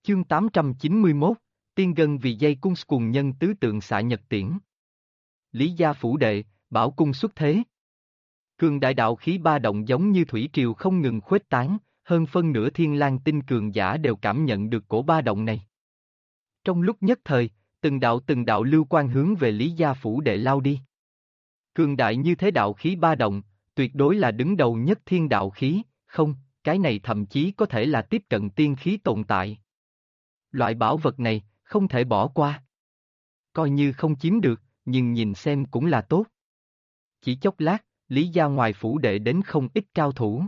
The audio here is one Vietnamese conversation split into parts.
Chương 891, Tiên Gân vì dây cung cùng nhân tứ tượng xạ nhật tiễn. Lý gia phủ đệ, bảo cung xuất thế. Cường đại đạo khí ba động giống như thủy triều không ngừng khuếch tán, hơn phân nửa thiên lang tinh cường giả đều cảm nhận được cổ ba động này. Trong lúc nhất thời, từng đạo lưu quang hướng về Lý gia phủ đệ lao đi. Cường đại như thế đạo khí ba động, tuyệt đối là đứng đầu nhất thiên đạo khí, không, cái này thậm chí có thể là tiếp cận tiên khí tồn tại. Loại bảo vật này, không thể bỏ qua. Coi như không chiếm được, nhưng nhìn xem cũng là tốt. Chỉ chốc lát, Lý gia ngoài phủ đệ đến không ít cao thủ.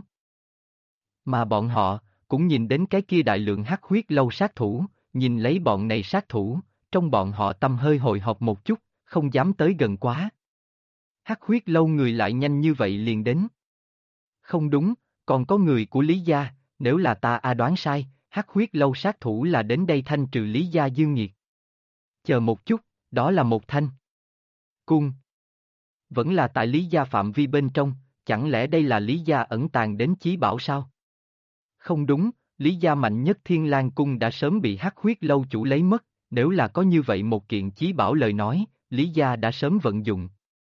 Mà bọn họ, cũng nhìn đến cái kia đại lượng hắc huyết lâu sát thủ, nhìn lấy bọn này sát thủ, trong bọn họ tâm hơi hồi hộp một chút, không dám tới gần quá. Hắc huyết lâu người lại nhanh như vậy liền đến. Không đúng, còn có người của Lý gia, nếu là ta đoán sai, hắc huyết lâu sát thủ là đến đây thanh trừ Lý gia dương nghiệt. Chờ một chút, đó là một thanh cung. Vẫn là tại Lý gia phạm vi bên trong, chẳng lẽ đây là Lý gia ẩn tàng đến chí bảo sao? Không đúng, Lý gia mạnh nhất Thiên Lang cung đã sớm bị hắc huyết lâu chủ lấy mất, nếu là có như vậy một kiện chí bảo lời nói, Lý gia đã sớm vận dụng.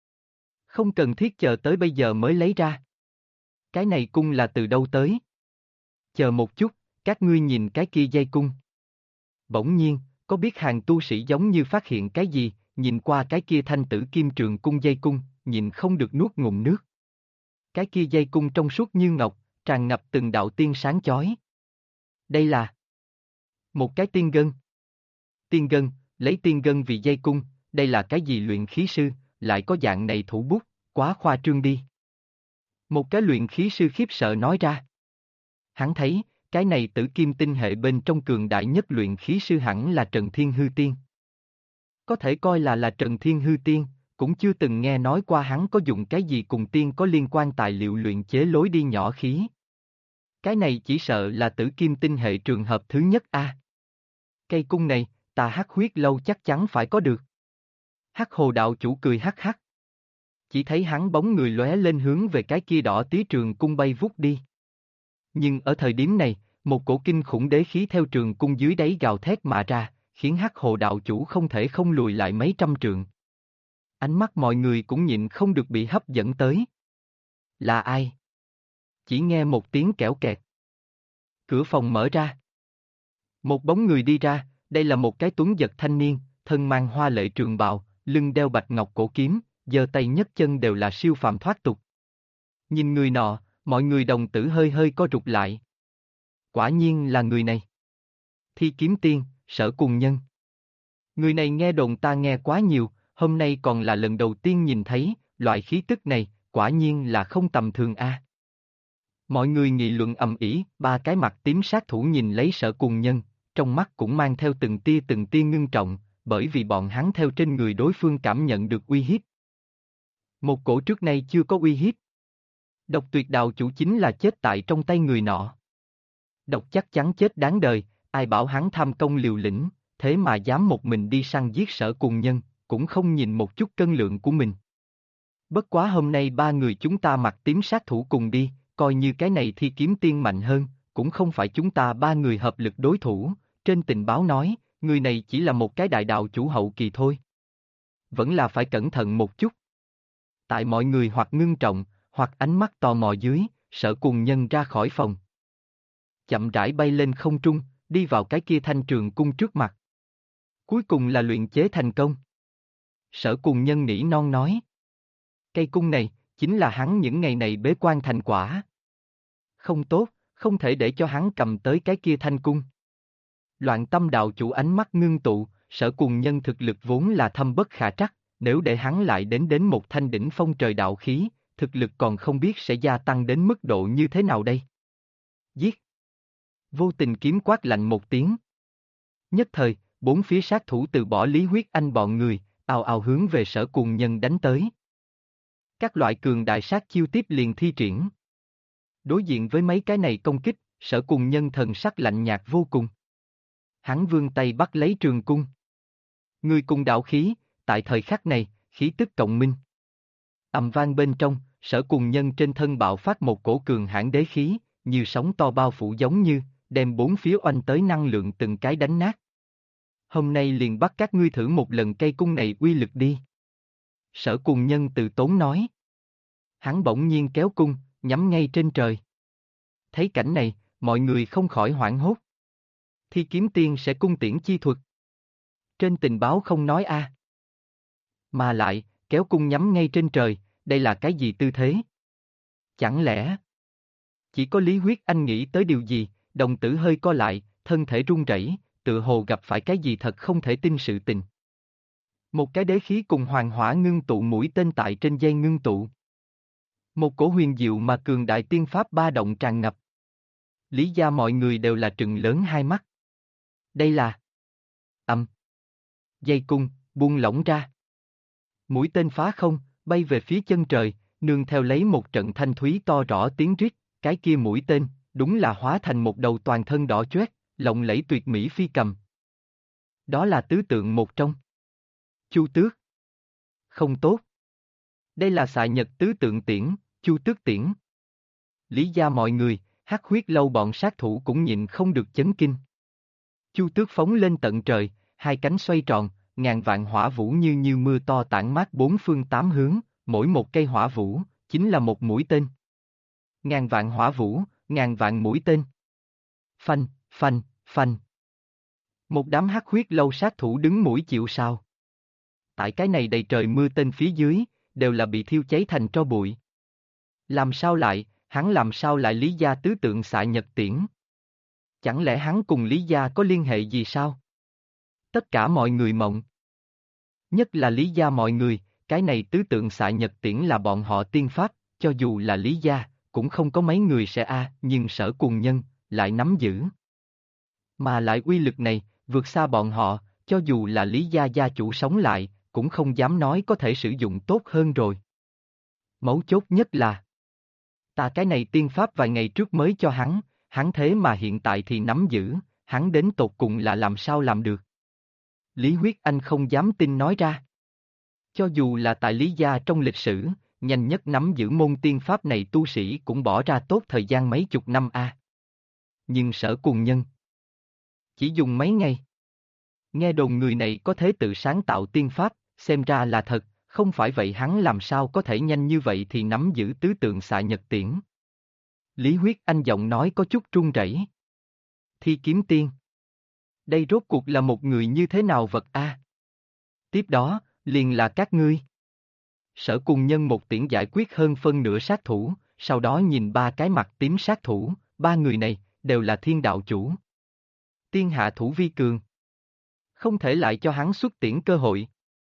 Không cần thiết chờ tới bây giờ mới lấy ra. Cái này cung là từ đâu tới? Chờ một chút, các ngươi nhìn cái kia dây cung. Bỗng nhiên, có biết hàng tu sĩ giống như phát hiện cái gì, nhìn qua cái kia thanh tử kim trường cung dây cung, nhìn không được nuốt ngụm nước. Cái kia dây cung trong suốt như ngọc, tràn ngập từng đạo tiên sáng chói. Đây là một cái tiên gân. Tiên gân, lấy tiên gân vì dây cung, đây là cái gì luyện khí sư, lại có dạng này thủ bút, quá khoa trương đi. Một cái luyện khí sư khiếp sợ nói ra. Hắn thấy, cái này tử kim tinh hệ bên trong cường đại nhất luyện khí sư hẳn là Trần Thiên Hư Tiên. Có thể coi là Trần Thiên Hư Tiên, cũng chưa từng nghe nói qua hắn có dùng cái gì cùng tiên có liên quan tài liệu luyện chế lối đi nhỏ khí. Cái này chỉ sợ là tử kim tinh hệ trường hợp thứ nhất a. Cây cung này, ta hắc huyết lâu chắc chắn phải có được. Hắc hồ đạo chủ cười hắc hắc. Chỉ thấy hắn bóng người lóe lên hướng về cái kia đỏ tí trường cung bay vút đi. Nhưng ở thời điểm này, một cổ kinh khủng đế khí theo trường cung dưới đáy gào thét mà ra, khiến hắc hồ đạo chủ không thể không lùi lại mấy trăm trượng. Ánh mắt mọi người cũng nhịn không được bị hấp dẫn tới. Là ai? Chỉ nghe một tiếng kẽo kẹt. Cửa phòng mở ra. Một bóng người đi ra, đây là một cái tuấn giật thanh niên, thân mang hoa lệ trường bào, lưng đeo bạch ngọc cổ kiếm, giơ tay nhấc chân đều là siêu phàm thoát tục. Nhìn người nọ, mọi người đồng tử hơi hơi co rụt lại. Quả nhiên là người này. Thi kiếm tiên, Sở Cùng Nhân. Người này nghe đồn ta nghe quá nhiều, hôm nay còn là lần đầu tiên nhìn thấy, loại khí tức này, quả nhiên là không tầm thường a. Mọi người nghị luận ầm ĩ, ba cái mặt tím sát thủ nhìn lấy Sở Cùng Nhân, trong mắt cũng mang theo từng tia ngưng trọng, bởi vì bọn hắn theo trên người đối phương cảm nhận được uy hiếp. Một cổ trước nay chưa có uy hiếp. Độc Tuyệt đạo chủ chính là chết tại trong tay người nọ. Độc chắc chắn chết đáng đời, ai bảo hắn tham công liều lĩnh, thế mà dám một mình đi săn giết Sở Cùng Nhân, cũng không nhìn một chút cân lượng của mình. Bất quá hôm nay ba người chúng ta mặc tím sát thủ cùng đi, coi như cái này Thi kiếm tiên mạnh hơn, cũng không phải chúng ta ba người hợp lực đối thủ, trên tình báo nói, người này chỉ là một cái đại đạo chủ hậu kỳ thôi. Vẫn là phải cẩn thận một chút. Tại mọi người hoặc ngưng trọng, hoặc ánh mắt tò mò dưới, Sở Cùng Nhân ra khỏi phòng. Chậm rãi bay lên không trung, đi vào cái kia thanh trường cung trước mặt. Cuối cùng là luyện chế thành công. Sở Cùng Nhân nỉ non nói. Cây cung này, chính là hắn những ngày này bế quan thành quả. Không tốt, không thể để cho hắn cầm tới cái kia thanh cung. Loạn Tâm đạo chủ ánh mắt ngưng tụ, Sở Cùng Nhân thực lực vốn là thâm bất khả trắc, nếu để hắn lại đến một thanh đỉnh phong trời đạo khí, thực lực còn không biết sẽ gia tăng đến mức độ như thế nào đây. Giết! Vô tình kiếm quát lạnh một tiếng. Nhất thời, bốn phía sát thủ từ bỏ Lý Huyết Anh bọn người, ào ào hướng về Sở Cùng Nhân đánh tới. Các loại cường đại sát chiêu tiếp liền thi triển. Đối diện với mấy cái này công kích, Sở Cùng Nhân thần sắc lạnh nhạt vô cùng. Hắn vươn tay bắt lấy trường cung. Người cùng đạo khí, tại thời khắc này, khí tức cộng minh. Ầm vang bên trong, Sở Cùng Nhân trên thân bạo phát một cổ cường hãn đế khí, như sóng to bao phủ giống như, đem bốn phía oanh tới năng lượng từng cái đánh nát. Hôm nay liền bắt các ngươi thử một lần cây cung này uy lực đi. Sở Cùng Nhân từ tốn nói. Hắn bỗng nhiên kéo cung, nhắm ngay trên trời. Thấy cảnh này, mọi người không khỏi hoảng hốt. Thi Kiếm Tiên sẽ cung tiễn chi thuật. Trên tình báo không nói a. Mà lại, kéo cung nhắm ngay trên trời, đây là cái gì tư thế? Chẳng lẽ... Chỉ có Lý Huyết Anh nghĩ tới điều gì, đồng tử hơi co lại, thân thể run rẩy, tựa hồ gặp phải cái gì thật không thể tin sự tình. Một cái đế khí cùng hoàng hỏa ngưng tụ mũi tên tại trên dây ngưng tụ. Một cổ huyền diệu mà cường đại tiên pháp ba động tràn ngập. Lý gia mọi người đều là trừng lớn hai mắt. Đây là... Dây cung, buông lỏng ra. Mũi tên phá không, bay về phía chân trời, nương theo lấy một trận thanh thúy to rõ tiếng rít, cái kia mũi tên, đúng là hóa thành một đầu toàn thân đỏ chót, lộng lẫy tuyệt mỹ phi cầm. Đó là tứ tượng một trong. Chu Tước. Không tốt. Đây là xạ nhật tứ tượng tiễn, Chu Tước tiễn. Lý gia mọi người, Hắc Huyết Lâu bọn sát thủ cũng nhịn không được chấn kinh. Chu Tước phóng lên tận trời, hai cánh xoay tròn, ngàn vạn hỏa vũ như mưa to tản mát bốn phương tám hướng, mỗi một cây hỏa vũ, chính là một mũi tên. Ngàn vạn hỏa vũ, ngàn vạn mũi tên. Phanh, phanh, phanh. Một đám Hắc Huyết Lâu sát thủ đứng mũi chịu sào. Tại cái này đầy trời mưa tên phía dưới, đều là bị thiêu cháy thành tro bụi. Hắn làm sao lại Lý gia tứ tượng xạ nhật tiễn? Chẳng lẽ hắn cùng Lý gia có liên hệ gì sao? Tất cả mọi người mộng. Nhất là Lý gia mọi người, cái này tứ tượng xạ nhật tiễn là bọn họ tiên pháp, cho dù là Lý gia, cũng không có mấy người sẽ nhưng Sở Cùng Nhân, lại nắm giữ. Mà lại uy lực này, vượt xa bọn họ, cho dù là Lý gia gia chủ sống lại, cũng không dám nói có thể sử dụng tốt hơn rồi. Mấu chốt nhất là, ta cái này tiên pháp vài ngày trước mới cho hắn thế mà hiện tại thì nắm giữ, hắn đến tột cùng là làm sao làm được. Lý Huyết Anh không dám tin nói ra. Cho dù là tại Lý gia trong lịch sử, nhanh nhất nắm giữ môn tiên pháp này tu sĩ cũng bỏ ra tốt thời gian mấy chục năm Nhưng Sở Cùng Nhân chỉ dùng mấy ngày. Nghe đồn người này có thể tự sáng tạo tiên pháp, xem ra là thật, không phải vậy hắn làm sao có thể nhanh như vậy thì nắm giữ tứ tượng xạ nhật tiễn. Lý Huyết Anh giọng nói có chút run rẩy. Thi Kiếm Tiên. Đây rốt cuộc là một người như thế nào vật Tiếp đó, liền là các ngươi. Sở Cùng Nhân một tiễn giải quyết hơn phân nửa sát thủ, sau đó nhìn ba cái mặt tím sát thủ, ba người này, đều là thiên đạo chủ. Tiên hạ thủ vi cường. Không thể lại cho hắn xuất tiễn cơ hội.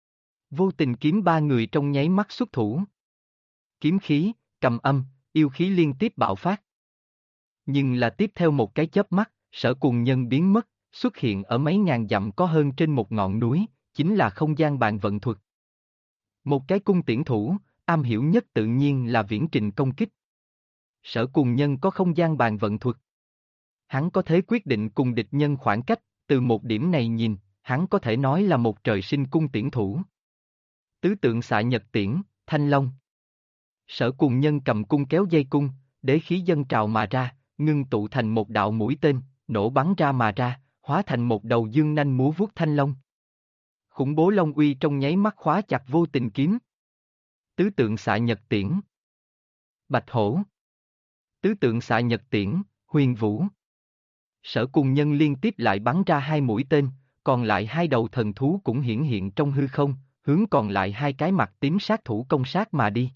Vô tình kiếm ba người trong nháy mắt xuất thủ. Kiếm khí, cầm âm, yêu khí liên tiếp bạo phát. Nhưng là tiếp theo một cái chớp mắt, Sở Cùng Nhân biến mất, xuất hiện ở mấy ngàn dặm có hơn trên một ngọn núi, chính là không gian bàn vận thuật. Một cái cung tiễn thủ, am hiểu nhất tự nhiên là viễn trình công kích. Sở Cùng Nhân có không gian bàn vận thuật. Hắn có thể quyết định cùng địch nhân khoảng cách, từ một điểm này nhìn, hắn có thể nói là một trời sinh cung tiễn thủ. Tứ tượng xạ nhật tiễn, Thanh Long. Sở Cùng Nhân cầm cung kéo dây cung, đế khí dâng trào mà ra, ngưng tụ thành một đạo mũi tên, nổ bắn ra mà ra, hóa thành một đầu dương nanh múa vuốt thanh long. Khủng bố long uy trong nháy mắt khóa chặt vô tình kiếm. Tứ tượng xạ nhật tiễn. Bạch hổ. Tứ tượng xạ nhật tiễn, Huyền Vũ. Sở Cùng Nhân liên tiếp lại bắn ra hai mũi tên, còn lại hai đầu thần thú cũng hiển hiện trong hư không, hướng còn lại hai cái mặt tím sát thủ công sát mà đi.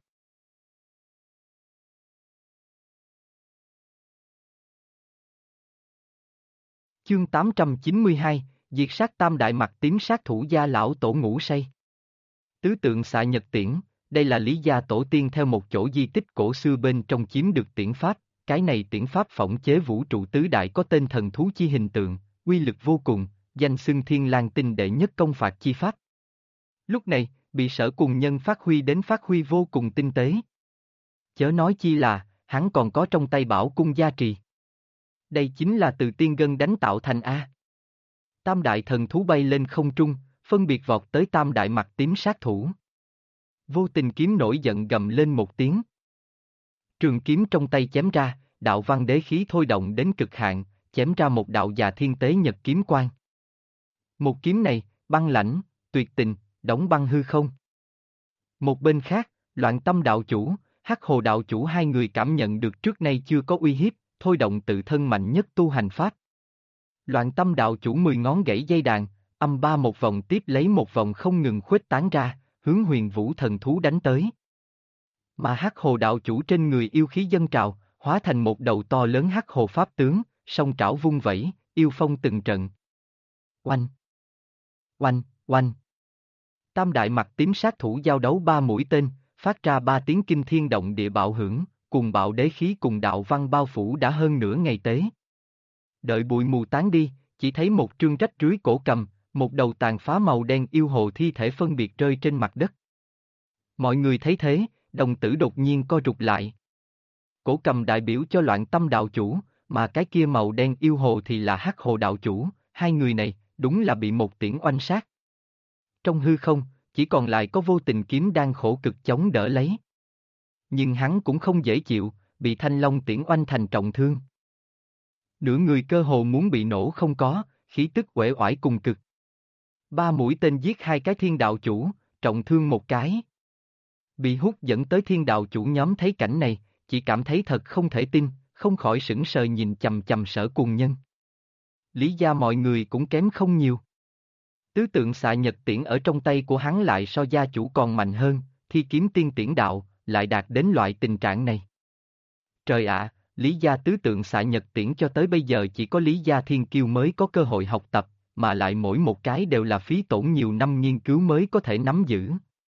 Chương 892, diệt sát tam đại mặt tím sát thủ gia lão tổ ngủ say. Tứ tượng xạ nhật tiễn, đây là Lý gia tổ tiên theo một chỗ di tích cổ xưa bên trong chiếm được tiễn pháp, cái này tiễn pháp phỏng chế vũ trụ tứ đại có tên thần thú chi hình tượng, uy lực vô cùng, danh xưng Thiên Lang tinh đệ nhất công phạt chi pháp. Lúc này, bị Sở Cùng Nhân phát huy vô cùng tinh tế. Chớ nói chi là, hắn còn có trong tay bảo cung gia trì. Đây chính là từ tiên ngân đánh tạo thành tam đại thần thú bay lên không trung, phân biệt vọt tới tam đại mặt tím sát thủ. Vô tình kiếm nổi giận gầm lên một tiếng. Trường kiếm trong tay chém ra, đạo văn đế khí thôi động đến cực hạn, chém ra một đạo già thiên tế nhật kiếm quang. Một kiếm này, băng lãnh, tuyệt tình, đóng băng hư không. Một bên khác, Loạn Tâm đạo chủ, Hắc Hồ đạo chủ hai người cảm nhận được trước nay chưa có uy hiếp, thôi động tự thân mạnh nhất tu hành pháp. Loạn Tâm đạo chủ 10 ngón gãy dây đàn, âm ba một vòng tiếp lấy một vòng không ngừng khuếch tán ra, hướng Huyền Vũ thần thú đánh tới. Mà Hắc Hồ đạo chủ trên người yêu khí dâng trào, hóa thành một đầu to lớn Hắc Hồ pháp tướng, song trảo vung vẩy, yêu phong từng trận. Oanh! Oanh! Oanh! Tam đại mặt tím sát thủ giao đấu 3 mũi tên, phát ra 3 tiếng kinh thiên động địa bạo hưởng, cùng bạo đế khí cùng đạo văn bao phủ đã hơn nửa ngày tế. Đợi bụi mù tán đi, chỉ thấy một trương rách rưới cổ cầm, một đầu tàn phá màu đen yêu hồ thi thể phân biệt rơi trên mặt đất. Mọi người thấy thế, đồng tử đột nhiên co rụt lại. Cổ cầm đại biểu cho Loạn Tâm đạo chủ, mà cái kia màu đen yêu hồ thì là Hắc Hồ đạo chủ, hai người này, đúng là bị một tiễn oanh sát. Trong hư không, chỉ còn lại có Vô Tình kiếm đang khổ cực chống đỡ lấy. Nhưng hắn cũng không dễ chịu, bị Thanh Long tiễn oanh thành trọng thương. Nửa người cơ hồ muốn bị nổ không có, khí tức uể oải cùng cực. 3 mũi tên giết hai cái thiên đạo chủ, trọng thương một cái. Bị hút dẫn tới thiên đạo chủ nhóm thấy cảnh này, chỉ cảm thấy thật không thể tin, không khỏi sững sờ nhìn chằm chằm Sở Cuồng Nhân. Lý gia mọi người cũng kém không nhiều. Tứ tượng xạ nhật tiễn ở trong tay của hắn lại so gia chủ còn mạnh hơn, Thi Kiếm Tiên Tiễn đạo, lại đạt đến loại tình trạng này. Trời ạ, Lý gia tứ tượng xạ nhật tiễn cho tới bây giờ chỉ có Lý gia thiên kiêu mới có cơ hội học tập, mà lại mỗi một cái đều là phí tổn nhiều năm nghiên cứu mới có thể nắm giữ.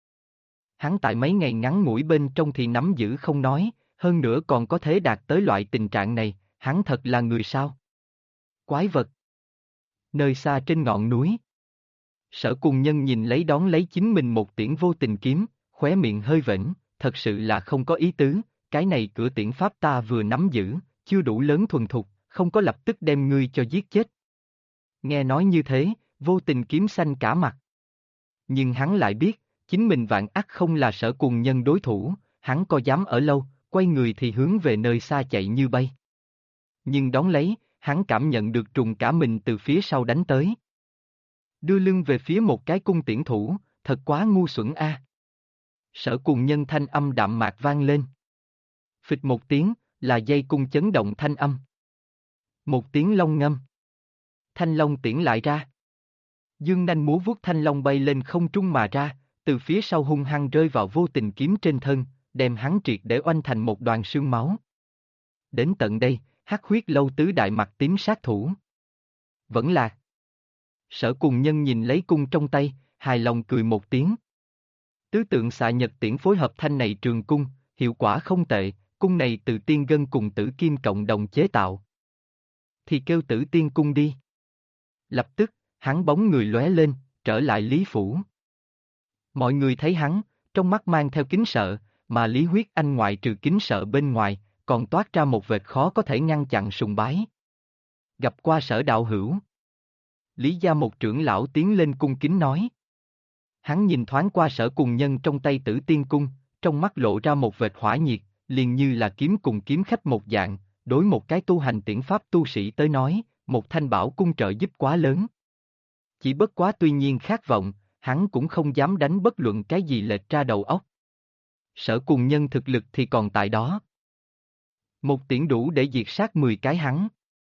Hắn tại mấy ngày ngắn ngủi bên trong thì nắm giữ không nói, hơn nữa còn có thể đạt tới loại tình trạng này, hắn thật là người sao? Quái vật. Nơi xa trên ngọn núi. Sở Cuồng Nhân nhìn lấy đón lấy chính mình một tiễn Vô Tình kiếm, khóe miệng hơi vểnh, thật sự là không có ý tứ, cái này cửa tiễn pháp ta vừa nắm giữ, chưa đủ lớn thuần thục, không có lập tức đem ngươi cho giết chết. Nghe nói như thế, Vô Tình kiếm xanh cả mặt. Nhưng hắn lại biết, chính mình vạn ắt không là Sở Cuồng Nhân đối thủ, hắn có dám ở lâu, quay người thì hướng về nơi xa chạy như bay. Nhưng đón lấy, hắn cảm nhận được trùng cả mình từ phía sau đánh tới. Đưa lưng về phía một cái cung tiễn thủ, thật quá ngu xuẩn a. Sở Cuồng Nhân thanh âm đạm mạc vang lên. Phịch một tiếng, là dây cung chấn động thanh âm. Một tiếng long ngâm. Thanh long tiễn lại ra. Dương nanh múa vuốt thanh long bay lên không trung mà ra, từ phía sau hung hăng rơi vào Vô Tình kiếm trên thân, đem hắn triệt để oanh thành một đoàn sương máu. Đến tận đây, Hắc Huyết lâu tứ đại mặt tím sát thủ. Vẫn là. Sở Cuồng Nhân nhìn lấy cung trong tay, hài lòng cười một tiếng. Tứ tượng xạ nhật tiễn phối hợp thanh này trường cung, hiệu quả không tệ, cung này từ tiên gân cùng tử kim cộng đồng chế tạo. Thì kêu Tử Tiên cung đi. Lập tức, hắn bóng người lóe lên, trở lại Lý Phủ. Mọi người thấy hắn, trong mắt mang theo kính sợ, mà Lý Huyết Anh ngoại trừ kính sợ bên ngoài, còn toát ra một vệt khó có thể ngăn chặn sùng bái. Gặp qua Sở đạo hữu. Lý gia một trưởng lão tiến lên cung kính nói. Hắn nhìn thoáng qua Sở Cuồng Nhân trong tay Tử Tiên cung, trong mắt lộ ra một vệt hỏa nhiệt, liền như là kiếm cùng kiếm khách một dạng, đối một cái tu hành tiễn pháp tu sĩ tới nói, một thanh bảo cung trợ giúp quá lớn. Chỉ bất quá tuy nhiên khát vọng, hắn cũng không dám đánh bất luận cái gì lệch ra đầu óc. Sở Cuồng Nhân thực lực thì còn tại đó. Một tiễn đủ để diệt sát 10 cái hắn.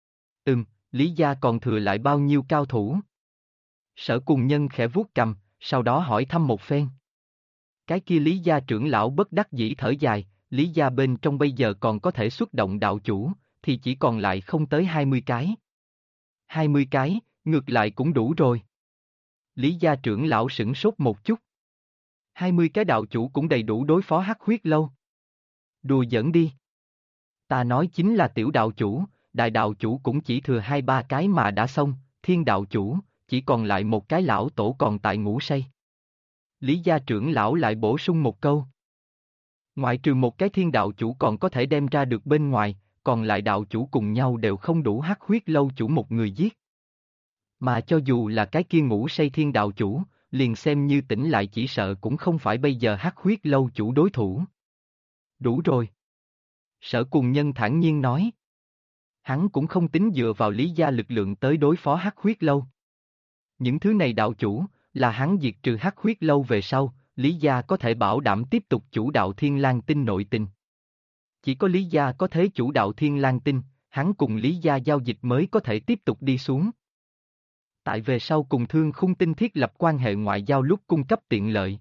Lý gia còn thừa lại bao nhiêu cao thủ? Sở Cuồng Nhân khẽ vuốt cằm, sau đó hỏi thăm một phen. Cái kia Lý gia trưởng lão bất đắc dĩ thở dài, Lý gia bên trong bây giờ còn có thể xuất động đạo chủ, thì chỉ còn lại không tới 20 cái. 20 cái, ngược lại cũng đủ rồi. Lý gia trưởng lão sửng sốt một chút. 20 cái đạo chủ cũng đầy đủ đối phó Hắc Huyết lâu. Đùa giỡn đi. Ta nói chính là tiểu đạo chủ, đại đạo chủ cũng chỉ thừa 2-3 cái mà đã xong, thiên đạo chủ, chỉ còn lại một cái lão tổ còn tại ngủ say. Lý gia trưởng lão lại bổ sung một câu. Ngoại trừ một cái thiên đạo chủ còn có thể đem ra được bên ngoài, còn lại đạo chủ cùng nhau đều không đủ Hắc Huyết lâu chủ một người giết. Mà cho dù là cái kia ngủ say thiên đạo chủ, liền xem như tỉnh lại chỉ sợ cũng không phải bây giờ Hắc Huyết lâu chủ đối thủ. Đủ rồi. Sở Cuồng Nhân thản nhiên nói. Hắn cũng không tính dựa vào Lý gia lực lượng tới đối phó Hắc Huyết Lâu. Những thứ này đạo chủ, là hắn diệt trừ Hắc Huyết Lâu về sau, Lý gia có thể bảo đảm tiếp tục chủ đạo Thiên Lang Tinh nội tình. Chỉ có Lý gia có thế chủ đạo Thiên Lang Tinh, hắn cùng Lý gia giao dịch mới có thể tiếp tục đi xuống. Tại về sau cùng Thương Khung Tinh thiết lập quan hệ ngoại giao lúc cung cấp tiện lợi.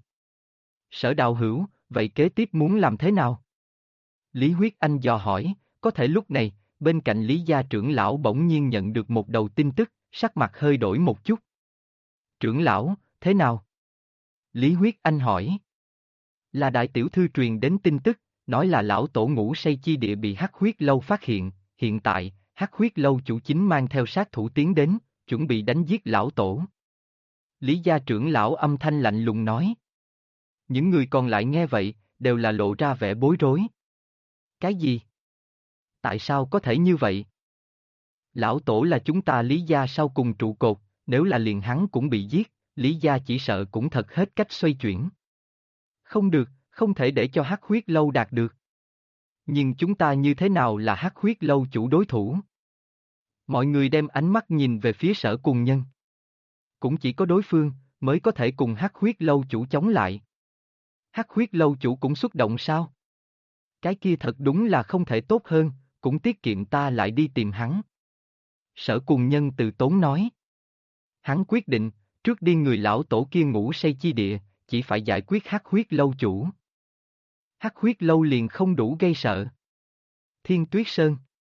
Sở Đạo Hữu, vậy kế tiếp muốn làm thế nào? Lý Huyết Anh dò hỏi, có thể lúc này, bên cạnh Lý gia trưởng lão bỗng nhiên nhận được một đầu tin tức, sắc mặt hơi đổi một chút. Trưởng lão, thế nào? Lý Huyết Anh hỏi. Là đại tiểu thư truyền đến tin tức, nói là lão tổ ngủ say chi địa bị Hắc Huyết Lâu phát hiện tại, Hắc Huyết Lâu chủ chính mang theo sát thủ tiến đến, chuẩn bị đánh giết lão tổ. Lý gia trưởng lão âm thanh lạnh lùng nói. Những người còn lại nghe vậy, đều là lộ ra vẻ bối rối. Cái gì? Tại sao có thể như vậy? Lão tổ là chúng ta Lý gia sau cùng trụ cột, nếu là liền hắn cũng bị giết, Lý gia chỉ sợ cũng thật hết cách xoay chuyển. Không được, không thể để cho Hắc Huyết Lâu đạt được. Nhưng chúng ta như thế nào là Hắc Huyết Lâu chủ đối thủ? Mọi người đem ánh mắt nhìn về phía Sở Cùng Nhân. Cũng chỉ có đối phương, mới có thể cùng Hắc Huyết Lâu chủ chống lại. Hắc Huyết Lâu chủ cũng xúc động sao? Cái kia thật đúng là không thể tốt hơn, cũng tiết kiệm ta lại đi tìm hắn. Sở Cùng Nhân từ tốn nói. Hắn quyết định, trước đi người lão tổ kia ngủ say chi địa, chỉ phải giải quyết Hắc Huyết Lâu chủ. Hắc Huyết Lâu liền không đủ gây sợ. Thiên Tuyết Sơn.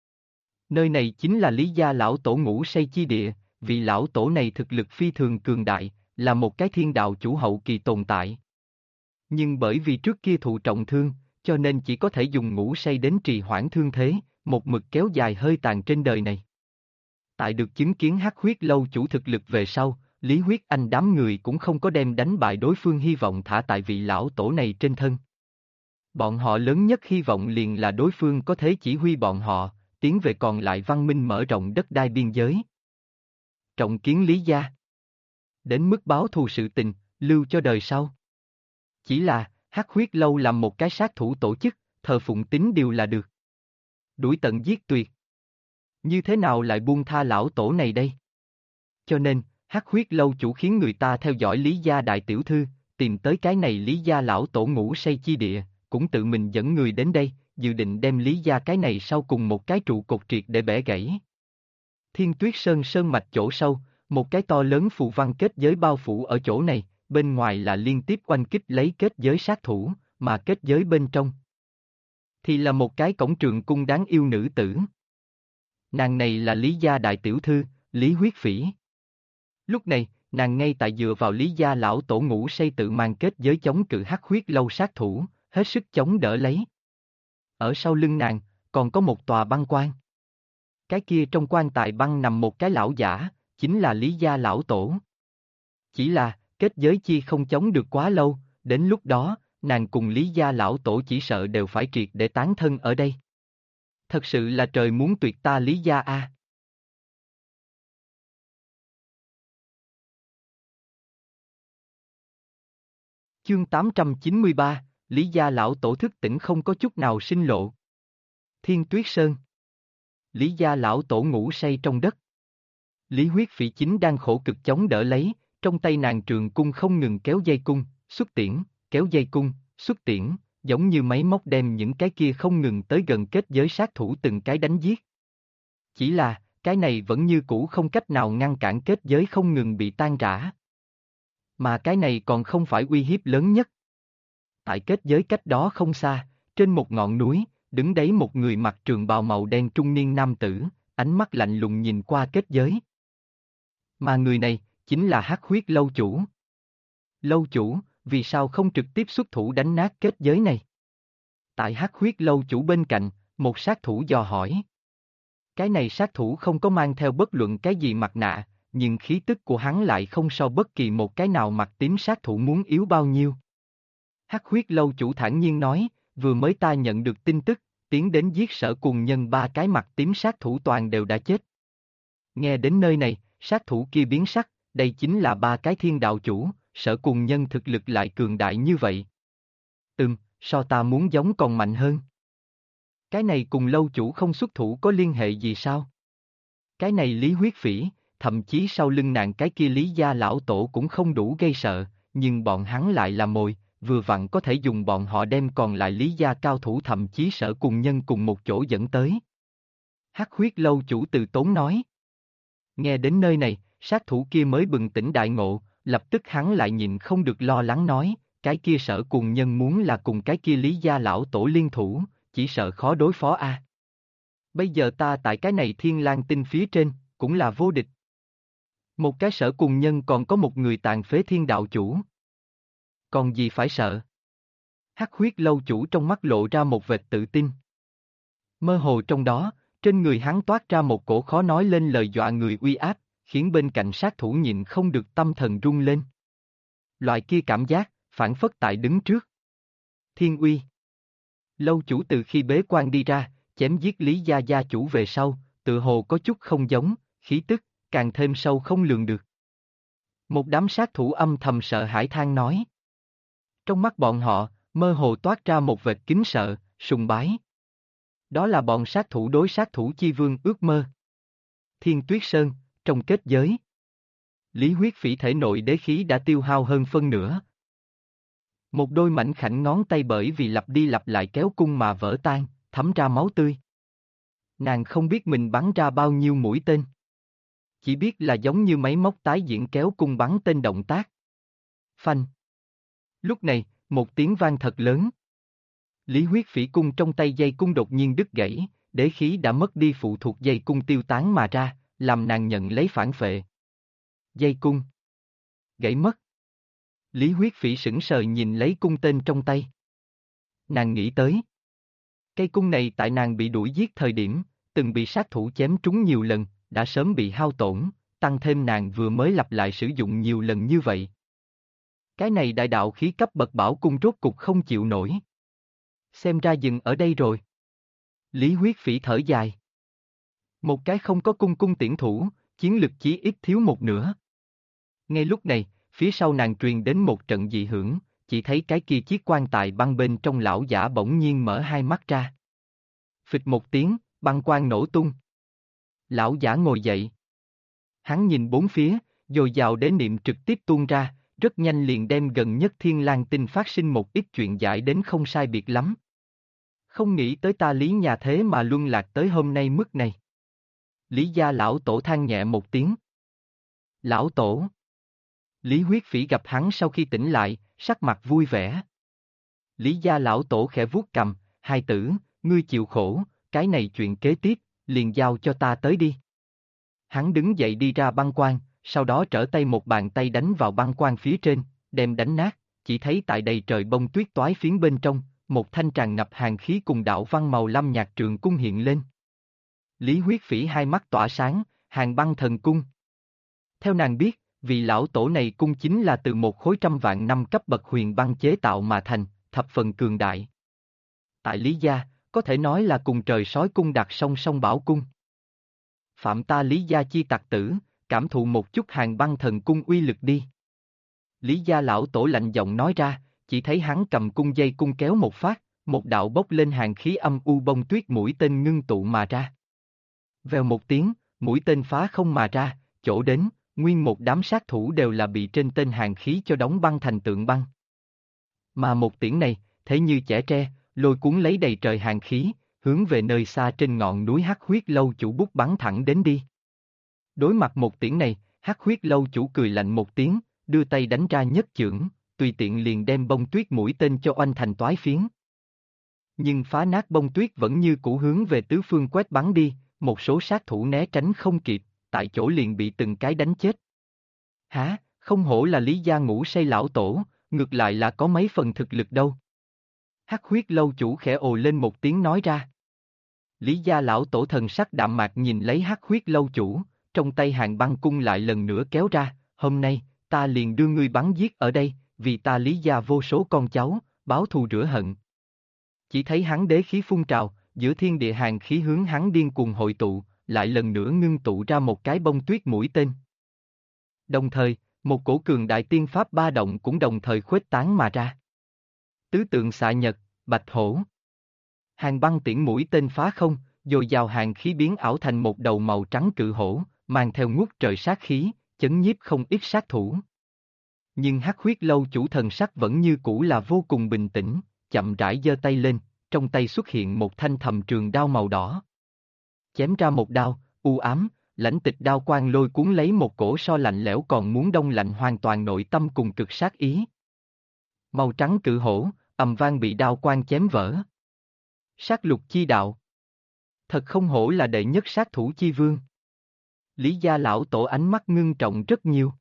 Nơi này chính là Lý gia lão tổ ngủ say chi địa, vị lão tổ này thực lực phi thường cường đại, là một cái thiên đạo chủ hậu kỳ tồn tại. Nhưng bởi vì trước kia thụ trọng thương, cho nên chỉ có thể dùng ngủ say đến trì hoãn thương thế, một mực kéo dài hơi tàn trên đời này. Tại được chứng kiến Hắc Huyết Lâu chủ thực lực về sau, Lý Huyết Anh đám người cũng không có đem đánh bại đối phương hy vọng thả tại vị lão tổ này trên thân. Bọn họ lớn nhất hy vọng liền là đối phương có thể chỉ huy bọn họ, tiến về còn lại văn minh mở rộng đất đai biên giới. Trọng kiến Lý gia. Đến mức báo thù sự tình, lưu cho đời sau. Chỉ là, Hắc Huyết Lâu làm một cái sát thủ tổ chức, thờ phụng tín điều là được. Đuổi tận giết tuyệt. Như thế nào lại buông tha lão tổ này đây? Cho nên, Hắc Huyết Lâu chủ khiến người ta theo dõi Lý gia đại tiểu thư, tìm tới cái này Lý gia lão tổ ngủ say chi địa, cũng tự mình dẫn người đến đây, dự định đem Lý gia cái này sau cùng một cái trụ cột triệt để bẻ gãy. Thiên Tuyết Sơn sơn mạch chỗ sâu, một cái to lớn phù văn kết giới bao phủ ở chỗ này, bên ngoài là liên tiếp oanh kích lấy kết giới sát thủ, mà kết giới bên trong thì là một cái cổng trường cung đáng yêu nữ tử. Nàng này là Lý gia đại tiểu thư, Lý Huyết Phỉ. Lúc này, nàng ngay tại dựa vào Lý gia lão tổ ngủ say tự mang kết giới chống cự Hắc Huyết Lâu sát thủ, hết sức chống đỡ lấy. Ở sau lưng nàng, còn có một tòa băng quan. Cái kia trong quan tài băng nằm một cái lão giả, chính là Lý gia lão tổ. Chỉ là, kết giới chi không chống được quá lâu, đến lúc đó, nàng cùng Lý gia lão tổ chỉ sợ đều phải triệt để tán thân ở đây. Thật sự là trời muốn tuyệt ta Lý gia a. Chương 893, Lý gia lão tổ thức tỉnh không có chút nào sinh lộ. Thiên Tuyết Sơn. Lý gia lão tổ ngủ say trong đất. Lý Huyết Phỉ chính đang khổ cực chống đỡ lấy, trong tay nàng trường cung không ngừng kéo dây cung, xuất tiễn, kéo dây cung, xuất tiễn, giống như máy móc đem những cái kia không ngừng tới gần kết giới sát thủ từng cái đánh giết. Chỉ là, cái này vẫn như cũ không cách nào ngăn cản kết giới không ngừng bị tan rã. Mà cái này còn không phải uy hiếp lớn nhất. Tại kết giới cách đó không xa, trên một ngọn núi, đứng đấy một người mặc trường bào màu đen trung niên nam tử, ánh mắt lạnh lùng nhìn qua kết giới. Mà người này, chính là Hắc Huyết Lâu chủ. Lâu chủ, vì sao không trực tiếp xuất thủ đánh nát kết giới này? Tại Hắc Huyết Lâu chủ bên cạnh, một sát thủ dò hỏi. Cái này sát thủ không có mang theo bất luận cái gì mặt nạ, nhưng khí tức của hắn lại không so bất kỳ một cái nào mặt tím sát thủ muốn yếu bao nhiêu. Hắc Huyết Lâu chủ thản nhiên nói, vừa mới ta nhận được tin tức, tiến đến giết Sở Cùng Nhân ba cái mặt tím sát thủ toàn đều đã chết. Nghe đến nơi này, sát thủ kia biến sắc, đây chính là ba cái thiên đạo chủ, Sở Cùng Nhân thực lực lại cường đại như vậy. So ta muốn giống còn mạnh hơn. Cái này cùng lâu chủ không xuất thủ có liên hệ gì sao? Cái này Lý Huyết Phỉ, thậm chí sau lưng nàng cái kia Lý gia lão tổ cũng không đủ gây sợ, nhưng bọn hắn lại là mồi, vừa vặn có thể dùng bọn họ đem còn lại Lý gia cao thủ thậm chí Sở Cùng Nhân cùng một chỗ dẫn tới. Hắc Huyết lâu chủ từ tốn nói. Nghe đến nơi này, sát thủ kia mới bừng tỉnh đại ngộ, lập tức hắn lại nhịn không được lo lắng nói, cái kia Sở Cùng Nhân muốn là cùng cái kia Lý gia lão tổ liên thủ, chỉ sợ khó đối phó a. Bây giờ ta tại cái này Thiên Lang Tinh phía trên, cũng là vô địch. Một cái Sở Cùng Nhân còn có một người tàn phế thiên đạo chủ. Còn gì phải sợ? Hắc Huyết lâu chủ trong mắt lộ ra một vệt tự tin. Mơ hồ trong đó, trên người hắn toát ra một cổ khó nói lên lời dọa người uy áp, khiến bên cạnh sát thủ nhịn không được tâm thần rung lên. Loại kia cảm giác, phản phất tại đứng trước. Thiên uy. Lâu chủ từ khi bế quan đi ra, chém giết Lý gia gia chủ về sau, tự hồ có chút không giống, khí tức, càng thêm sâu không lường được. Một đám sát thủ âm thầm sợ hãi than nói. Trong mắt bọn họ, mơ hồ toát ra một vệt kính sợ, sùng bái. Đó là bọn sát thủ đối sát thủ chi vương ước mơ. Thiên Tuyết Sơn, trong kết giới. Lý Huyết Phỉ thể nội đế khí đã tiêu hao hơn phân nửa. Một đôi mảnh khảnh ngón tay bởi vì lặp đi lặp lại kéo cung mà vỡ tan, thấm ra máu tươi. Nàng không biết mình bắn ra bao nhiêu mũi tên. Chỉ biết là giống như máy móc tái diễn kéo cung bắn tên động tác. Phanh. Lúc này, một tiếng vang thật lớn. Lý Huyết Phỉ cung trong tay dây cung đột nhiên đứt gãy, đế khí đã mất đi phụ thuộc dây cung tiêu tán mà ra, làm nàng nhận lấy phản phệ. Dây cung. Gãy mất. Lý Huyết Phỉ sững sờ nhìn lấy cung tên trong tay. Nàng nghĩ tới. Cây cung này tại nàng bị đuổi giết thời điểm, từng bị sát thủ chém trúng nhiều lần, đã sớm bị hao tổn, tăng thêm nàng vừa mới lặp lại sử dụng nhiều lần như vậy. Cái này đại đạo khí cấp bậc bảo cung rốt cục không chịu nổi. Xem ra dừng ở đây rồi. Lý Huyết Phỉ thở dài. Một cái không có cung tiễn thủ, chiến lực chí ít thiếu một nửa. Ngay lúc này, phía sau nàng truyền đến một trận dị hưởng, chỉ thấy cái kia chiếc quan tài băng bên trong lão giả bỗng nhiên mở hai mắt ra. Phịch một tiếng, băng quan nổ tung. Lão giả ngồi dậy. Hắn nhìn bốn phía, dồi dào đế niệm trực tiếp tuôn ra, rất nhanh liền đem gần nhất Thiên Lang Tinh phát sinh một ít chuyện giải đến không sai biệt lắm. Không nghĩ tới ta Lý nhà thế mà luân lạc tới hôm nay mức này. Lý gia lão tổ than nhẹ một tiếng. Lão tổ. Lý Huyết Phỉ gặp hắn sau khi tỉnh lại, sắc mặt vui vẻ. Lý gia lão tổ khẽ vuốt cầm, hai tử, ngươi chịu khổ, cái này chuyện kế tiếp, liền giao cho ta tới đi. Hắn đứng dậy đi ra băng quan, sau đó trở tay một bàn tay đánh vào băng quan phía trên, đem đánh nát, chỉ thấy tại đầy trời bông tuyết toái phiến bên trong, một thanh tràn ngập hàn khí cùng đạo văn màu lam nhạt trường cung hiện lên. Lý Huyết Phỉ hai mắt tỏa sáng, Hàn Băng Thần Cung. Theo nàng biết, vị lão tổ này cung chính là từ một khối trăm vạn năm cấp bậc huyền băng chế tạo mà thành, thập phần cường đại. Tại Lý gia, có thể nói là cùng trời sói cung đặt song song bảo cung. Phạm ta Lý gia chi tặc tử, cảm thụ một chút Hàn Băng Thần Cung uy lực đi. Lý gia lão tổ lạnh giọng nói ra, chỉ thấy hắn cầm cung dây cung kéo một phát, một đạo bốc lên hàn khí âm u bông tuyết mũi tên ngưng tụ mà ra. Vèo một tiếng, mũi tên phá không mà ra, chỗ đến, nguyên một đám sát thủ đều là bị trên tên hàn khí cho đóng băng thành tượng băng. Mà một tiễn này, thế như chẻ tre, lôi cuốn lấy đầy trời hàn khí, hướng về nơi xa trên ngọn núi Hắc Huyết lâu chủ bút bắn thẳng đến đi. Đối mặt một tiễn này, Hắc Huyết lâu chủ cười lạnh một tiếng, đưa tay đánh ra nhất chưởng, tùy tiện liền đem bông tuyết mũi tên cho oanh thành toái phiến. Nhưng phá nát bông tuyết vẫn như cũ hướng về tứ phương quét bắn đi, một số sát thủ né tránh không kịp, tại chỗ liền bị từng cái đánh chết. Hả, không hổ là Lý gia ngũ say lão tổ, ngược lại là có mấy phần thực lực đâu. Hắc Huyết lâu chủ khẽ ồ lên một tiếng nói ra. Lý gia lão tổ thần sắc đạm mạc nhìn lấy Hắc Huyết lâu chủ, trong tay Hàn Băng cung lại lần nữa kéo ra, hôm nay, ta liền đưa ngươi bắn giết ở đây, vì ta Lý gia vô số con cháu, báo thù rửa hận. Chỉ thấy hắn đế khí phun trào, giữa thiên địa hàn khí hướng hắn điên cuồng hội tụ, lại lần nữa ngưng tụ ra một cái bông tuyết mũi tên. Đồng thời, một cổ cường đại tiên pháp ba động cũng đồng thời khuếch tán mà ra. Tứ tượng xạ nhật, bạch hổ. Hàng băng tiễn mũi tên phá không, dồi dào hàng khí biến ảo thành một đầu màu trắng cự hổ, mang theo ngút trời sát khí, chấn nhiếp không ít sát thủ. Nhưng Hắc Huyết Lâu chủ thần sắc vẫn như cũ là vô cùng bình tĩnh, chậm rãi giơ tay lên, trong tay xuất hiện một thanh thầm trường đao màu đỏ. Chém ra một đao, u ám, lãnh tịch đao quang lôi cuốn lấy một cổ so lạnh lẽo còn muốn đông lạnh hoàn toàn nội tâm cùng cực sát ý. Màu trắng cự hổ, ầm vang bị đao quang chém vỡ. Sát lục chi đạo. Thật không hổ là đệ nhất sát thủ chi vương. Lý gia lão tổ ánh mắt ngưng trọng rất nhiều.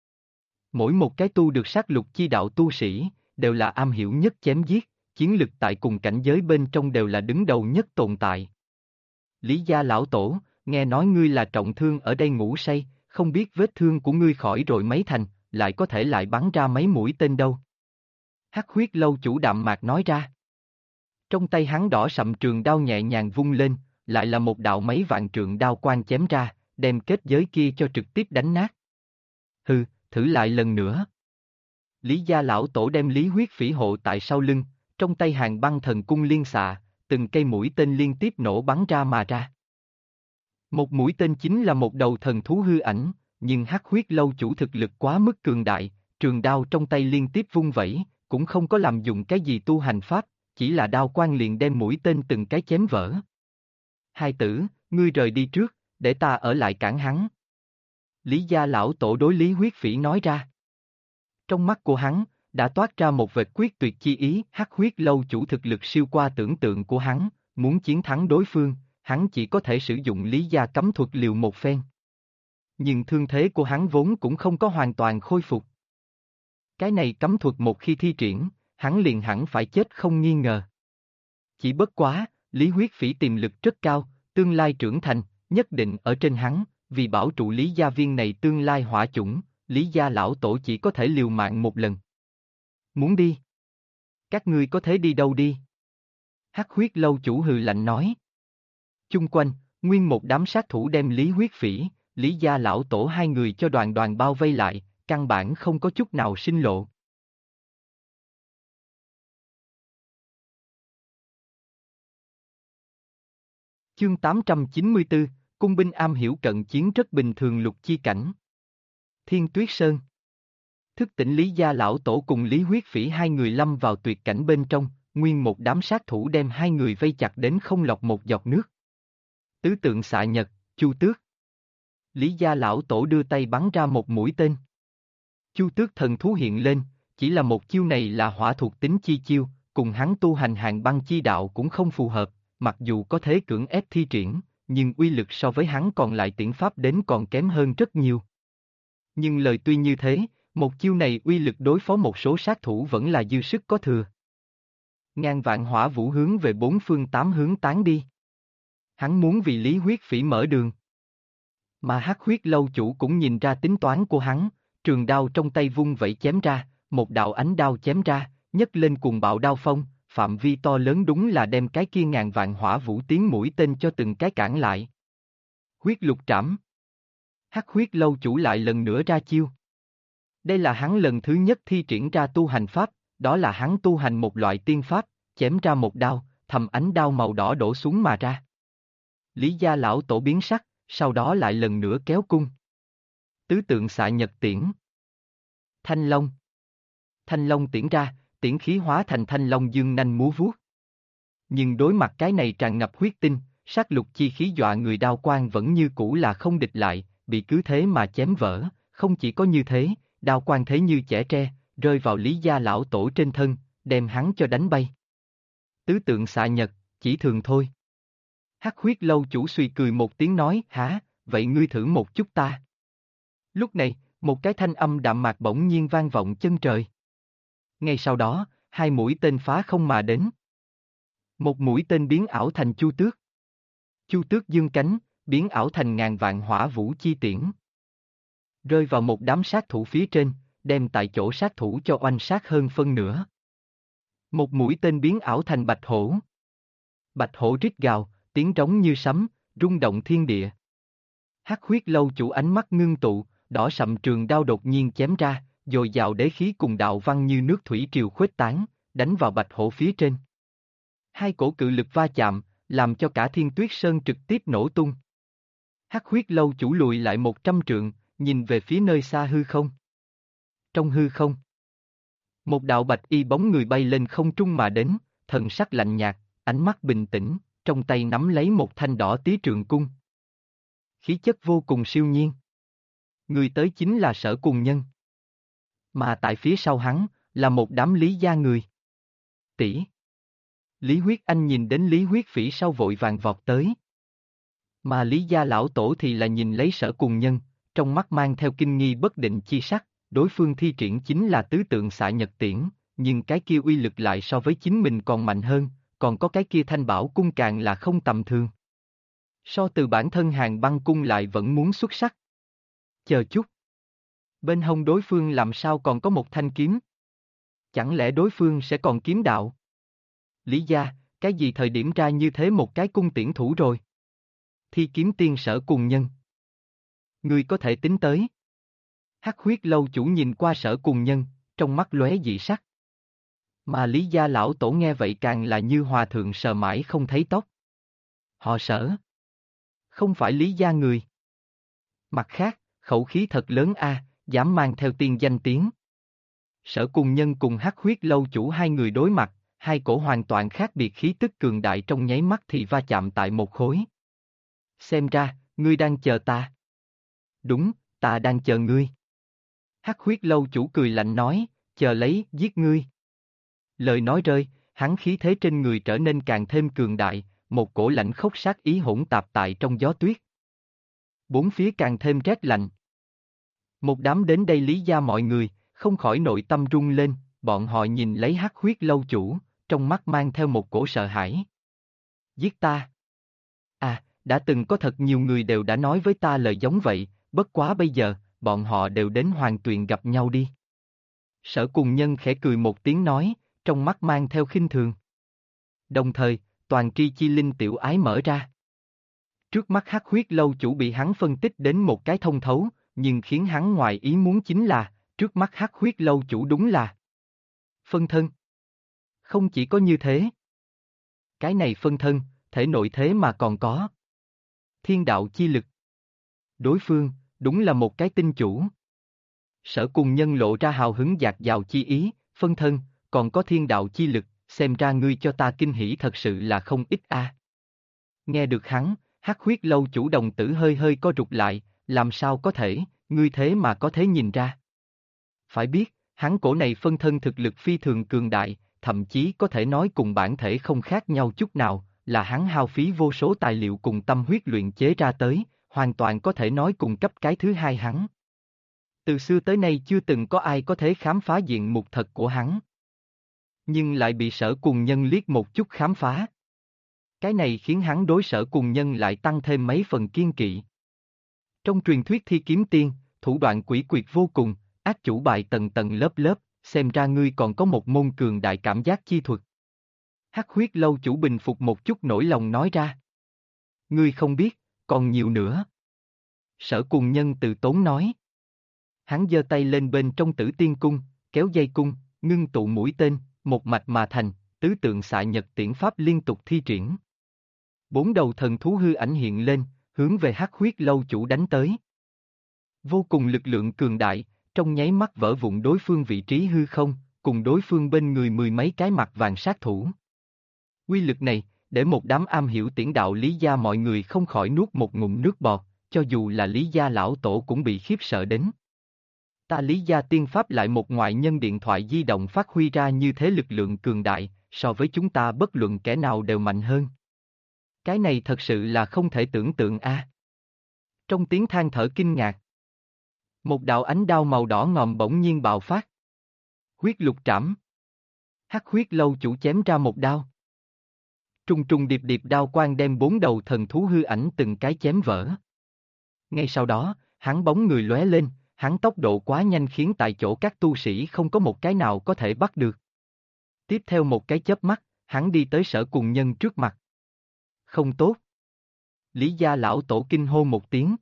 Mỗi một cái tu được sát lục chi đạo tu sĩ, đều là am hiểu nhất chém giết, chiến lực tại cùng cảnh giới bên trong đều là đứng đầu nhất tồn tại. Lý gia lão tổ, nghe nói ngươi là trọng thương ở đây ngủ say, không biết vết thương của ngươi khỏi rồi mấy thành, lại có thể lại bắn ra mấy mũi tên đâu. Hắc Huyết Lâu chủ đạm mạc nói ra. Trong tay hắn đỏ sậm trường đao nhẹ nhàng vung lên, lại là một đạo mấy vạn trượng đao quang chém ra, đem kết giới kia cho trực tiếp đánh nát. Hừ, thử lại lần nữa. Lý gia lão tổ đem Lý Huyết Phỉ hộ tại sau lưng, trong tay hàng băng thần cung liên xạ, từng cây mũi tên liên tiếp nổ bắn ra mà ra. Một mũi tên chính là một đầu thần thú hư ảnh, nhưng Hắc Huyết Lâu chủ thực lực quá mức cường đại, trường đao trong tay liên tiếp vung vẩy, cũng không có làm dụng cái gì tu hành pháp, chỉ là đao quang liền đem mũi tên từng cái chém vỡ. Hai tử, ngươi rời đi trước, để ta ở lại cản hắn. Lý gia lão tổ đối Lý Huyết Phỉ nói ra. Trong mắt của hắn, đã toát ra một vệt quyết tuyệt chi ý, Hắc Huyết Lâu chủ thực lực siêu qua tưởng tượng của hắn, muốn chiến thắng đối phương, hắn chỉ có thể sử dụng Lý gia cấm thuật liều một phen. Nhưng thương thế của hắn vốn cũng không có hoàn toàn khôi phục. Cái này cấm thuật một khi thi triển, hắn liền hẳn phải chết không nghi ngờ. Chỉ bất quá, Lý Huyết Phỉ tiềm lực rất cao, tương lai trưởng thành, nhất định ở trên hắn, vì bảo trụ Lý gia viên này tương lai hỏa chủng, Lý gia lão tổ chỉ có thể liều mạng một lần. Muốn đi? Các ngươi có thể đi đâu đi? Hắc Huyết Lâu chủ hừ lạnh nói. Chung quanh, nguyên một đám sát thủ đem Lý Huyết Phỉ, Lý gia lão tổ hai người cho đoàn đoàn bao vây lại, căn bản không có chút nào sinh lộ. Chương 894, Cung binh am hiểu cận chiến rất bình thường lục chi cảnh. Thiên Tuyết Sơn. Thức tỉnh Lý gia lão tổ cùng Lý Huyết Phỉ hai người lâm vào tuyệt cảnh bên trong, nguyên một đám sát thủ đem hai người vây chặt đến không lọt một giọt nước. Tứ tượng xạ nhật, Chu Tước. Lý gia lão tổ đưa tay bắn ra một mũi tên. Chu Tước thần thú hiện lên, chỉ là một chiêu này là hỏa thuộc tính chi chiêu, cùng hắn tu hành hàng băng chi đạo cũng không phù hợp, mặc dù có thể cưỡng ép thi triển, nhưng uy lực so với hắn còn lại tiễn pháp đến còn kém hơn rất nhiều. Nhưng lời tuy như thế, một chiêu này uy lực đối phó một số sát thủ vẫn là dư sức có thừa. Ngàn vạn hỏa vũ hướng về bốn phương tám hướng tán đi. Hắn muốn vì Lý Huyết Phỉ mở đường. Mà Hắc Huyết Lâu chủ cũng nhìn ra tính toán của hắn, trường đao trong tay vung vẩy chém ra, một đạo ánh đao chém ra, nhấc lên cuồng bạo đao phong, phạm vi to lớn đúng là đem cái kia ngàn vạn hỏa vũ tiến mũi tên cho từng cái cản lại. Huyết lục trảm. Hắc Huyết Lâu chủ lại lần nữa ra chiêu. Đây là hắn lần thứ nhất thi triển ra tu hành pháp, đó là hắn tu hành một loại tiên pháp, chém ra một đao, thầm ánh đao màu đỏ đổ xuống mà ra. Lý gia lão tổ biến sắc, sau đó lại lần nữa kéo cung. Tứ tượng xạ nhật tiễn. Thanh long. Thanh long tiễn ra, tiễn khí hóa thành thanh long dương nanh múa vuốt. Nhưng đối mặt cái này tràn ngập huyết tinh, sát lục chi khí dọa người đao quang vẫn như cũ là không địch lại, bị cứ thế mà chém vỡ, không chỉ có như thế, đao quang thế như chẻ tre, rơi vào Lý gia lão tổ trên thân, đem hắn cho đánh bay. Tứ tượng xạ nhật, chỉ thường thôi. Hắc Huyết Lâu chủ suy cười một tiếng nói, hả, vậy ngươi thử một chút ta. Lúc này, một cái thanh âm đạm mạc bỗng nhiên vang vọng chân trời. Ngay sau đó, hai mũi tên phá không mà đến. Một mũi tên biến ảo thành Chu Tước. Chu Tước dương cánh, biến ảo thành ngàn vạn hỏa vũ chi tiễn. Rơi vào một đám sát thủ phía trên, đem tại chỗ sát thủ cho oanh sát hơn phân nửa. Một mũi tên biến ảo thành bạch hổ. Bạch hổ rít gào, tiếng trống như sấm, rung động thiên địa. Hắc Huyết Lâu chủ ánh mắt ngưng tụ, đỏ sậm trường đao đột nhiên chém ra, dồi dào đế khí cùng đạo văn như nước thủy triều khuếch tán, đánh vào bạch hổ phía trên. Hai cổ cự lực va chạm, làm cho cả Thiên Tuyết Sơn trực tiếp nổ tung. Hắc huyết lâu chủ lùi lại 100 trượng, nhìn về phía nơi xa hư không. Trong hư không, một đạo bạch y bóng người bay lên không trung mà đến, thần sắc lạnh nhạt, ánh mắt bình tĩnh, trong tay nắm lấy một thanh đỏ tí trường cung. Khí chất vô cùng siêu nhiên. Người tới chính là Sở Cùng Nhân. Mà tại phía sau hắn, là một đám Lý gia người. Tỷ. Lý Huyết Anh nhìn đến Lý Huyết Phỉ sau vội vàng vọt tới. Mà Lý gia lão tổ thì là nhìn lấy Sở Cùng Nhân, trong mắt mang theo kinh nghi bất định chi sắc, đối phương thi triển chính là tứ tượng xạ nhật tiễn, nhưng cái kia uy lực lại so với chính mình còn mạnh hơn, còn có cái kia thanh bảo cung càng là không tầm thường. So từ bản thân Hàng Băng cung lại vẫn muốn xuất sắc. Chờ chút. Bên hông đối phương làm sao còn có một thanh kiếm? Chẳng lẽ đối phương sẽ còn kiếm đạo? Lý gia, cái gì thời điểm ra như thế một cái cung tiễn thủ rồi? Thi kiếm tiên Sở Cùng Nhân. Ngươi có thể tính tới. Hắc huyết lâu chủ nhìn qua Sở Cùng Nhân, trong mắt lóe dị sắc. Mà Lý gia lão tổ nghe vậy càng là như hòa thượng sờ mãi không thấy tóc. Họ Sở. Không phải Lý gia người. Mặt khác, khẩu khí thật lớn a, dám mang theo tiên danh tiếng. Sở Cùng Nhân cùng Hắc huyết lâu chủ hai người đối mặt, hai cổ hoàn toàn khác biệt khí tức cường đại trong nháy mắt thì va chạm tại một khối. Xem ra, ngươi đang chờ ta. Đúng, ta đang chờ ngươi. Hắc huyết lâu chủ cười lạnh nói, chờ lấy, giết ngươi. Lời nói rơi, hắn khí thế trên người trở nên càng thêm cường đại, một cổ lạnh khốc sát ý hỗn tạp tại trong gió tuyết. Bốn phía càng thêm rét lạnh. Một đám đến đây Lý gia mọi người, không khỏi nội tâm rung lên, bọn họ nhìn lấy Hắc huyết lâu chủ, trong mắt mang theo một cổ sợ hãi. Giết ta. À, đã từng có thật nhiều người đều đã nói với ta lời giống vậy, bất quá bây giờ, bọn họ đều đến Hoàng Tuyền gặp nhau đi. Sở Cùng Nhân khẽ cười một tiếng nói, trong mắt mang theo khinh thường. Đồng thời, toàn tri chi linh tiểu ái mở ra. Trước mắt Hắc huyết lâu chủ bị hắn phân tích đến một cái thông thấu, nhưng khiến hắn ngoài ý muốn chính là, trước mắt Hắc huyết lâu chủ đúng là phân thân. Không chỉ có như thế. Cái này phân thân, thể nội thế mà còn có thiên đạo chi lực. Đối phương, đúng là một cái tinh chủ. Sở Cùng Nhân lộ ra hào hứng dạt dào chi ý, phân thân, còn có thiên đạo chi lực, xem ra ngươi cho ta kinh hỉ thật sự là không ít a. Nghe được hắn, Hắc huyết lâu chủ đồng tử hơi hơi co rụt lại, làm sao có thể, ngươi thế mà có thể nhìn ra. Phải biết, hắn cổ này phân thân thực lực phi thường cường đại, thậm chí có thể nói cùng bản thể không khác nhau chút nào, là hắn hao phí vô số tài liệu cùng tâm huyết luyện chế ra tới, hoàn toàn có thể nói cùng cấp cái thứ hai hắn. Từ xưa tới nay chưa từng có ai có thể khám phá diện mục thật của hắn. Nhưng lại bị Sở Cùng Nhân liếc một chút khám phá. Cái này khiến hắn đối Sở Cùng Nhân lại tăng thêm mấy phần kiên kỵ. Trong truyền thuyết thi kiếm tiên, thủ đoạn quỷ quyệt vô cùng, ác chủ bài tầng tầng lớp lớp, xem ra ngươi còn có một môn cường đại cảm giác chi thuật. Hắc huyết lâu chủ bình phục một chút nỗi lòng nói ra. Ngươi không biết, còn nhiều nữa. Sở Cùng Nhân từ tốn nói. Hắn giơ tay lên bên trong Tử Tiên cung, kéo dây cung, ngưng tụ mũi tên, một mạch mà thành, tứ tượng xạ nhật tiễn pháp liên tục thi triển. Bốn đầu thần thú hư ảnh hiện lên, hướng về Hắc huyết lâu chủ đánh tới. Vô cùng lực lượng cường đại, trong nháy mắt vỡ vụn đối phương vị trí hư không, cùng đối phương bên người mười mấy cái mặt vàng sát thủ. Quy lực này, để một đám am hiểu tiễn đạo Lý gia mọi người không khỏi nuốt một ngụm nước bọt, cho dù là Lý gia lão tổ cũng bị khiếp sợ đến. Ta Lý gia tiên pháp lại một ngoại nhân điện thoại di động phát huy ra như thế lực lượng cường đại, so với chúng ta bất luận kẻ nào đều mạnh hơn. Cái này thật sự là không thể tưởng tượng a. Trong tiếng than thở kinh ngạc, một đạo ánh đao màu đỏ ngòm bỗng nhiên bạo phát. Huyết lục trảm. Hắc huyết lâu chủ chém ra một đao. Trùng trùng điệp điệp đao quang đem bốn đầu thần thú hư ảnh từng cái chém vỡ. Ngay sau đó, hắn bóng người lóe lên, hắn tốc độ quá nhanh khiến tại chỗ các tu sĩ không có một cái nào có thể bắt được. Tiếp theo một cái chớp mắt, hắn đi tới Sở Cùng Nhân trước mặt. Không tốt. Lý gia lão tổ kinh hô một tiếng.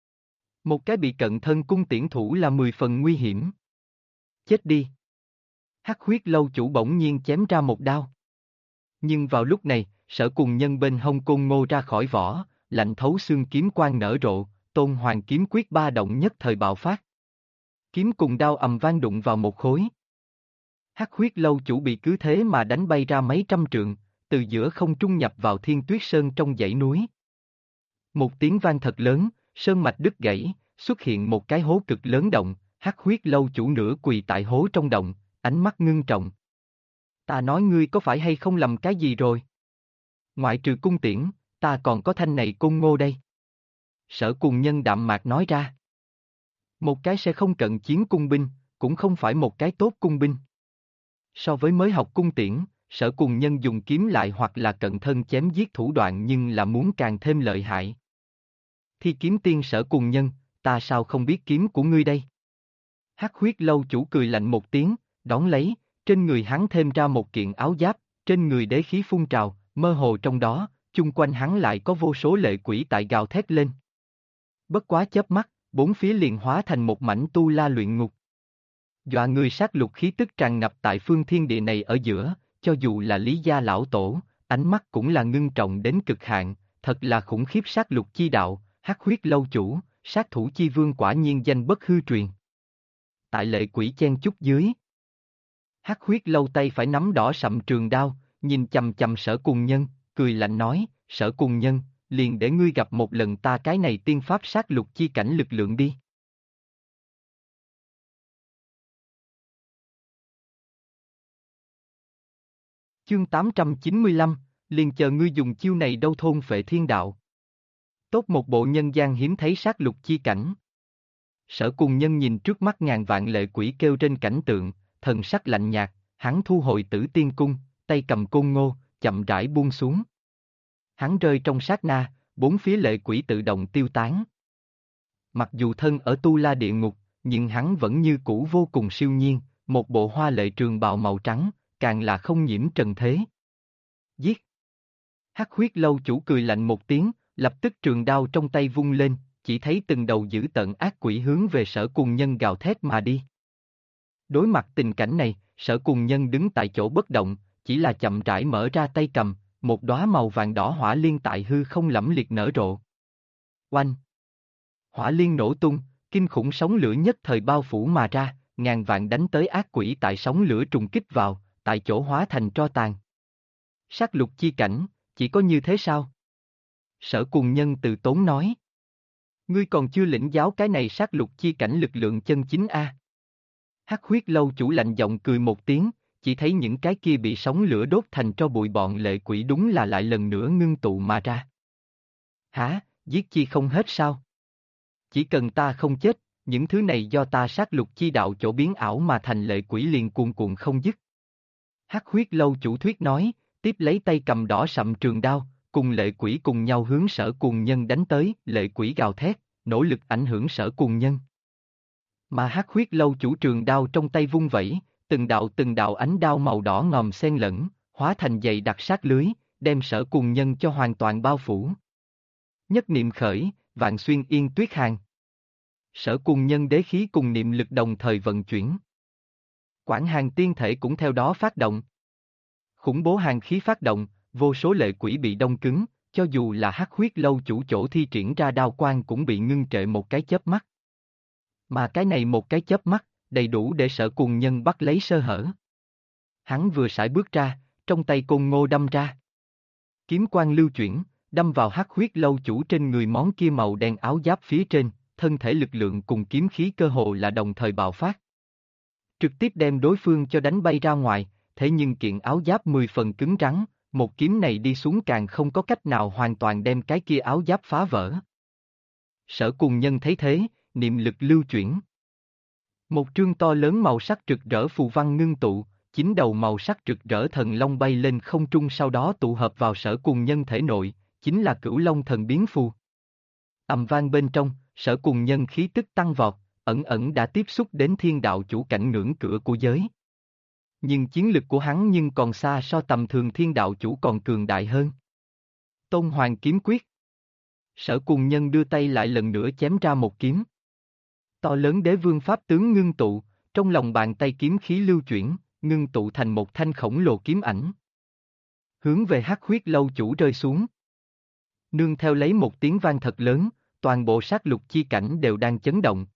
Một cái bị cận thân cung tiễn thủ là 10 phần nguy hiểm. Chết đi. Hắc huyết lâu chủ bỗng nhiên chém ra một đao. Nhưng vào lúc này, Sở Cùng Nhân bên hông Côn Ngô ra khỏi vỏ, lạnh thấu xương kiếm quang nở rộ, Tôn Hoàng kiếm quyết ba động nhất thời bạo phát. Kiếm cùng đao ầm vang đụng vào một khối. Hắc huyết lâu chủ bị cứ thế mà đánh bay ra mấy trăm trượng, từ giữa không trung nhập vào Thiên Tuyết Sơn trong dãy núi. Một tiếng vang thật lớn, sơn mạch đứt gãy, xuất hiện một cái hố cực lớn động, hắc huyết lâu chủ nửa quỳ tại hố trong động, ánh mắt ngưng trọng. Ta nói ngươi có phải hay không lầm cái gì rồi? Ngoại trừ cung tiễn, ta còn có thanh này Côn Ngô đây. Sở Cùng Nhân đạm mạc nói ra. Một cái sẽ không cận chiến cung binh, cũng không phải một cái tốt cung binh. So với mới học cung tiễn, Sở Cùng Nhân dùng kiếm lại hoặc là cận thân chém giết thủ đoạn nhưng là muốn càng thêm lợi hại. Thi kiếm tiên Sở Cùng Nhân, ta sao không biết kiếm của ngươi đây? Hắc huyết lâu chủ cười lạnh một tiếng, đón lấy, trên người hắn thêm ra một kiện áo giáp, trên người đế khí phun trào, mơ hồ trong đó, chung quanh hắn lại có vô số lệ quỷ tại gào thét lên. Bất quá chớp mắt, bốn phía liền hóa thành một mảnh tu la luyện ngục. Dọa người sát lục khí tức tràn ngập tại phương thiên địa này ở giữa, cho dù là Lý Gia lão tổ, ánh mắt cũng là ngưng trọng đến cực hạn, thật là khủng khiếp sát lục chi đạo, hắc huyết lâu chủ, sát thủ chi vương quả nhiên danh bất hư truyền. Tại lệ quỷ chen chúc dưới. Hắc huyết lâu tay phải nắm đỏ sậm trường đao, nhìn chằm chằm Sở Cùng Nhân, cười lạnh nói, Sở Cùng Nhân, liền để ngươi gặp một lần ta cái này tiên pháp sát lục chi cảnh lực lượng đi. Chương 895, liền chờ ngươi dùng chiêu này đâu thôn phệ thiên đạo. Tốt một bộ nhân gian hiếm thấy sát lục chi cảnh. Sở Cùng Nhân nhìn trước mắt ngàn vạn lệ quỷ kêu trên cảnh tượng, thần sắc lạnh nhạt, hắn thu hồi Tử Tiên Cung, tay cầm Côn Ngô, chậm rãi buông xuống. Hắn rơi trong sát na, bốn phía lệ quỷ tự động tiêu tán. Mặc dù thân ở Tu La địa ngục, nhưng hắn vẫn như cũ vô cùng siêu nhiên, một bộ hoa lệ trường bào màu trắng, càng là không nhiễm trần thế. Giết! Hắc huyết lâu chủ cười lạnh một tiếng, lập tức trường đao trong tay vung lên, chỉ thấy từng đầu dữ tợn ác quỷ hướng về Sở Cùng Nhân gào thét mà đi. Đối mặt tình cảnh này, Sở Cùng Nhân đứng tại chỗ bất động, chỉ là chậm rãi mở ra tay cầm, một đóa màu vàng đỏ hỏa liên tại hư không lẫm liệt nở rộ. Oanh! Hỏa liên nổ tung, kinh khủng sóng lửa nhất thời bao phủ mà ra, ngàn vạn đánh tới ác quỷ tại sóng lửa trùng kích vào, tại chỗ hóa thành tro tàn. Sát lục chi cảnh, chỉ có như thế sao? Sở Cùng Nhân từ tốn nói. Ngươi còn chưa lĩnh giáo cái này sát lục chi cảnh lực lượng chân chính a? Hắc huyết lâu chủ lạnh giọng cười một tiếng, chỉ thấy những cái kia bị sóng lửa đốt thành tro bụi bọn lệ quỷ đúng là lại lần nữa ngưng tụ mà ra. Hả, giết chi không hết sao? Chỉ cần ta không chết, những thứ này do ta sát lục chi đạo chỗ biến ảo mà thành lệ quỷ liền cuồn cuộn không dứt. Hắc huyết lâu chủ thuyết nói, tiếp lấy tay cầm đỏ sậm trường đao, cùng lệ quỷ cùng nhau hướng Sở Cùng Nhân đánh tới, lệ quỷ gào thét, nỗ lực ảnh hưởng Sở Cùng Nhân. Mà hắc huyết lâu chủ trường đao trong tay vung vẩy, từng đạo ánh đao màu đỏ ngòm xen lẫn, hóa thành dày đặc sát lưới, đem Sở Cùng Nhân cho hoàn toàn bao phủ. Nhất niệm khởi, vạn xuyên yên tuyết hàng. Sở Cùng Nhân đế khí cùng niệm lực đồng thời vận chuyển. Quảng Hàn tiên thể cũng theo đó phát động. Khủng bố hàn khí phát động, vô số lệ quỷ bị đông cứng, cho dù là hắc huyết lâu chủ chỗ thi triển ra đao quang cũng bị ngưng trệ một cái chớp mắt. Mà cái này một cái chớp mắt, đầy đủ để Sở Cùng Nhân bắt lấy sơ hở. Hắn vừa sải bước ra, trong tay Côn Ngô đâm ra. Kiếm quang lưu chuyển, đâm vào hắc huyết lâu chủ trên người món kia màu đen áo giáp phía trên, thân thể lực lượng cùng kiếm khí cơ hồ là đồng thời bạo phát. Trực tiếp đem đối phương cho đánh bay ra ngoài, thế nhưng kiện áo giáp 10 phần cứng rắn, một kiếm này đi xuống càng không có cách nào hoàn toàn đem cái kia áo giáp phá vỡ. Sở Cùng Nhân thấy thế, niệm lực lưu chuyển. Một trương to lớn màu sắc rực rỡ phù văn ngưng tụ, 9 đầu màu sắc rực rỡ thần long bay lên không trung sau đó tụ hợp vào Sở Cùng Nhân thể nội, chính là Cửu Long thần biến phù. Ầm vang bên trong, Sở Cùng Nhân khí tức tăng vọt, ẩn ẩn đã tiếp xúc đến thiên đạo chủ cảnh ngưỡng cửa của giới. Nhưng chiến lực của hắn nhưng còn xa so tầm thường thiên đạo chủ còn cường đại hơn. Tôn Hoàng kiếm quyết. Sở Cùng Nhân đưa tay lại lần nữa chém ra một kiếm. To lớn đế vương pháp tướng ngưng tụ, trong lòng bàn tay kiếm khí lưu chuyển, ngưng tụ thành một thanh khổng lồ kiếm ảnh. hướng về hắc huyết lâu chủ rơi xuống. Nương theo lấy một tiếng vang thật lớn, toàn bộ sát lục chi cảnh đều đang chấn động.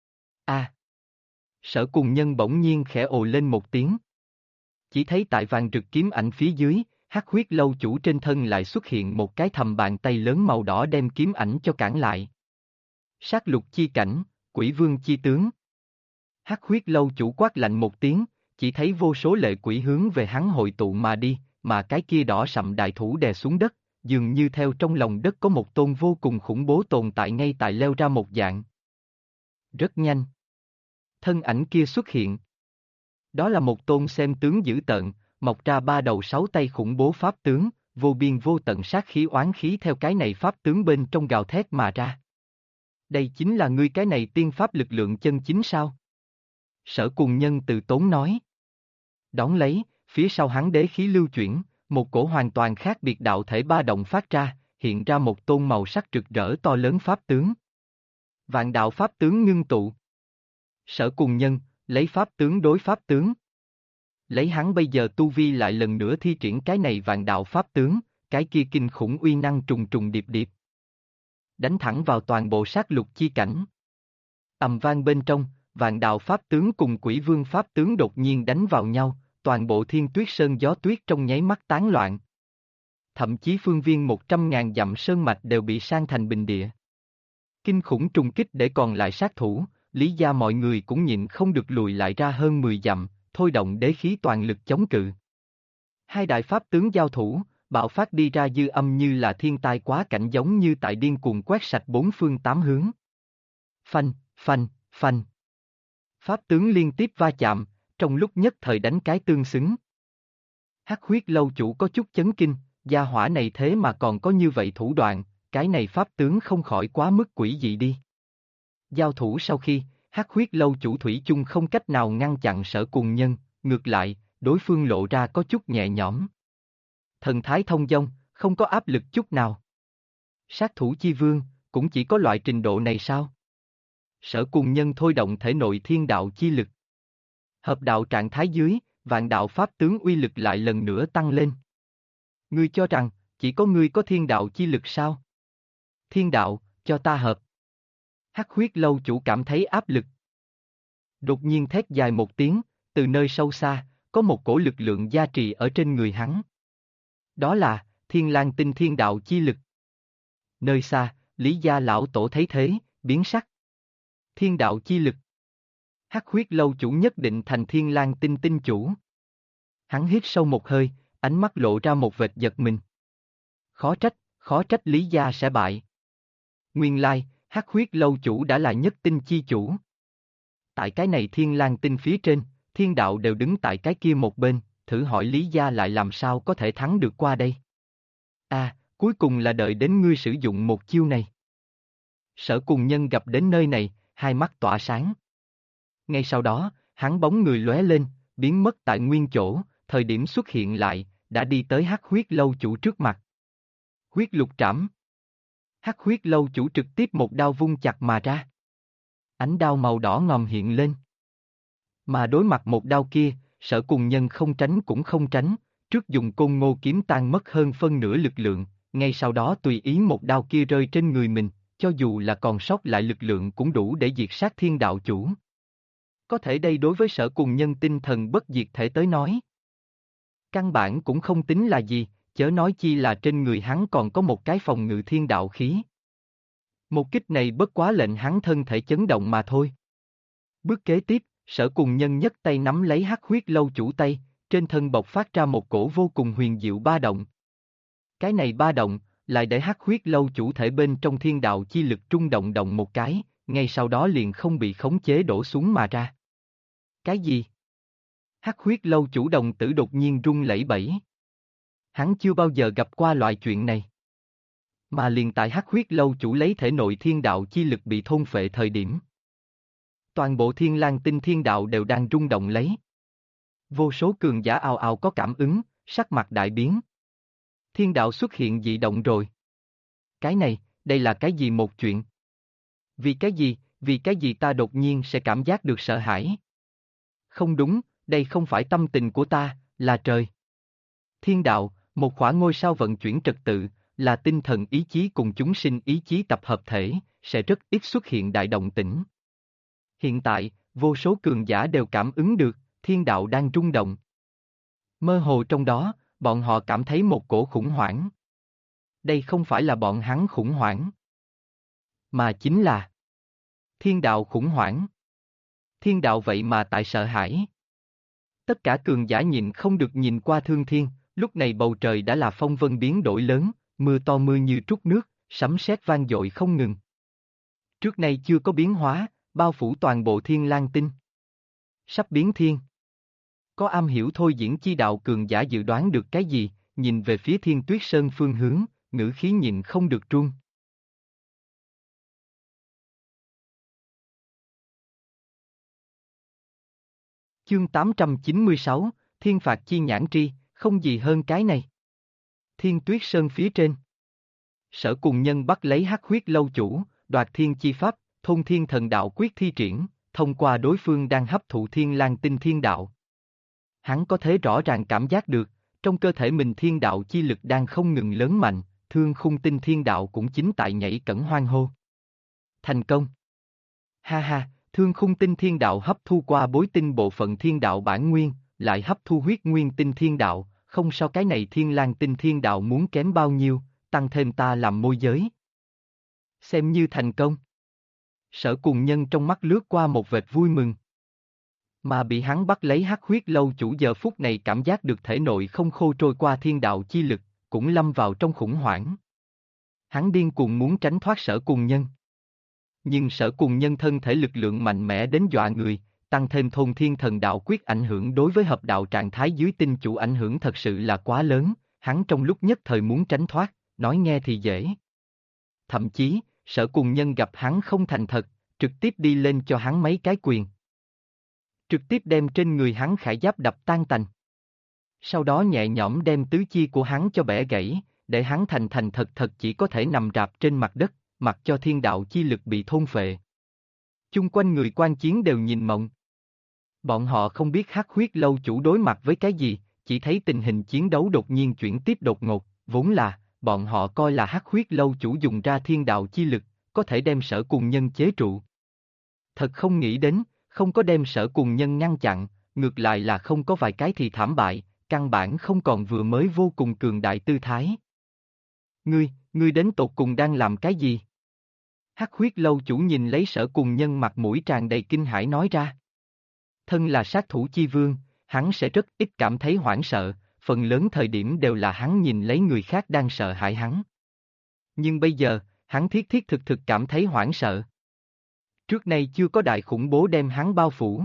A! Sở Cùng Nhân bỗng nhiên khẽ ồ lên một tiếng. Chỉ thấy tại vàng rực kiếm ảnh phía dưới, hắc huyết lâu chủ trên thân lại xuất hiện một cái thầm bàn tay lớn màu đỏ đem kiếm ảnh cho cản lại. Sát lục chi cảnh, quỷ vương chi tướng. Hắc huyết lâu chủ quát lạnh một tiếng, chỉ thấy vô số lệ quỷ hướng về hắn hội tụ mà đi, mà cái kia đỏ sậm đại thủ đè xuống đất, dường như theo trong lòng đất có một tôn vô cùng khủng bố tồn tại ngay tại leo ra một dạng. Rất nhanh. Thân ảnh kia xuất hiện. Đó là một tôn xem tướng dữ tợn, mọc ra ba đầu sáu tay khủng bố pháp tướng, vô biên vô tận sát khí oán khí theo cái này pháp tướng bên trong gào thét mà ra. Đây chính là ngươi cái này tiên pháp lực lượng chân chính sao? Sở Cùng Nhân từ tốn nói. Đón lấy, phía sau hắn đế khí lưu chuyển, một cổ hoàn toàn khác biệt đạo thể ba động phát ra, hiện ra một tôn màu sắc rực rỡ to lớn pháp tướng. Vạn đạo pháp tướng ngưng tụ. Sở Cùng Nhân, lấy pháp tướng đối pháp tướng. Lấy hắn bây giờ tu vi lại lần nữa thi triển cái này vạn đạo pháp tướng, cái kia kinh khủng uy năng trùng trùng điệp điệp. Đánh thẳng vào toàn bộ sát lục chi cảnh. Ầm vang bên trong, vạn đạo pháp tướng cùng quỷ vương pháp tướng đột nhiên đánh vào nhau, toàn bộ thiên tuyết sơn gió tuyết trong nháy mắt tán loạn. Thậm chí phương viên 100.000 dặm sơn mạch đều bị san thành bình địa. Kinh khủng trùng kích để còn lại sát thủ, Lý gia mọi người cũng nhịn không được lùi lại ra hơn 10 dặm, thôi động đế khí toàn lực chống cự. Hai đại pháp tướng giao thủ, bạo phát đi ra dư âm như là thiên tai quá cảnh giống như tại điên cuồng quét sạch bốn phương tám hướng. Phanh, phanh, phanh. Pháp tướng liên tiếp va chạm, trong lúc nhất thời đánh cái tương xứng. Hắc huyết lâu chủ có chút chấn kinh, gia hỏa này thế mà còn có như vậy thủ đoạn, cái này pháp tướng không khỏi quá mức quỷ dị đi. Giao thủ sau khi, hắc huyết lâu chủ thủy chung không cách nào ngăn chặn Sở Cùng Nhân, ngược lại, đối phương lộ ra có chút nhẹ nhõm. Thần thái thông dong, không có áp lực chút nào. Sát thủ chi vương, cũng chỉ có loại trình độ này sao? Sở Cùng Nhân thôi động thể nội thiên đạo chi lực. Hợp đạo trạng thái dưới, vạn đạo pháp tướng uy lực lại lần nữa tăng lên. Ngươi cho rằng, chỉ có ngươi có thiên đạo chi lực sao? Thiên đạo, cho ta hợp. Hắc huyết lâu chủ cảm thấy áp lực. Đột nhiên thét dài một tiếng, từ nơi sâu xa, có một cổ lực lượng gia trì ở trên người hắn. Đó là, Thiên Lang Tinh thiên đạo chi lực. Nơi xa, Lý gia lão tổ thấy thế, biến sắc. Thiên đạo chi lực. Hắc huyết lâu chủ nhất định thành Thiên Lang Tinh tinh chủ. Hắn hít sâu một hơi, ánh mắt lộ ra một vệt giật mình. Khó trách Lý gia sẽ bại. Nguyên lai, hắc huyết lâu chủ đã là nhất tinh chi chủ. Tại cái này Thiên Lang Tinh phía trên, thiên đạo đều đứng tại cái kia một bên, thử hỏi Lý gia lại làm sao có thể thắng được qua đây. Cuối cùng là đợi đến ngươi sử dụng một chiêu này. Sở Cùng Nhân gặp đến nơi này, hai mắt tỏa sáng. Ngay sau đó, hắn bóng người lóe lên, biến mất tại nguyên chỗ, thời điểm xuất hiện lại, đã đi tới hắc huyết lâu chủ trước mặt. Huyết lục trảm. Hắc huyết lâu chủ trực tiếp một đao vung chặt mà ra. Ánh đao màu đỏ ngòm hiện lên. Mà đối mặt một đao kia, Sở Cùng Nhân không tránh cũng không tránh, trước dùng côn ngô kiếm tan mất hơn phân nửa lực lượng, ngay sau đó tùy ý một đao kia rơi trên người mình, cho dù là còn sót lại lực lượng cũng đủ để diệt sát thiên đạo chủ. Có thể đây đối với Sở Cùng Nhân tinh thần bất diệt thể tới nói. Căn bản cũng không tính là gì, chớ nói chi là trên người hắn còn có một cái phòng ngự thiên đạo khí. Một kích này bất quá lệnh hắn thân thể chấn động mà thôi. Bước kế tiếp, Sở Cùng Nhân nhất tay nắm lấy hắc huyết lâu chủ tay, trên thân bộc phát ra một cổ vô cùng huyền diệu ba động. Cái này ba động, lại để hắc huyết lâu chủ thể bên trong thiên đạo chi lực trung động động một cái, ngay sau đó liền không bị khống chế đổ xuống mà ra. Cái gì? Hắc huyết lâu chủ đồng tử đột nhiên run lẩy bẩy. Hắn chưa bao giờ gặp qua loại chuyện này. Mà liền tại hắc huyết lâu chủ lấy thể nội thiên đạo chi lực bị thôn phệ thời điểm. Toàn bộ Thiên Lang Tinh thiên đạo đều đang rung động lấy. Vô số cường giả ào ào có cảm ứng, sắc mặt đại biến. Thiên đạo xuất hiện dị động rồi. Cái này, đây là cái gì một chuyện? Vì cái gì ta đột nhiên sẽ cảm giác được sợ hãi? Không đúng, đây không phải tâm tình của ta, là trời. Thiên đạo, Một khỏa ngôi sao vận chuyển trật tự, là tinh thần ý chí cùng chúng sinh ý chí tập hợp thể, sẽ rất ít xuất hiện đại động tĩnh. Hiện tại, vô số cường giả đều cảm ứng được, thiên đạo đang rung động. Mơ hồ trong đó, bọn họ cảm thấy một cổ khủng hoảng. Đây không phải là bọn hắn khủng hoảng, mà chính là thiên đạo khủng hoảng. Thiên đạo vậy mà tại sợ hãi. Tất cả cường giả nhìn không được nhìn qua Thương Thiên, lúc này bầu trời đã là phong vân biến đổi lớn, mưa to mưa như trút nước, sấm sét vang dội không ngừng. Trước nay chưa có biến hóa, bao phủ toàn bộ Thiên Lang Tinh. Sắp biến thiên. Có am hiểu thôi diễn chi đạo cường giả dự đoán được cái gì, nhìn về phía Thiên Tuyết Sơn phương hướng, ngữ khí nhịn không được run. Chương 896, Thiên phạt chi nhãn tri, không gì hơn cái này. Thiên Tuyết Sơn phía trên. Sở Cùng Nhân bắt lấy Hắc Huyết Lâu chủ, đoạt thiên chi pháp, thôn thiên thần đạo quyết thi triển, thông qua đối phương đang hấp thụ Thiên Lang Tinh thiên đạo. Hắn có thể rõ ràng cảm giác được, trong cơ thể mình thiên đạo chi lực đang không ngừng lớn mạnh, Thương Khung Tinh thiên đạo cũng chính tại nhảy cẫng hoan hô. Thành công! Ha ha, Thương Khung Tinh thiên đạo hấp thu qua bối tinh bộ phận thiên đạo bản nguyên, lại hấp thu huyết nguyên tinh thiên đạo, không so cái này Thiên Lang Tinh thiên đạo muốn kém bao nhiêu, tăng thêm ta làm môi giới. Xem như thành công. Sở Cùng Nhân trong mắt lướt qua một vệt vui mừng. Mà bị hắn bắt lấy Hắc Huyết Lâu chủ giờ phút này cảm giác được thể nội không khô trôi qua thiên đạo chi lực, cũng lâm vào trong khủng hoảng. Hắn điên cuồng muốn tránh thoát Sở Cùng Nhân. Nhưng Sở Cùng Nhân thân thể lực lượng mạnh mẽ đến dọa người, tăng thêm thôn thiên thần đạo quyết ảnh hưởng đối với hợp đạo trạng thái dưới tinh chủ ảnh hưởng thật sự là quá lớn, hắn trong lúc nhất thời muốn tránh thoát, nói nghe thì dễ. Thậm chí, Sở Cùng Nhân gặp hắn không thành thật, trực tiếp đi lên cho hắn mấy cái quyền. Trực tiếp đem trên người hắn khải giáp đập tan tành. Sau đó nhẹ nhõm đem tứ chi của hắn cho bẻ gãy, để hắn thành thành thật thật chỉ có thể nằm rạp trên mặt đất, mặc cho thiên đạo chi lực bị thôn phệ. Chung quanh người quan chiến đều nhìn mộng. Bọn họ không biết Hắc Huyết Lâu chủ đối mặt với cái gì, chỉ thấy tình hình chiến đấu đột nhiên chuyển tiếp đột ngột, vốn là, bọn họ coi là Hắc Huyết Lâu chủ dùng ra thiên đạo chi lực, có thể đem Sở Cùng Nhân chế trụ. Thật không nghĩ đến, không có đem Sở Cùng Nhân ngăn chặn, ngược lại là không có vài cái thì thảm bại, căn bản không còn vừa mới vô cùng cường đại tư thái. Ngươi đến tột cùng đang làm cái gì? Hắc Huyết Lâu chủ nhìn lấy Sở Cùng Nhân mặt mũi tràn đầy kinh hãi nói ra. Thân là sát thủ chi vương, hắn sẽ rất ít cảm thấy hoảng sợ, phần lớn thời điểm đều là hắn nhìn lấy người khác đang sợ hãi hắn. Nhưng bây giờ, hắn thiết thiết thực thực cảm thấy hoảng sợ. Trước nay chưa có đại khủng bố đem hắn bao phủ.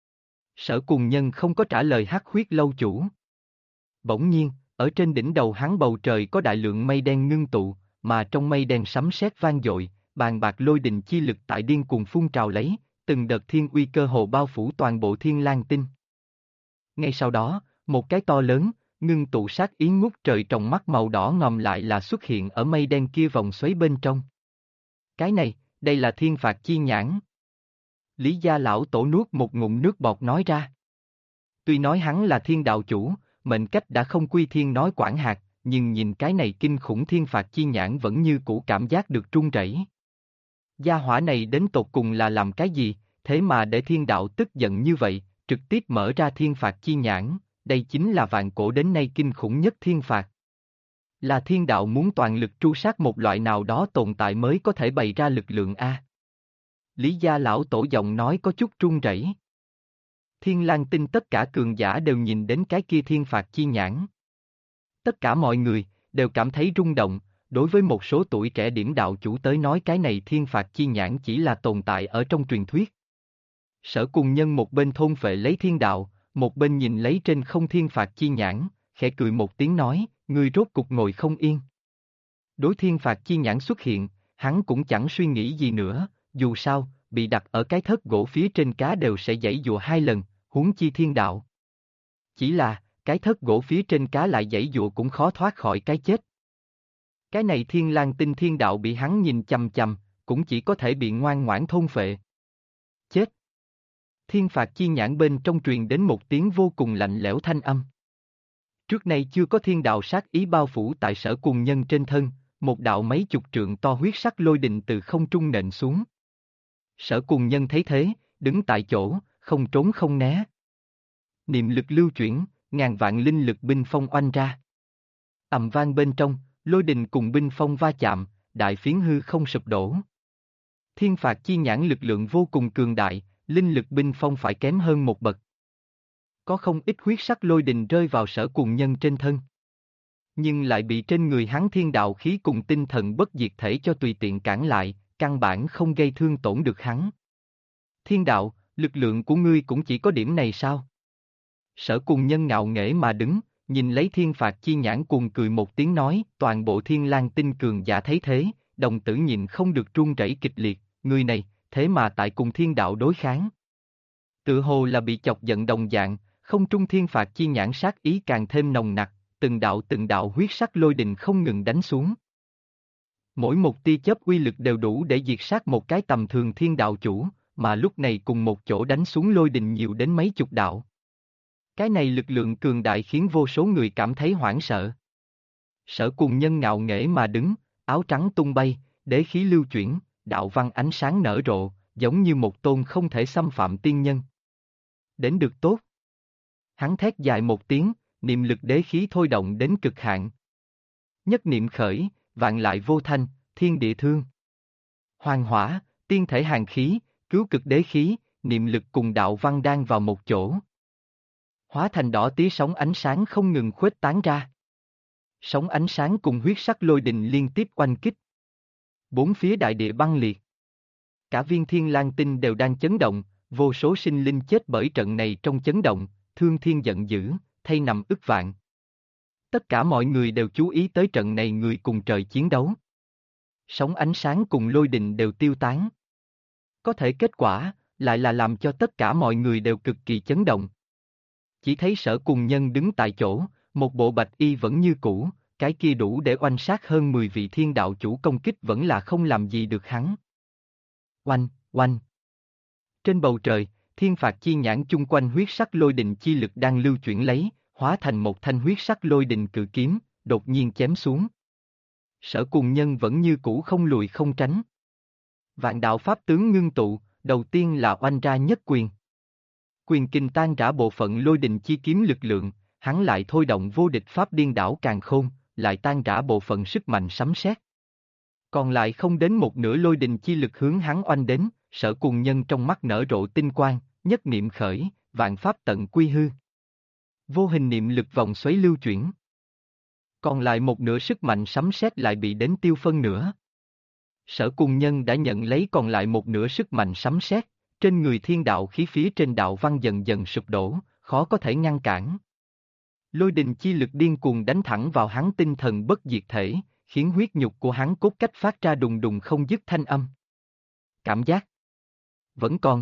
Sở Cùng Nhân không có trả lời Hắc Huyết Lâu chủ. Bỗng nhiên, ở trên đỉnh đầu hắn bầu trời có đại lượng mây đen ngưng tụ, mà trong mây đen sấm sét vang dội, bàn bạc lôi đình chi lực tại điên cuồng phun trào lấy, từng đợt thiên uy cơ hồ bao phủ toàn bộ Thiên Lang Tinh. Ngay sau đó, một cái to lớn, ngưng tụ sát ý ngút trời trong mắt màu đỏ ngòm lại là xuất hiện ở mây đen kia vòng xoáy bên trong. Cái này, đây là thiên phạt chi nhãn. Lý Gia lão tổ nuốt một ngụm nước bọt nói ra. Tuy nói hắn là thiên đạo chủ, mệnh cách đã không quy thiên nói quản hạt, nhưng nhìn cái này kinh khủng thiên phạt chi nhãn vẫn như cũ cảm giác được run rẩy. Gia hỏa này đến tột cùng là làm cái gì, thế mà để thiên đạo tức giận như vậy, trực tiếp mở ra thiên phạt chi nhãn, đây chính là vạn cổ đến nay kinh khủng nhất thiên phạt. Là thiên đạo muốn toàn lực tru sát một loại nào đó tồn tại mới có thể bày ra lực lượng A. Lý Gia lão tổ giọng nói có chút run rẩy. Thiên Lang Tinh tất cả cường giả đều nhìn đến cái kia thiên phạt chi nhãn. Tất cả mọi người đều cảm thấy rung động, đối với một số tuổi trẻ điểm đạo chủ tới nói cái này thiên phạt chi nhãn chỉ là tồn tại ở trong truyền thuyết. Sở Cùng Nhân một bên thôn phệ lấy thiên đạo, một bên nhìn lấy trên không thiên phạt chi nhãn, khẽ cười một tiếng nói, ngươi rốt cục ngồi không yên. Đối thiên phạt chi nhãn xuất hiện, hắn cũng chẳng suy nghĩ gì nữa, dù sao, bị đặt ở cái thớt gỗ phía trên cá đều sẽ giãy giụa 2 lần, huống chi thiên đạo. Chỉ là, cái thớt gỗ phía trên cá lại giãy giụa cũng khó thoát khỏi cái chết. Cái này Thiên Lang Tinh thiên đạo bị hắn nhìn chằm chằm, cũng chỉ có thể bị ngoan ngoãn thôn phệ. Chết! Thiên phạt chi nhãn bên trong truyền đến một tiếng vô cùng lạnh lẽo thanh âm. Trước nay chưa có thiên đạo sát ý bao phủ tại Sở Cùng Nhân trên thân, một đạo mấy chục trượng to huyết sắc lôi đình từ không trung nện xuống. Sở Cùng Nhân thấy thế, đứng tại chỗ, không trốn không né. Niệm lực lưu chuyển, ngàn vạn linh lực binh phong oanh ra. Ầm vang bên trong, lôi đình cùng binh phong va chạm, đại phiến hư không sụp đổ. Thiên phạt chi nhãn lực lượng vô cùng cường đại, linh lực binh phong phải kém hơn một bậc. Có không ít huyết sắc lôi đình rơi vào Sở Cùng Nhân trên thân. Nhưng lại bị trên người hắn thiên đạo khí cùng tinh thần bất diệt thể cho tùy tiện cản lại, căn bản không gây thương tổn được hắn. Thiên đạo, lực lượng của ngươi cũng chỉ có điểm này sao? Sở Cùng Nhân ngạo nghễ mà đứng, nhìn lấy thiên phạt chi nhãn cuồng cười một tiếng nói, toàn bộ thiên lang tinh cường giả thấy thế, đồng tử nhịn không được run rẩy kịch liệt, người này, thế mà tại cùng thiên đạo đối kháng. Tự hồ là bị chọc giận đồng dạng, không trung thiên phạt chi nhãn sát ý càng thêm nồng nặc, từng đạo huyết sắc lôi đình không ngừng đánh xuống. Mỗi một tia chớp uy lực đều đủ để diệt sát một cái tầm thường thiên đạo chủ, mà lúc này cùng một chỗ đánh xuống lôi đình nhiều đến mấy chục đạo. Cái này lực lượng cường đại khiến vô số người cảm thấy hoảng sợ. Sở Cùng Nhân ngạo nghễ mà đứng, áo trắng tung bay, đế khí lưu chuyển, đạo văn ánh sáng nở rộ, giống như một tôn không thể xâm phạm tiên nhân. Đến được tốt. Hắn thét dài một tiếng, niệm lực đế khí thôi động đến cực hạn. Nhất niệm khởi, vạn lại vô thanh, thiên địa thương. Hoàng hỏa, tiên thể hàn khí, cứu cực đế khí, niệm lực cùng đạo văn đang vào một chỗ. Hóa thành đỏ tía sóng ánh sáng không ngừng khuếch tán ra. Sóng ánh sáng cùng huyết sắc lôi đình liên tiếp oanh kích. Bốn phía đại địa băng liệt. Cả viên thiên lang tinh đều đang chấn động, vô số sinh linh chết bởi trận này trong chấn động, thương thiên giận dữ, thay nằm ức vạn. Tất cả mọi người đều chú ý tới trận này người cùng trời chiến đấu. Sóng ánh sáng cùng lôi đình đều tiêu tán. Có thể kết quả, lại là làm cho tất cả mọi người đều cực kỳ chấn động. Chỉ thấy Sở Cùng Nhân đứng tại chỗ, một bộ bạch y vẫn như cũ, cái kia đủ để oanh sát hơn 10 vị thiên đạo chủ công kích vẫn là không làm gì được hắn. Oanh, oanh. Trên bầu trời, thiên phạt chi nhãn chung quanh huyết sắc lôi đình chi lực đang lưu chuyển lấy, hóa thành một thanh huyết sắc lôi đình cự kiếm, đột nhiên chém xuống. Sở Cùng Nhân vẫn như cũ không lùi không tránh. Vạn đạo pháp tướng ngưng tụ, đầu tiên là oanh ra nhất quyền. Quyền kình tan rã bộ phận lôi đình chi kiếm lực lượng, hắn lại thôi động vô địch pháp điên đảo càn khôn, lại tan rã bộ phận sức mạnh sấm sét. Còn lại không đến một nửa lôi đình chi lực hướng hắn oanh đến, Sở Cùng Nhân trong mắt nở rộ tinh quang, nhất niệm khởi, vạn pháp tận quy hư. Vô hình niệm lực vòng xoáy lưu chuyển. Còn lại một nửa sức mạnh sấm sét lại bị đến tiêu phân nửa. Sở Cùng Nhân đã nhận lấy còn lại một nửa sức mạnh sấm sét, trên người thiên đạo khí phía trên đạo văn dần dần sụp đổ, khó có thể ngăn cản. Lôi đình chi lực điên cuồng đánh thẳng vào hắn tinh thần bất diệt thể, khiến huyết nhục của hắn cốt cách phát ra đùng đùng không dứt thanh âm. Cảm giác vẫn còn.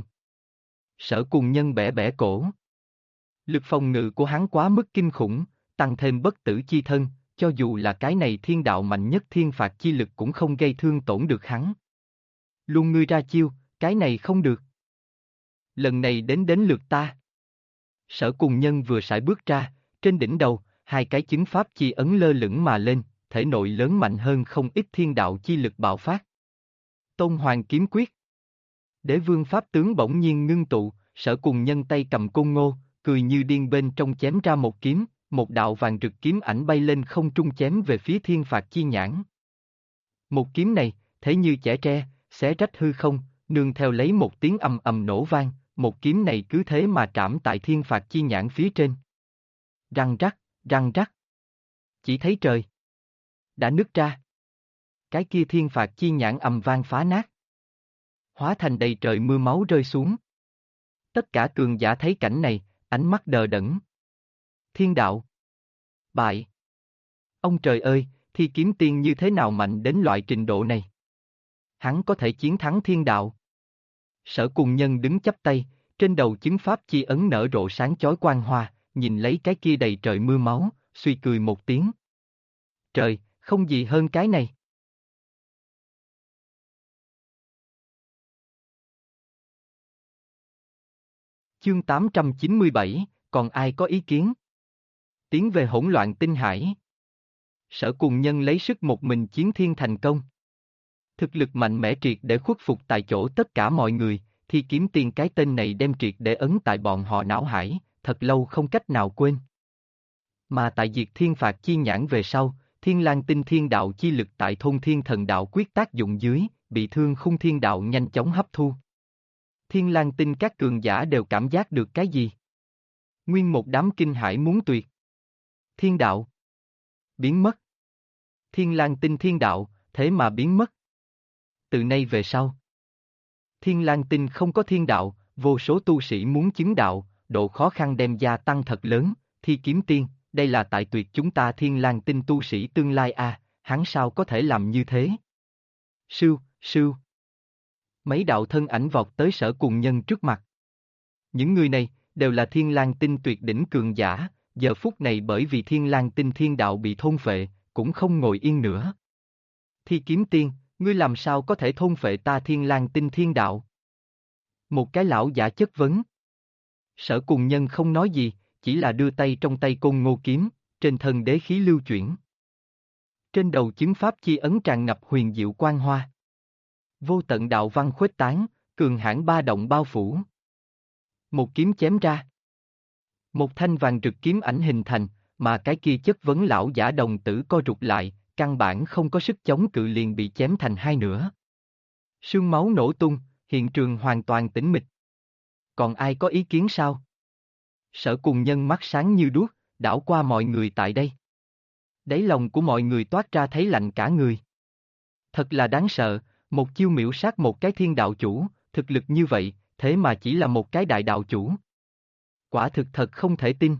Sở Cùng Nhân bẻ bẻ cổ. Lực phòng ngự của hắn quá mức kinh khủng, tăng thêm bất tử chi thân, cho dù là cái này thiên đạo mạnh nhất thiên phạt chi lực cũng không gây thương tổn được hắn. Luôn ngươi ra chiêu, cái này không được. Lần này đến lượt ta. Sở Cùng Nhân vừa sải bước ra, trên đỉnh đầu, hai cái chứng pháp chi ấn lơ lửng mà lên, thể nội lớn mạnh hơn không ít thiên đạo chi lực bạo phát. Tôn Hoàng kiếm quyết. Đế vương pháp tướng bỗng nhiên ngưng tụ, Sở Cùng Nhân tay cầm côn ngô, cười như điên bên trong chém ra một kiếm, một đạo vàng rực kiếm ảnh bay lên không trung chém về phía thiên phạt chi nhãn. Một kiếm này, thế như chẻ tre, xé rách hư không, nương theo lấy một tiếng ầm ầm nổ vang, một kiếm này cứ thế mà trảm tại thiên phạt chi nhãn phía trên. Răng rắc, răng rắc. Chỉ thấy trời đã nứt ra. Cái kia thiên phạt chi nhãn ầm vang phá nát. Hóa thành đầy trời mưa máu rơi xuống. Tất cả cường giả thấy cảnh này, ánh mắt đờ đẫn. Thiên đạo. Bại. Ông trời ơi, Thi Kiếm Tiên như thế nào mạnh đến loại trình độ này? Hắn có thể chiến thắng thiên đạo. Sở Cùng Nhân đứng chắp tay, trên đầu chứng pháp chi ấn nở rộ sáng chói quang hoa, nhìn lấy cái kia đầy trời mưa máu, suy cười một tiếng. Trời, không gì hơn cái này. Chương 897, còn ai có ý kiến? tiến về hỗn loạn tinh hải. Sở Cùng Nhân lấy sức một mình chiến thiên thành công. Thực lực mạnh mẽ triệt để khuất phục tại chỗ tất cả mọi người, thì Kiếm Tiên cái tên này đem triệt để ấn tại bọn họ não hải, thật lâu không cách nào quên. Mà tại diệt thiên phạt chi nhãn về sau, Thiên Lang Tinh thiên đạo chi lực tại thôn thiên thần đạo quyết tác dụng dưới, bị thương khung thiên đạo nhanh chóng hấp thu. Thiên Lang Tinh các cường giả đều cảm giác được cái gì? Nguyên một đám kinh hải muốn tuyệt. Thiên đạo biến mất. Thiên Lang Tinh thiên đạo, thế mà biến mất. Từ nay về sau, Thiên Lang Tinh không có thiên đạo, vô số tu sĩ muốn chứng đạo, độ khó khăn đem gia tăng thật lớn, Thi Kiếm Tiên, đây là tại tuyệt chúng ta Thiên Lang Tinh tu sĩ tương lai a, hắn sao có thể làm như thế? Sưu, sưu. Mấy đạo thân ảnh vọt tới Sở Cùng Nhân trước mặt. Những người này, đều là Thiên Lang Tinh tuyệt đỉnh cường giả, giờ phút này bởi vì Thiên Lang Tinh thiên đạo bị thôn phệ, cũng không ngồi yên nữa. Thi Kiếm Tiên, ngươi làm sao có thể thôn phệ ta Thiên Lang Tinh thiên đạo? Một cái lão giả chất vấn. Sở Cùng Nhân không nói gì, chỉ là đưa tay trong tay Côn Ngô kiếm, trên thân đế khí lưu chuyển. Trên đầu chứng pháp chi ấn tràn ngập huyền diệu quang hoa. Vô tận đạo văn khuếch tán, cường hãn ba động bao phủ. Một kiếm chém ra. Một thanh vàng rực kiếm ảnh hình thành, mà cái kia chất vấn lão giả đồng tử co rụt lại, căn bản không có sức chống cự liền bị chém thành hai nửa. Sương máu nổ tung, hiện trường hoàn toàn tĩnh mịch. Còn ai có ý kiến sao? Sở Cùng Nhân mắt sáng như đuốc, đảo qua mọi người tại đây. Đáy lòng của mọi người toát ra thấy lạnh cả người. Thật là đáng sợ, một chiêu miểu sát một cái thiên đạo chủ, thực lực như vậy, thế mà chỉ là một cái đại đạo chủ. Quả thực thật không thể tin.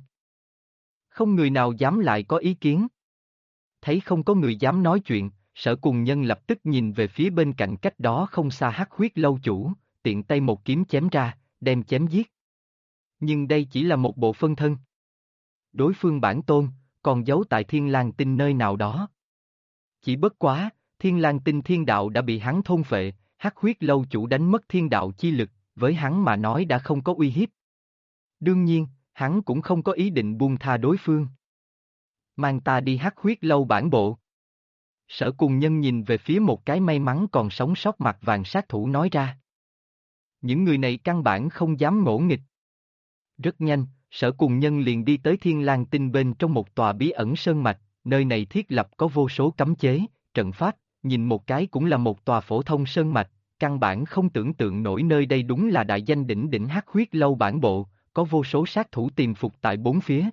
Không người nào dám lại có ý kiến. Thấy không có người dám nói chuyện, Sở Cùng Nhân lập tức nhìn về phía bên cạnh cách đó không xa Hắc Huyết Lâu chủ, tiện tay một kiếm chém ra, đem chém giết. Nhưng đây chỉ là một bộ phân thân. Đối phương bản tôn, còn giấu tại Thiên Lang Tinh nơi nào đó. Chỉ bất quá, Thiên Lang Tinh thiên đạo đã bị hắn thôn phệ, Hắc Huyết Lâu chủ đánh mất thiên đạo chi lực, với hắn mà nói đã không có uy hiếp. Đương nhiên, hắn cũng không có ý định buông tha đối phương. Mang ta đi Hắc Huyết Lâu bản bộ. Sở Cùng Nhân nhìn về phía một cái may mắn còn sống sót mặt vàng sát thủ nói ra. Những người này căn bản không dám ngỗ nghịch. Rất nhanh, Sở Cùng Nhân liền đi tới Thiên Lang Tinh bên trong một tòa bí ẩn sơn mạch, nơi này thiết lập có vô số cấm chế, trận pháp, nhìn một cái cũng là một tòa phổ thông sơn mạch, căn bản không tưởng tượng nổi nơi đây đúng là đại danh đỉnh đỉnh Hắc Huyết Lâu bản bộ, có vô số sát thủ tiềm phục tại bốn phía.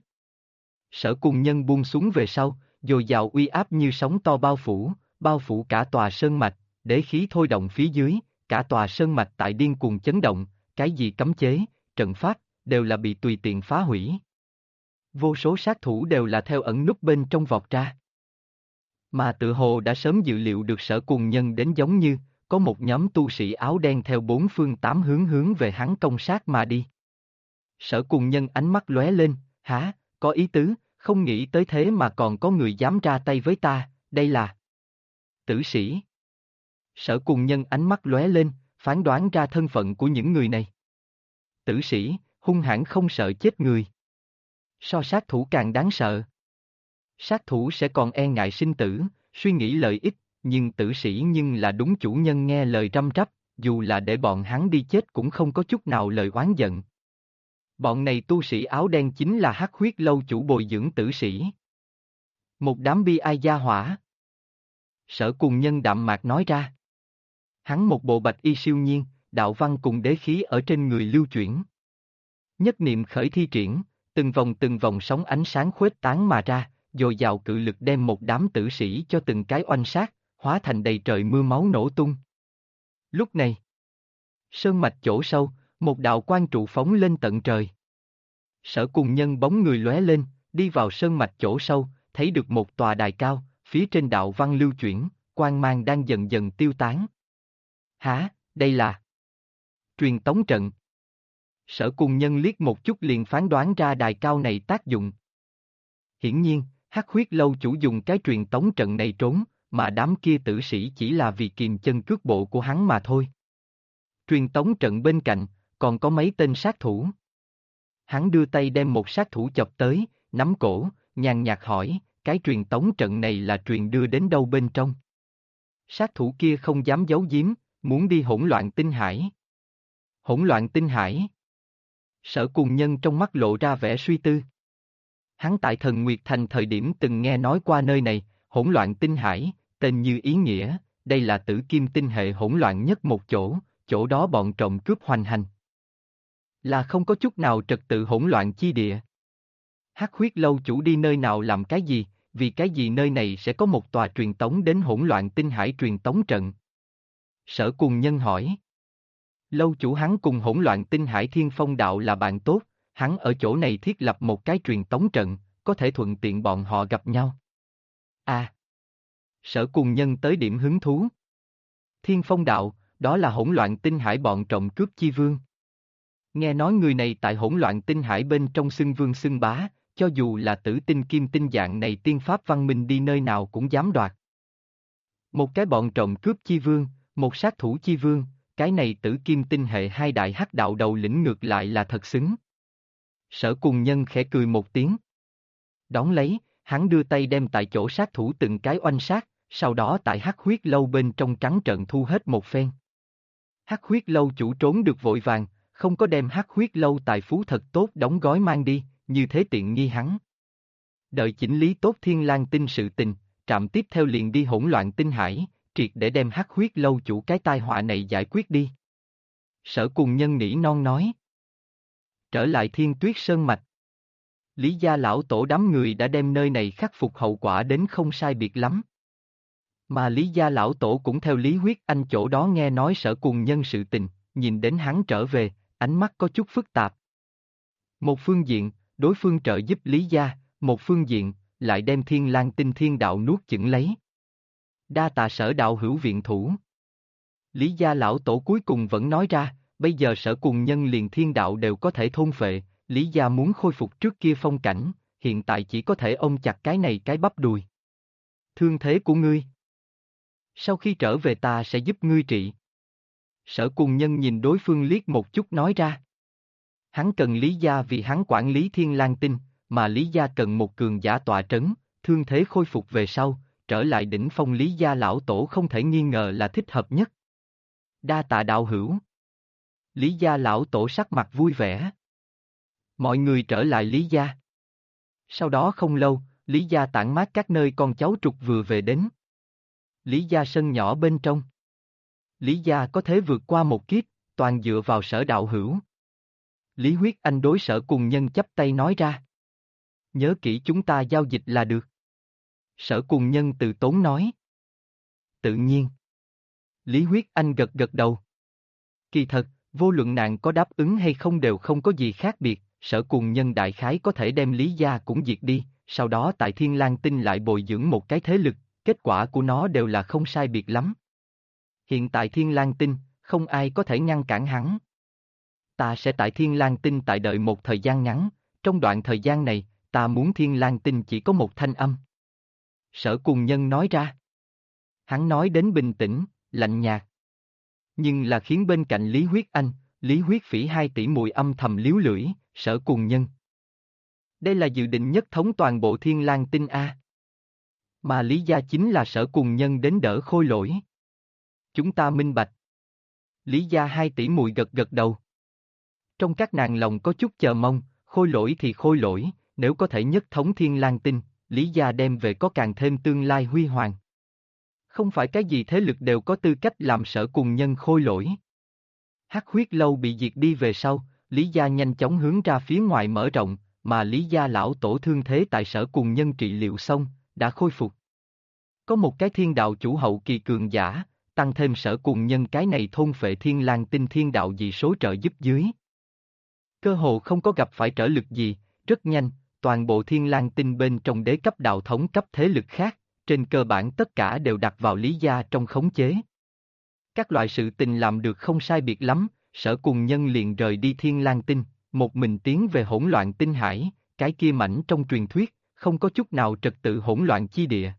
Sở Cùng Nhân buông xuống về sau, dồi dào uy áp như sóng to bao phủ cả tòa sơn mạch, đế khí thôi động phía dưới, cả tòa sơn mạch tại điên cuồng chấn động, cái gì cấm chế, trận pháp, đều là bị tùy tiện phá hủy. Vô số sát thủ đều là theo ẩn núp bên trong vọt ra. Mà tự hồ đã sớm dự liệu được Sở Cùng Nhân đến giống như, có một nhóm tu sĩ áo đen theo bốn phương tám hướng về hắn công sát mà đi. Sở Cùng Nhân ánh mắt lóe lên, hả, có ý tứ, không nghĩ tới thế mà còn có người dám ra tay với ta, đây là tử sĩ. Sở Cùng Nhân ánh mắt lóe lên, phán đoán ra thân phận của những người này. Tử sĩ, hung hãn không sợ chết người. So sát thủ càng đáng sợ. Sát thủ sẽ còn e ngại sinh tử, suy nghĩ lợi ích, nhưng tử sĩ nhưng là đúng chủ nhân nghe lời răm rắp, dù là để bọn hắn đi chết cũng không có chút nào lời oán giận. Bọn này tu sĩ áo đen chính là Hắc Huyết Lâu chủ bồi dưỡng tử sĩ. Một đám bi ai gia hỏa. Sở Cùng Nhân đạm mạc nói ra. Hắn một bộ bạch y siêu nhiên, đạo văn cùng đế khí ở trên người lưu chuyển. Nhất niệm khởi thi triển, từng vòng sóng ánh sáng khuếch tán mà ra, dồi dào cự lực đem một đám tử sĩ cho từng cái oanh sát, hóa thành đầy trời mưa máu nổ tung. Lúc này, sơn mạch chỗ sâu, một đạo quang trụ phóng lên tận trời. Sở Cùng Nhân bóng người lóe lên, đi vào sơn mạch chỗ sâu, thấy được một tòa đài cao, phía trên đạo văn lưu chuyển, quang mang đang dần dần tiêu tán. Hả, đây là truyền tống trận. Sở Cùng Nhân liếc một chút liền phán đoán ra đài cao này tác dụng. Hiển nhiên, Hắc Huyết Lâu chủ dùng cái truyền tống trận này trốn, mà đám kia tử sĩ chỉ là vì kìm chân cước bộ của hắn mà thôi. Truyền tống trận bên cạnh, còn có mấy tên sát thủ. Hắn đưa tay đem một sát thủ chọc tới, nắm cổ, nhàn nhạt hỏi, cái truyền tống trận này là truyền đưa đến đâu bên trong? Sát thủ kia không dám giấu giếm, muốn đi hỗn loạn tinh hải. Hỗn loạn tinh hải. Sở Cùng Nhân trong mắt lộ ra vẻ suy tư. Hắn tại Thần Nguyệt Thành thời điểm từng nghe nói qua nơi này, hỗn loạn tinh hải, tên như ý nghĩa, đây là tử kim tinh hệ hỗn loạn nhất một chỗ, chỗ đó bọn trộm cướp hoành hành. Là không có chút nào trật tự hỗn loạn chi địa. Hắc huyết lâu chủ đi nơi nào làm cái gì, vì cái gì nơi này sẽ có một tòa truyền tống đến hỗn loạn tinh hải truyền tống trận? Sở Cùng Nhân hỏi. Lâu chủ hắn cùng hỗn loạn tinh hải Thiên Phong đạo là bạn tốt, hắn ở chỗ này thiết lập một cái truyền tống trận, có thể thuận tiện bọn họ gặp nhau. À! Sở Cùng Nhân tới điểm hứng thú. Thiên Phong đạo, đó là hỗn loạn tinh hải bọn trộm cướp chi vương. Nghe nói người này tại hỗn loạn tinh hải bên trong xưng vương xưng bá, cho dù là tử tinh kim tinh dạng này tiên pháp văn minh đi nơi nào cũng dám đoạt. Một cái bọn trộm cướp chi vương, một sát thủ chi vương, cái này tử kim tinh hệ hai đại hắc đạo đầu lĩnh ngược lại là thật xứng. Sở Cùng Nhân khẽ cười một tiếng. Đón lấy, hắn đưa tay đem tại chỗ sát thủ từng cái oanh sát, sau đó tại hắc huyết lâu bên trong trắng trợn thu hết một phen. Hắc huyết lâu chủ trốn được vội vàng, không có đem hắc huyết lâu tài phú thật tốt đóng gói mang đi, như thế tiện nghi hắn. Đợi chỉnh lý tốt Thiên Lang Tinh sự tình, trạm tiếp theo liền đi hỗn loạn tinh hải, triệt để đem hắc huyết lâu chủ cái tai họa này giải quyết đi. Sở Cùng Nhân nỉ non nói. Trở lại Thiên Tuyết Sơn Mạch. Lý gia lão tổ đám người đã đem nơi này khắc phục hậu quả đến không sai biệt lắm. Mà Lý gia lão tổ cũng theo Lý Huyết Anh chỗ đó nghe nói Sở Cùng Nhân sự tình, nhìn đến hắn trở về, ánh mắt có chút phức tạp. Một phương diện, đối phương trợ giúp Lý gia, một phương diện, lại đem Thiên Lang Tinh thiên đạo nuốt chửng lấy. Đa tạ Sở đạo hữu viện thủ. Lý gia lão tổ cuối cùng vẫn nói ra, bây giờ Sở Cùng Nhân liền thiên đạo đều có thể thôn phệ, Lý gia muốn khôi phục trước kia phong cảnh, hiện tại chỉ có thể ôm chặt cái này cái bắp đùi. Thương thế của ngươi. Sau khi trở về ta sẽ giúp ngươi trị. Sở Cùng Nhân nhìn đối phương liếc một chút nói ra. Hắn cần Lý gia vì hắn quản lý Thiên Lang Tinh, mà Lý gia cần một cường giả tọa trấn, thương thế khôi phục về sau, trở lại đỉnh phong Lý gia lão tổ không thể nghi ngờ là thích hợp nhất. Đa tạ đạo hữu. Lý gia lão tổ sắc mặt vui vẻ. Mọi người trở lại Lý gia. Sau đó không lâu, Lý gia tản mát các nơi con cháu trục vừa về đến. Lý gia sân nhỏ bên trong. Lý gia có thể vượt qua một kiếp, toàn dựa vào Sở đạo hữu. Lý Huyết Anh đối Sở Cùng Nhân chắp tay nói ra. Nhớ kỹ chúng ta giao dịch là được. Sở Cùng Nhân từ tốn nói. Tự nhiên. Lý Huyết Anh gật gật đầu. Kỳ thật, vô luận nàng có đáp ứng hay không đều không có gì khác biệt, Sở Cùng Nhân đại khái có thể đem Lý gia cũng diệt đi, sau đó tại Thiên Lang Tinh lại bồi dưỡng một cái thế lực, kết quả của nó đều là không sai biệt lắm. Hiện tại Thiên Lang Tinh, không ai có thể ngăn cản hắn. Ta sẽ tại Thiên Lang Tinh tại đợi một thời gian ngắn, trong đoạn thời gian này, ta muốn Thiên Lang Tinh chỉ có một thanh âm. Sở Cùng Nhân nói ra. Hắn nói đến bình tĩnh, lạnh nhạt. Nhưng là khiến bên cạnh Lý Huyết Anh, Lý Huyết Phỉ hai tỷ muội âm thầm líu lưỡi, Sở Cùng Nhân. Đây là dự định nhất thống toàn bộ Thiên Lang Tinh A. Mà Lý gia chính là Sở Cùng Nhân đến đỡ Khôi Lỗi. Chúng ta minh bạch. Lý gia hai tỷ muội gật gật đầu. Trong các nàng lòng có chút chờ mong, Khôi Lỗi thì Khôi Lỗi, nếu có thể nhất thống Thiên Lang Tinh, Lý gia đem về có càng thêm tương lai huy hoàng. Không phải cái gì thế lực đều có tư cách làm Sở Cùng Nhân Khôi Lỗi. Hắc huyết lâu bị diệt đi về sau, Lý gia nhanh chóng hướng ra phía ngoài mở rộng, mà Lý gia lão tổ thương thế tại Sở Cùng Nhân trị liệu xong, đã khôi phục. Có một cái thiên đạo chủ hậu kỳ cường giả, tăng thêm Sở Cùng Nhân cái này thôn phệ Thiên Lang Tinh thiên đạo dị số trợ giúp dưới. Cơ hồ không có gặp phải trở lực gì, rất nhanh, toàn bộ Thiên Lang Tinh bên trong đế cấp đạo thống cấp thế lực khác, trên cơ bản tất cả đều đặt vào Lý gia trong khống chế. Các loại sự tình làm được không sai biệt lắm, Sở Cùng Nhân liền rời đi Thiên Lang Tinh, một mình tiến về hỗn loạn tinh hải, cái kia mảnh trong truyền thuyết, không có chút nào trật tự hỗn loạn chi địa.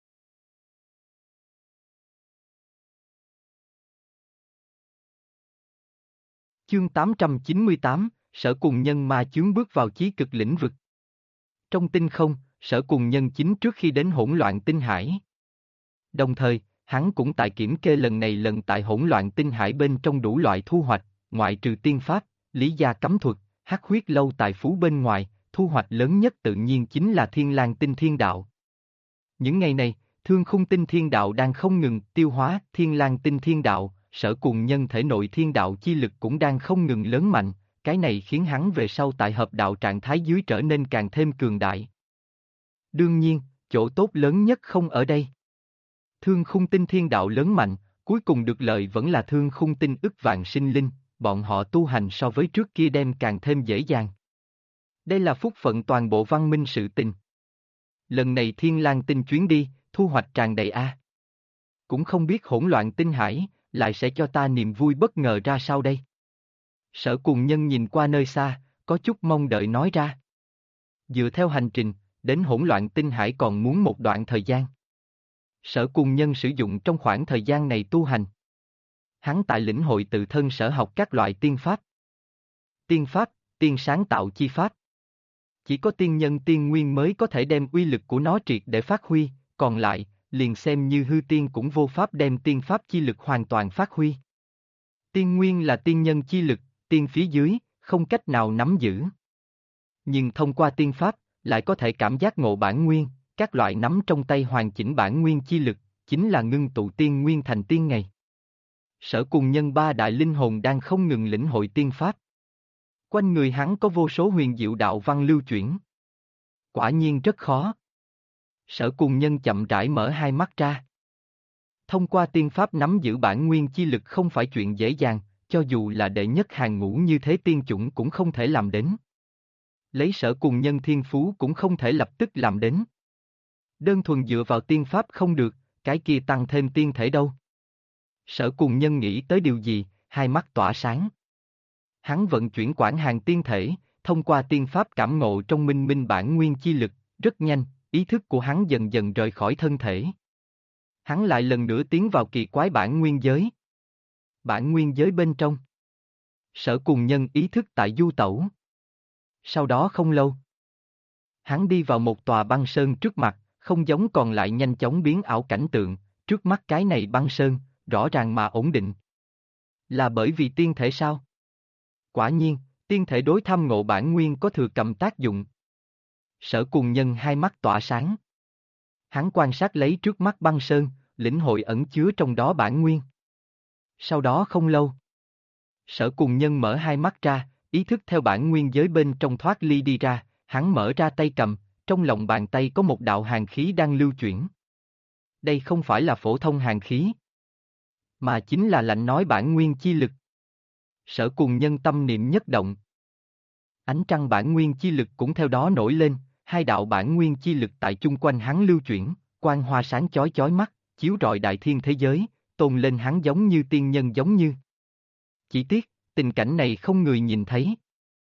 Chương 898, Sở Cùng Nhân ma chướng bước vào chí cực lĩnh vực. Trong tinh không, Sở Cùng Nhân chính trước khi đến hỗn loạn tinh hải. Đồng thời, hắn cũng tại kiểm kê lần tại hỗn loạn tinh hải bên trong đủ loại thu hoạch, ngoại trừ tiên pháp, lý gia cấm thuật, hắc huyết lâu tài phú bên ngoài, thu hoạch lớn nhất tự nhiên chính là Thiên Lang tinh thiên đạo. Những ngày này, Thương Khung tinh thiên đạo đang không ngừng tiêu hóa Thiên Lang tinh thiên đạo, Sở Cùng Nhân thể nội thiên đạo chi lực cũng đang không ngừng lớn mạnh, cái này khiến hắn về sau tại hợp đạo trạng thái dưới trở nên càng thêm cường đại. Đương nhiên, chỗ tốt lớn nhất không ở đây. Thương Khung tinh thiên đạo lớn mạnh, cuối cùng được lợi vẫn là Thương Khung tinh ức vạn sinh linh, bọn họ tu hành so với trước kia đem càng thêm dễ dàng. Đây là phúc phận toàn bộ văn minh sự tình. Lần này Thiên Lang tinh chuyến đi, thu hoạch tràn đầy a. Cũng không biết hỗn loạn tinh hải, lại sẽ cho ta niềm vui bất ngờ ra sao đây. Sở Cùng Nhân nhìn qua nơi xa, có chút mong đợi nói ra. Dựa theo hành trình, đến hỗn loạn tinh hải còn muốn một đoạn thời gian. Sở Cùng Nhân sử dụng trong khoảng thời gian này tu hành. Hắn tại lĩnh hội tự thân sở học các loại tiên pháp. Tiên pháp, tiên sáng tạo chi pháp. Chỉ có tiên nhân tiên nguyên mới có thể đem uy lực của nó triệt để phát huy, còn lại, liền xem như hư tiên cũng vô pháp đem tiên pháp chi lực hoàn toàn phát huy. Tiên nguyên là tiên nhân chi lực, tiên phía dưới, không cách nào nắm giữ. Nhưng thông qua tiên pháp, lại có thể cảm giác ngộ bản nguyên, các loại nắm trong tay hoàn chỉnh bản nguyên chi lực, chính là ngưng tụ tiên nguyên thành tiên ngày. Sở Cùng Nhân ba đại linh hồn đang không ngừng lĩnh hội tiên pháp. Quanh người hắn có vô số huyền diệu đạo văn lưu chuyển. Quả nhiên rất khó. Sở Cùng Nhân chậm rãi mở hai mắt ra. Thông qua tiên pháp nắm giữ bản nguyên chi lực không phải chuyện dễ dàng, cho dù là đệ nhất hàng ngũ như thế tiên chủng cũng không thể làm đến. Lấy Sở Cùng Nhân thiên phú cũng không thể lập tức làm đến. Đơn thuần dựa vào tiên pháp không được, cái kia tăng thêm tiên thể đâu. Sở Cùng Nhân nghĩ tới điều gì, hai mắt tỏa sáng. Hắn vận chuyển quản hàng tiên thể, thông qua tiên pháp cảm ngộ trong minh minh bản nguyên chi lực, rất nhanh, ý thức của hắn dần dần rời khỏi thân thể. Hắn lại lần nữa tiến vào kỳ quái bản nguyên giới. Bản nguyên giới bên trong. Sở Cùng Nhân ý thức tại du tẩu. Sau đó không lâu, hắn đi vào một tòa băng sơn trước mặt, không giống còn lại nhanh chóng biến ảo cảnh tượng, trước mắt cái này băng sơn, rõ ràng mà ổn định. Là bởi vì tiên thể sao? Quả nhiên, tiên thể đối thăm ngộ bản nguyên có thừa cầm tác dụng. Sở Cùng Nhân hai mắt tỏa sáng. Hắn quan sát lấy trước mắt băng sơn, lĩnh hội ẩn chứa trong đó bản nguyên. Sau đó không lâu, Sở Cùng Nhân mở hai mắt ra, ý thức theo bản nguyên giới bên trong thoát ly đi ra, hắn mở ra tay cầm, trong lòng bàn tay có một đạo hàn khí đang lưu chuyển. Đây không phải là phổ thông hàn khí, mà chính là lạnh nói bản nguyên chi lực. Sở Cùng Nhân tâm niệm nhất động. Ánh trăng bản nguyên chi lực cũng theo đó nổi lên, hai đạo bản nguyên chi lực tại chung quanh hắn lưu chuyển, quang hoa sáng chói chói mắt, chiếu rọi đại thiên thế giới, tôn lên hắn giống như tiên nhân giống như. Chỉ tiếc, tình cảnh này không người nhìn thấy.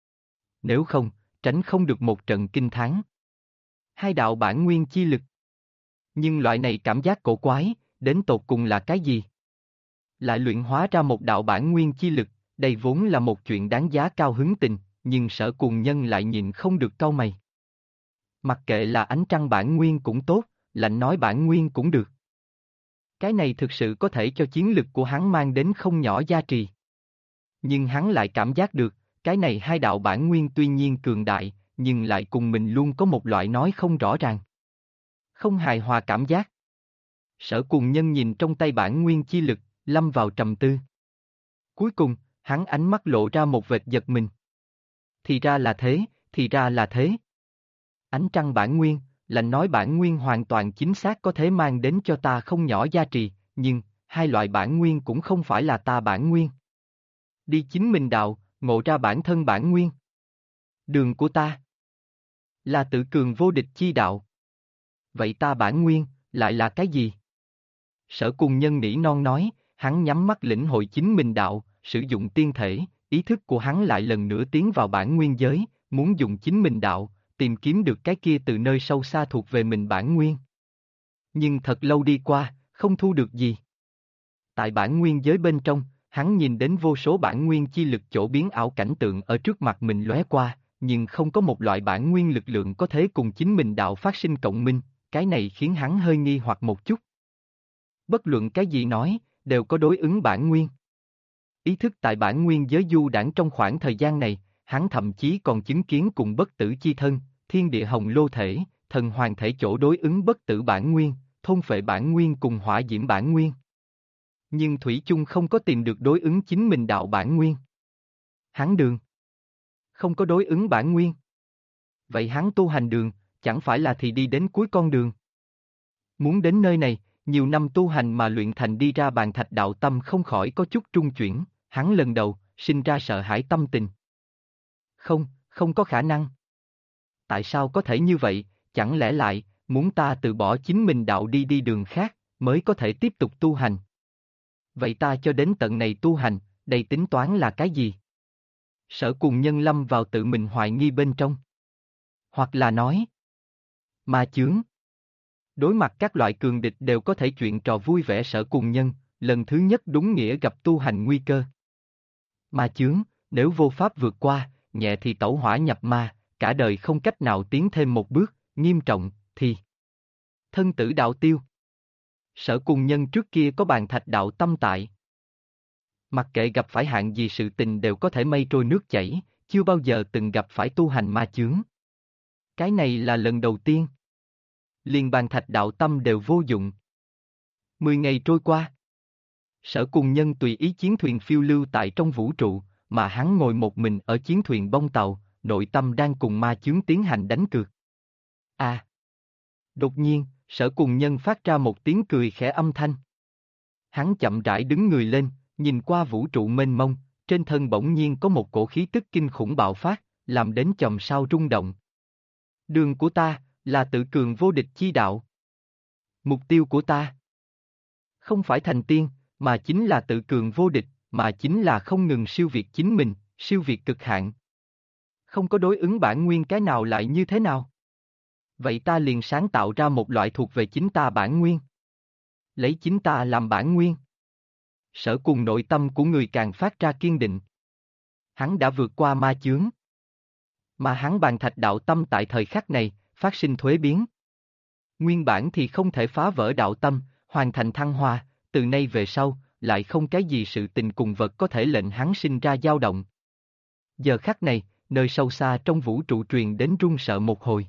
Nếu không, tránh không được một trận kinh thán. Hai đạo bản nguyên chi lực. Nhưng loại này cảm giác cổ quái, đến tột cùng là cái gì? Lại luyện hóa ra một đạo bản nguyên chi lực, đây vốn là một chuyện đáng giá cao hứng tình, nhưng Sở Cùng Nhân lại nhìn không được cau mày. Mặc kệ là ánh trăng bản nguyên cũng tốt, lạnh nói bản nguyên cũng được. Cái này thực sự có thể cho chiến lực của hắn mang đến không nhỏ gia trì. Nhưng hắn lại cảm giác được, cái này hai đạo bản nguyên tuy nhiên cường đại, nhưng lại cùng mình luôn có một loại nói không rõ ràng. Không hài hòa cảm giác. Sở Cùng Nhân nhìn trong tay bản nguyên chi lực, lâm vào trầm tư. Cuối cùng, hắn ánh mắt lộ ra một vệt giật mình. Thì ra là thế, thì ra là thế. Ánh trăng bản nguyên, lạnh nói bản nguyên hoàn toàn chính xác có thể mang đến cho ta không nhỏ giá trị, nhưng, hai loại bản nguyên cũng không phải là ta bản nguyên. Đi chính mình đạo, ngộ ra bản thân bản nguyên. Đường của ta là tự cường vô địch chi đạo. Vậy ta bản nguyên, lại là cái gì? Sở Cùng Nhân nỉ non nói, hắn nhắm mắt lĩnh hội chính mình đạo, sử dụng tiên thể, ý thức của hắn lại lần nữa tiến vào bản nguyên giới, muốn dùng chính mình đạo, tìm kiếm được cái kia từ nơi sâu xa thuộc về mình bản nguyên. Nhưng thật lâu đi qua, không thu được gì. Tại bản nguyên giới bên trong, hắn nhìn đến vô số bản nguyên chi lực chỗ biến ảo cảnh tượng ở trước mặt mình lóe qua, nhưng không có một loại bản nguyên lực lượng có thể cùng chính mình đạo phát sinh cộng minh, cái này khiến hắn hơi nghi hoặc một chút. Bất luận cái gì nói, đều có đối ứng bản nguyên. Ý thức tại bản nguyên giới du đãng trong khoảng thời gian này, hắn thậm chí còn chứng kiến cùng bất tử chi thân, thiên địa hồng lô thể, thần hoàng thể chỗ đối ứng bất tử bản nguyên, thôn phệ bản nguyên cùng hỏa diễm bản nguyên. Nhưng Thủy chung không có tìm được đối ứng chính mình đạo bản nguyên. Hắn đường không có đối ứng bản nguyên. Vậy hắn tu hành đường, chẳng phải là thì đi đến cuối con đường. Muốn đến nơi này, nhiều năm tu hành mà luyện thành đi ra bàn thạch đạo tâm không khỏi có chút trung chuyển, hắn lần đầu, sinh ra sợ hãi tâm tình. Không có khả năng. Tại sao có thể như vậy, chẳng lẽ lại, muốn ta từ bỏ chính mình đạo đi đường khác, mới có thể tiếp tục tu hành. Vậy ta cho đến tận này tu hành, đây tính toán là cái gì? Sở cùng nhân lâm vào tự mình hoài nghi bên trong. Hoặc là nói, ma chướng. Đối mặt các loại cường địch đều có thể chuyện trò vui vẻ sở cùng nhân, lần thứ nhất đúng nghĩa gặp tu hành nguy cơ. Ma chướng, nếu vô pháp vượt qua, nhẹ thì tẩu hỏa nhập ma, cả đời không cách nào tiến thêm một bước, nghiêm trọng, thì thân tử đạo tiêu. Sở cùng nhân trước kia có bàn thạch đạo tâm tại. Mặc kệ gặp phải hạng gì sự tình đều có thể mây trôi nước chảy, chưa bao giờ từng gặp phải tu hành ma chướng. Cái này là lần đầu tiên. Liền bàn thạch đạo tâm đều vô dụng. 10 ngày trôi qua. Sở cùng nhân tùy ý chiến thuyền phiêu lưu tại trong vũ trụ, mà hắn ngồi một mình ở chiến thuyền bông tàu, nội tâm đang cùng ma chướng tiến hành đánh cược. À! Đột nhiên, sở cùng nhân phát ra một tiếng cười khẽ âm thanh. Hắn chậm rãi đứng người lên, nhìn qua vũ trụ mênh mông, trên thân bỗng nhiên có một cổ khí tức kinh khủng bạo phát, làm đến chòm sao rung động. Đường của ta, là tự cường vô địch chi đạo. Mục tiêu của ta, không phải thành tiên, mà chính là tự cường vô địch, mà chính là không ngừng siêu việt chính mình, siêu việt cực hạn. Không có đối ứng bản nguyên cái nào lại như thế nào? Vậy ta liền sáng tạo ra một loại thuộc về chính ta bản nguyên. Lấy chính ta làm bản nguyên. Sở cùng nội tâm của người càng phát ra kiên định. Hắn đã vượt qua ma chướng. Mà hắn bàn thạch đạo tâm tại thời khắc này, phát sinh thuế biến. Nguyên bản thì không thể phá vỡ đạo tâm, hoàn thành thăng hoa, từ nay về sau, lại không cái gì sự tình cùng vật có thể lệnh hắn sinh ra dao động. Giờ khắc này, nơi sâu xa trong vũ trụ truyền đến run sợ một hồi.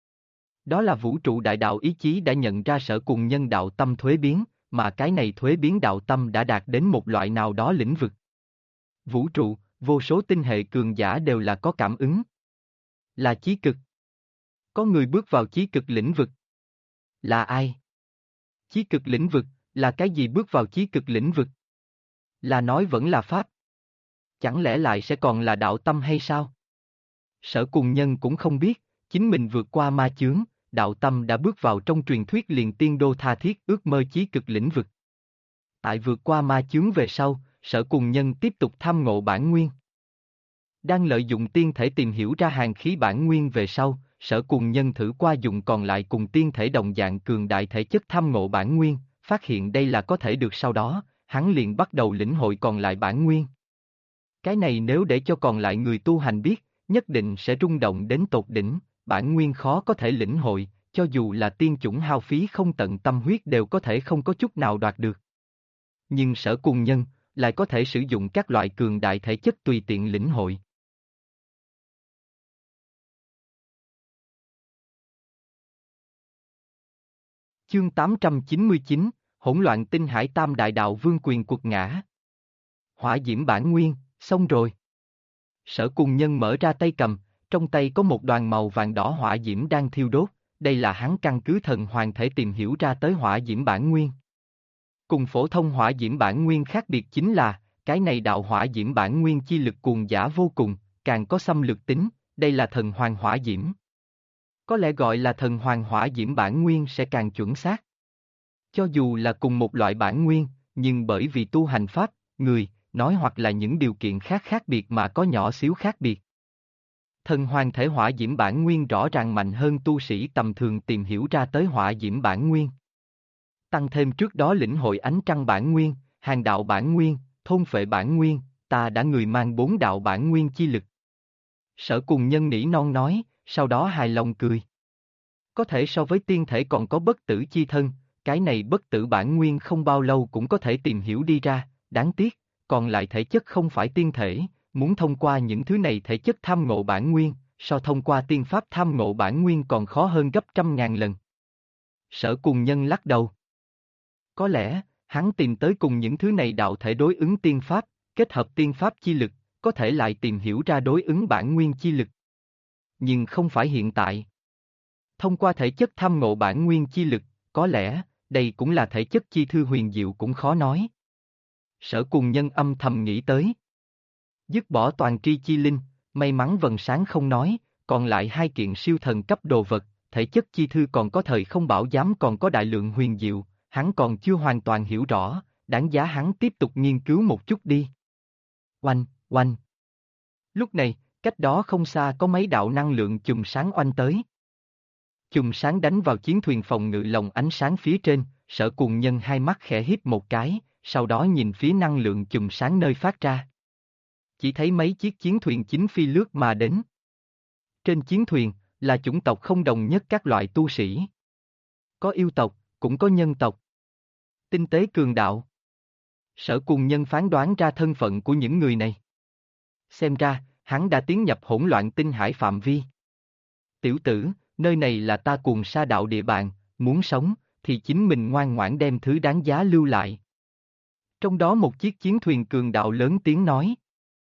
Đó là vũ trụ đại đạo ý chí đã nhận ra sở cùng nhân đạo tâm thuế biến, mà cái này thuế biến đạo tâm đã đạt đến một loại nào đó lĩnh vực. Vũ trụ, vô số tinh hệ cường giả đều là có cảm ứng. Là chí cực. Có người bước vào chí cực lĩnh vực. Là ai? Chí cực lĩnh vực, là cái gì bước vào chí cực lĩnh vực? Là nói vẫn là pháp. Chẳng lẽ lại sẽ còn là đạo tâm hay sao? Sở cùng nhân cũng không biết, chính mình vượt qua ma chướng, đạo tâm đã bước vào trong truyền thuyết liền tiên đô tha thiết ước mơ chí cực lĩnh vực. Tại vượt qua ma chướng về sau, sở cùng nhân tiếp tục tham ngộ bản nguyên. Đang lợi dụng tiên thể tìm hiểu ra hàng khí bản nguyên về sau, sở cùng nhân thử qua dùng còn lại cùng tiên thể đồng dạng cường đại thể chất tham ngộ bản nguyên, phát hiện đây là có thể được sau đó, hắn liền bắt đầu lĩnh hội còn lại bản nguyên. Cái này nếu để cho còn lại người tu hành biết, nhất định sẽ rung động đến tột đỉnh, bản nguyên khó có thể lĩnh hội, cho dù là tiên chủng hao phí không tận tâm huyết đều có thể không có chút nào đoạt được. Nhưng sở cùng nhân, lại có thể sử dụng các loại cường đại thể chất tùy tiện lĩnh hội. Chương 899, hỗn loạn tinh hải tam đại đạo vương quyền quật ngã. Hỏa diễm bản nguyên, xong rồi. Sở cùng nhân mở ra tay cầm, trong tay có một đoàn màu vàng đỏ hỏa diễm đang thiêu đốt, đây là hắn căn cứ thần hoàng thể tìm hiểu ra tới hỏa diễm bản nguyên. Cùng phổ thông hỏa diễm bản nguyên khác biệt chính là, cái này đạo hỏa diễm bản nguyên chi lực cuồng dã vô cùng, càng có xâm lược tính, đây là thần hoàng hỏa diễm. Có lẽ gọi là thần hoàng hỏa diễm bản nguyên sẽ càng chuẩn xác. Cho dù là cùng một loại bản nguyên, nhưng bởi vì tu hành pháp, người, nói hoặc là những điều kiện khác khác biệt mà có nhỏ xíu khác biệt. Thần hoàng thể hỏa diễm bản nguyên rõ ràng mạnh hơn tu sĩ tầm thường tìm hiểu ra tới hỏa diễm bản nguyên. Tăng thêm trước đó lĩnh hội ánh trăng bản nguyên, hàng đạo bản nguyên, thôn phệ bản nguyên, ta đã người mang 4 đạo bản nguyên chi lực. Sở Cùng Nhân nỉ non nói, sau đó hài lòng cười. Có thể so với tiên thể còn có bất tử chi thân, cái này bất tử bản nguyên không bao lâu cũng có thể tìm hiểu đi ra, đáng tiếc, còn lại thể chất không phải tiên thể, muốn thông qua những thứ này thể chất tham ngộ bản nguyên, so thông qua tiên pháp tham ngộ bản nguyên còn khó hơn gấp trăm ngàn lần. Sở Cùng Nhân lắc đầu. Có lẽ, hắn tìm tới cùng những thứ này đạo thể đối ứng tiên pháp, kết hợp tiên pháp chi lực, có thể lại tìm hiểu ra đối ứng bản nguyên chi lực. Nhưng không phải hiện tại. Thông qua thể chất tham ngộ bản nguyên chi lực, có lẽ, đây cũng là thể chất chi thư huyền diệu cũng khó nói. Sở Cùng Nhân âm thầm nghĩ tới. Dứt bỏ toàn tri chi linh, may mắn vần sáng không nói, còn lại hai kiện siêu thần cấp đồ vật, thể chất chi thư còn có thời không bảo giám còn có đại lượng huyền diệu, hắn còn chưa hoàn toàn hiểu rõ, đáng giá hắn tiếp tục nghiên cứu một chút đi. Oanh, oanh. Lúc này, cách đó không xa có mấy đạo năng lượng chùm sáng oanh tới. Chùm sáng đánh vào chiến thuyền phòng ngự lồng ánh sáng phía trên, Sở Cùng Nhân hai mắt khẽ híp một cái, sau đó nhìn phía năng lượng chùm sáng nơi phát ra. Chỉ thấy mấy chiếc chiến thuyền chính phi lướt mà đến. Trên chiến thuyền, là chủng tộc không đồng nhất các loại tu sĩ. Có yêu tộc, cũng có nhân tộc. Tinh tế cường đạo. Sở Cùng Nhân phán đoán ra thân phận của những người này. Xem ra, hắn đã tiến nhập hỗn loạn tinh hải phạm vi. Tiểu tử, nơi này là ta Cuồng Sa đạo địa bàn, muốn sống, thì chính mình ngoan ngoãn đem thứ đáng giá lưu lại. Trong đó một chiếc chiến thuyền cường đạo lớn tiếng nói.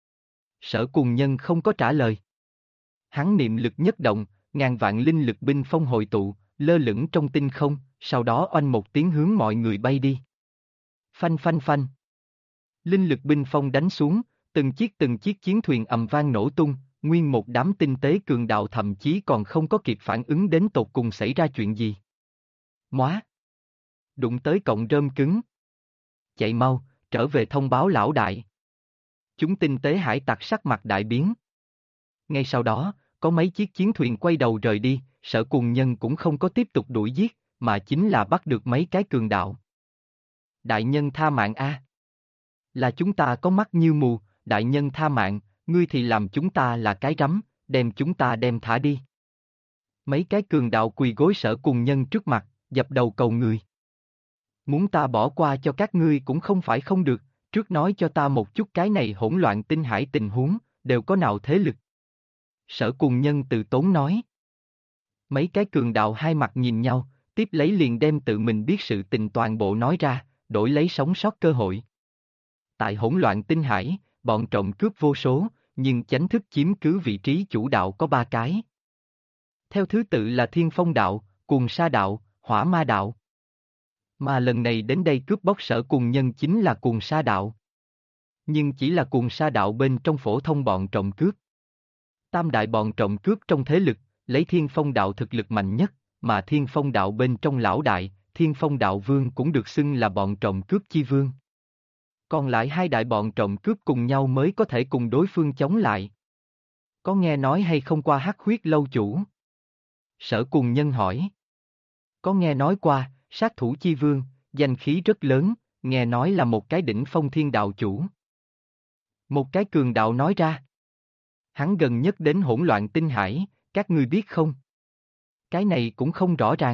Sở Cùng Nhân không có trả lời. Hắn niệm lực nhất động, ngàn vạn linh lực binh phong hội tụ, lơ lửng trong tinh không, sau đó oanh một tiếng hướng mọi người bay đi. Phanh phanh phanh. Linh lực binh phong đánh xuống, từng chiếc chiến thuyền ầm vang nổ tung, nguyên một đám tinh tế cường đạo thậm chí còn không có kịp phản ứng đến tột cùng xảy ra chuyện gì. Móa! Đụng tới cọng rơm cứng. Chạy mau, trở về thông báo lão đại. Chúng tinh tế hải tặc sắc mặt đại biến. Ngay sau đó, có mấy chiếc chiến thuyền quay đầu rời đi, Sở Cùng Nhân cũng không có tiếp tục đuổi giết, mà chính là bắt được mấy cái cường đạo. Đại nhân tha mạng a! Là chúng ta có mắt như mù, đại nhân tha mạng, ngươi thì làm chúng ta là cái rắm, đem chúng ta đem thả đi. Mấy cái cường đạo quỳ gối Sở Cùng Nhân trước mặt, dập đầu cầu người. Muốn ta bỏ qua cho các ngươi cũng không phải không được, trước nói cho ta một chút cái này hỗn loạn tinh hải tình huống, đều có nào thế lực. Sở Cùng Nhân từ tốn nói. Mấy cái cường đạo hai mặt nhìn nhau, tiếp lấy liền đem tự mình biết sự tình toàn bộ nói ra, đổi lấy sống sót cơ hội. Tại hỗn loạn tinh hải, bọn trộm cướp vô số, nhưng chánh thức chiếm cứ vị trí chủ đạo có 3 cái. Theo thứ tự là Thiên Phong đạo, Cuồng Sa đạo, Hỏa Ma đạo. Mà lần này đến đây cướp bóc Sở Cùng Nhân chính là Cuồng Sa đạo. Nhưng chỉ là Cuồng Sa đạo bên trong phổ thông bọn trộm cướp. Tam đại bọn trộm cướp trong thế lực, lấy Thiên Phong đạo thực lực mạnh nhất, mà Thiên Phong đạo bên trong lão đại, Thiên Phong đạo vương cũng được xưng là bọn trộm cướp chi vương. Còn lại hai đại bọn trộm cướp cùng nhau mới có thể cùng đối phương chống lại. Có nghe nói hay không qua Hắc Huyết lâu chủ? Sở Cùng Nhân hỏi. Có nghe nói qua, sát thủ chi vương, danh khí rất lớn, nghe nói là một cái đỉnh phong thiên đạo chủ. Một cái cường đạo nói ra. Hắn gần nhất đến hỗn loạn tinh hải, các ngươi biết không? Cái này cũng không rõ ràng.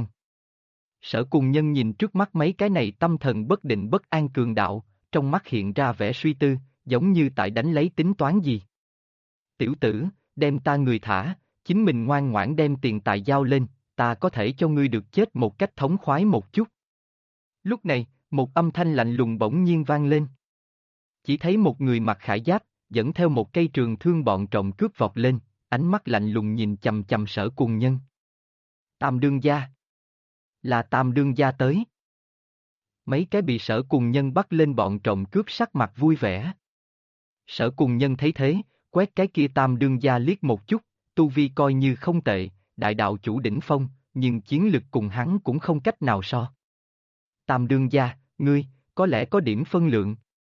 Sở Cùng Nhân nhìn trước mắt mấy cái này tâm thần bất định bất an cường đạo, trong mắt hiện ra vẻ suy tư, giống như tại đánh lấy tính toán gì. Tiểu tử, đem ta người thả, chính mình ngoan ngoãn đem tiền tài giao lên, ta có thể cho ngươi được chết một cách thống khoái một chút. Lúc này, một âm thanh lạnh lùng bỗng nhiên vang lên. Chỉ thấy một người mặc khải giáp, dẫn theo một cây trường thương bọn trộm cướp vọt lên, ánh mắt lạnh lùng nhìn chằm chằm Sở Cùng Nhân. Tam đương gia. Là Tam đương gia tới. Mấy cái bị Sở Cùng Nhân bắt lên bọn trộm cướp sắc mặt vui vẻ. Sở Cùng Nhân thấy thế, quét cái kia Tam đương gia liếc một chút, tu vi coi như không tệ, đại đạo chủ đỉnh phong, nhưng chiến lực cùng hắn cũng không cách nào so. Tam đương gia, ngươi, có lẽ có điểm phân lượng.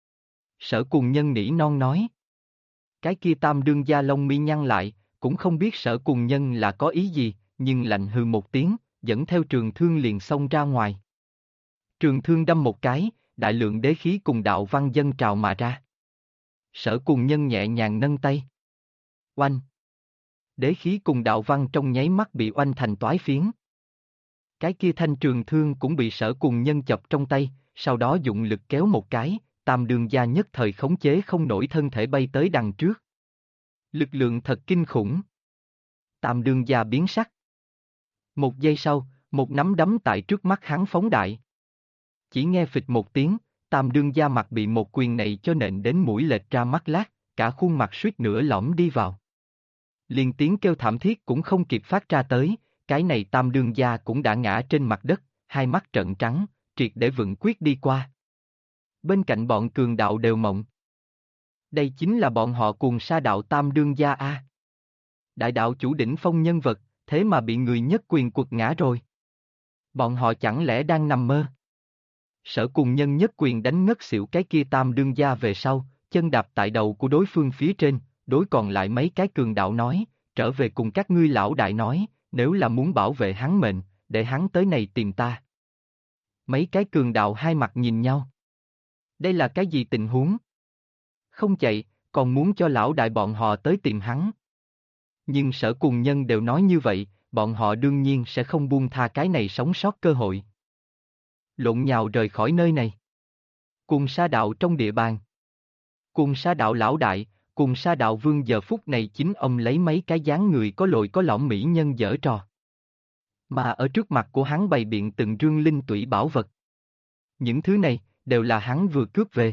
Sở Cùng Nhân nỉ non nói. Cái kia Tam đương gia lông mi nhăn lại, cũng không biết Sở Cùng Nhân là có ý gì, nhưng lạnh hừ một tiếng, dẫn theo trường thương liền xông ra ngoài. Trường thương đâm một cái, đại lượng đế khí cùng đạo văn dâng trào mà ra. Sở Cùng Nhân nhẹ nhàng nâng tay. Oanh! Đế khí cùng đạo văn trong nháy mắt bị oanh thành toái phiến. Cái kia thanh trường thương cũng bị Sở Cùng Nhân chọc trong tay, sau đó dụng lực kéo một cái, Tam Đương Gia nhất thời khống chế không nổi thân thể bay tới đằng trước. Lực lượng thật kinh khủng. Tam Đương Gia biến sắc. Một giây sau, một nắm đấm tại trước mắt hắn phóng đại. Chỉ nghe phịch một tiếng, Tam Đương Gia mặt bị một quyền này cho nện đến mũi lệch ra mắt lát, cả khuôn mặt suýt nữa lõm đi vào. Liền tiếng kêu thảm thiết cũng không kịp phát ra tới, cái này Tam Đương Gia cũng đã ngã trên mặt đất, hai mắt trợn trắng, triệt để vững quyết đi qua. Bên cạnh bọn cường đạo đều mộng. Đây chính là bọn họ Cuồng Sa đạo Tam Đương Gia a. Đại đạo chủ đỉnh phong nhân vật, thế mà bị người nhất quyền quật ngã rồi. Bọn họ chẳng lẽ đang nằm mơ? Sở Cùng Nhân nhất quyền đánh ngất xỉu cái kia Tam Đương Gia về sau, chân đạp tại đầu của đối phương phía trên, đối còn lại mấy cái cường đạo nói, trở về cùng các ngươi lão đại nói, nếu là muốn bảo vệ hắn mệnh, để hắn tới này tìm ta. Mấy cái cường đạo hai mặt nhìn nhau. Đây là cái gì tình huống? Không chạy, còn muốn cho lão đại bọn họ tới tìm hắn. Nhưng Sở Cùng Nhân đều nói như vậy, bọn họ đương nhiên sẽ không buông tha cái này sống sót cơ hội. Lộn nhào rời khỏi nơi này. Cuồng Sa đạo trong địa bàn. Cuồng Sa đạo lão đại, Cuồng Sa đạo vương giờ phút này chính ông lấy mấy cái dáng người có lồi có lõm mỹ nhân giở trò. Mà ở trước mặt của hắn bày biện từng rương linh tủy bảo vật. Những thứ này, đều là hắn vừa cướp về.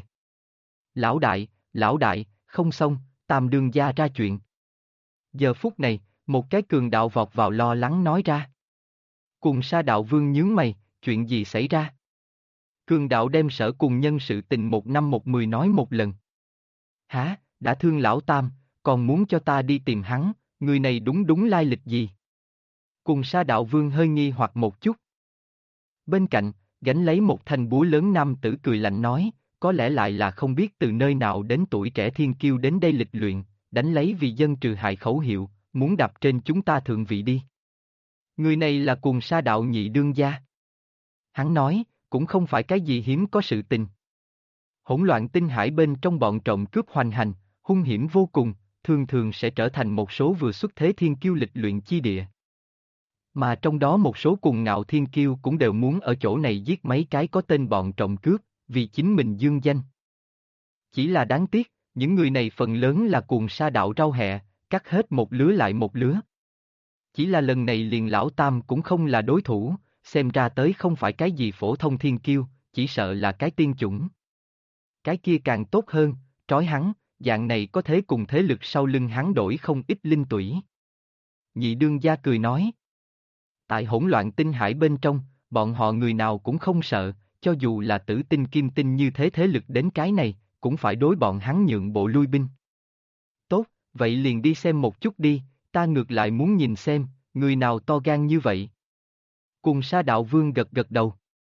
Lão đại, không xong, Tam Đương Gia ra chuyện. Giờ phút này, một cái cường đạo vọt vào lo lắng nói ra. Cuồng Sa đạo vương nhướng mày, chuyện gì xảy ra? Cường đạo đem Sở Cùng Nhân sự tình 1 năm 1 10 nói một lần. Hả, đã thương lão Tam, còn muốn cho ta đi tìm hắn, người này đúng lai lịch gì? Cuồng Sa đạo vương hơi nghi hoặc một chút. Bên cạnh, gánh lấy một thanh búa lớn nam tử cười lạnh nói, có lẽ lại là không biết từ nơi nào đến tuổi trẻ thiên kiêu đến đây lịch luyện, đánh lấy vì dân trừ hại khẩu hiệu, muốn đạp trên chúng ta thượng vị đi. Người này là Cuồng Sa đạo nhị đương gia. Hắn nói, cũng không phải cái gì hiếm có sự tình. Hỗn loạn tinh hải bên trong bọn trộm cướp hoành hành, hung hiểm vô cùng, thường thường sẽ trở thành một số vừa xuất thế thiên kiêu lịch luyện chi địa. Mà trong đó một số cuồng ngạo thiên kiêu cũng đều muốn ở chỗ này giết mấy cái có tên bọn trộm cướp, vì chính mình dương danh. Chỉ là đáng tiếc, những người này phần lớn là Cuồng Sa đạo rau hẹ, cắt hết một lứa lại một lứa. Chỉ là lần này liền lão Tam cũng không là đối thủ, xem ra tới không phải cái gì phổ thông thiên kiêu, chỉ sợ là cái tiên chủng. Cái kia càng tốt hơn, trói hắn, dạng này có thể cùng thế lực sau lưng hắn đổi không ít linh tủy. Nhị đương gia cười nói. Tại hỗn loạn tinh hải bên trong, bọn họ người nào cũng không sợ, cho dù là tử tinh kim tinh như thế lực đến cái này, cũng phải đối bọn hắn nhượng bộ lui binh. Tốt, vậy liền đi xem một chút đi, ta ngược lại muốn nhìn xem, người nào to gan như vậy. Cuồng Sa đạo vương gật gật đầu.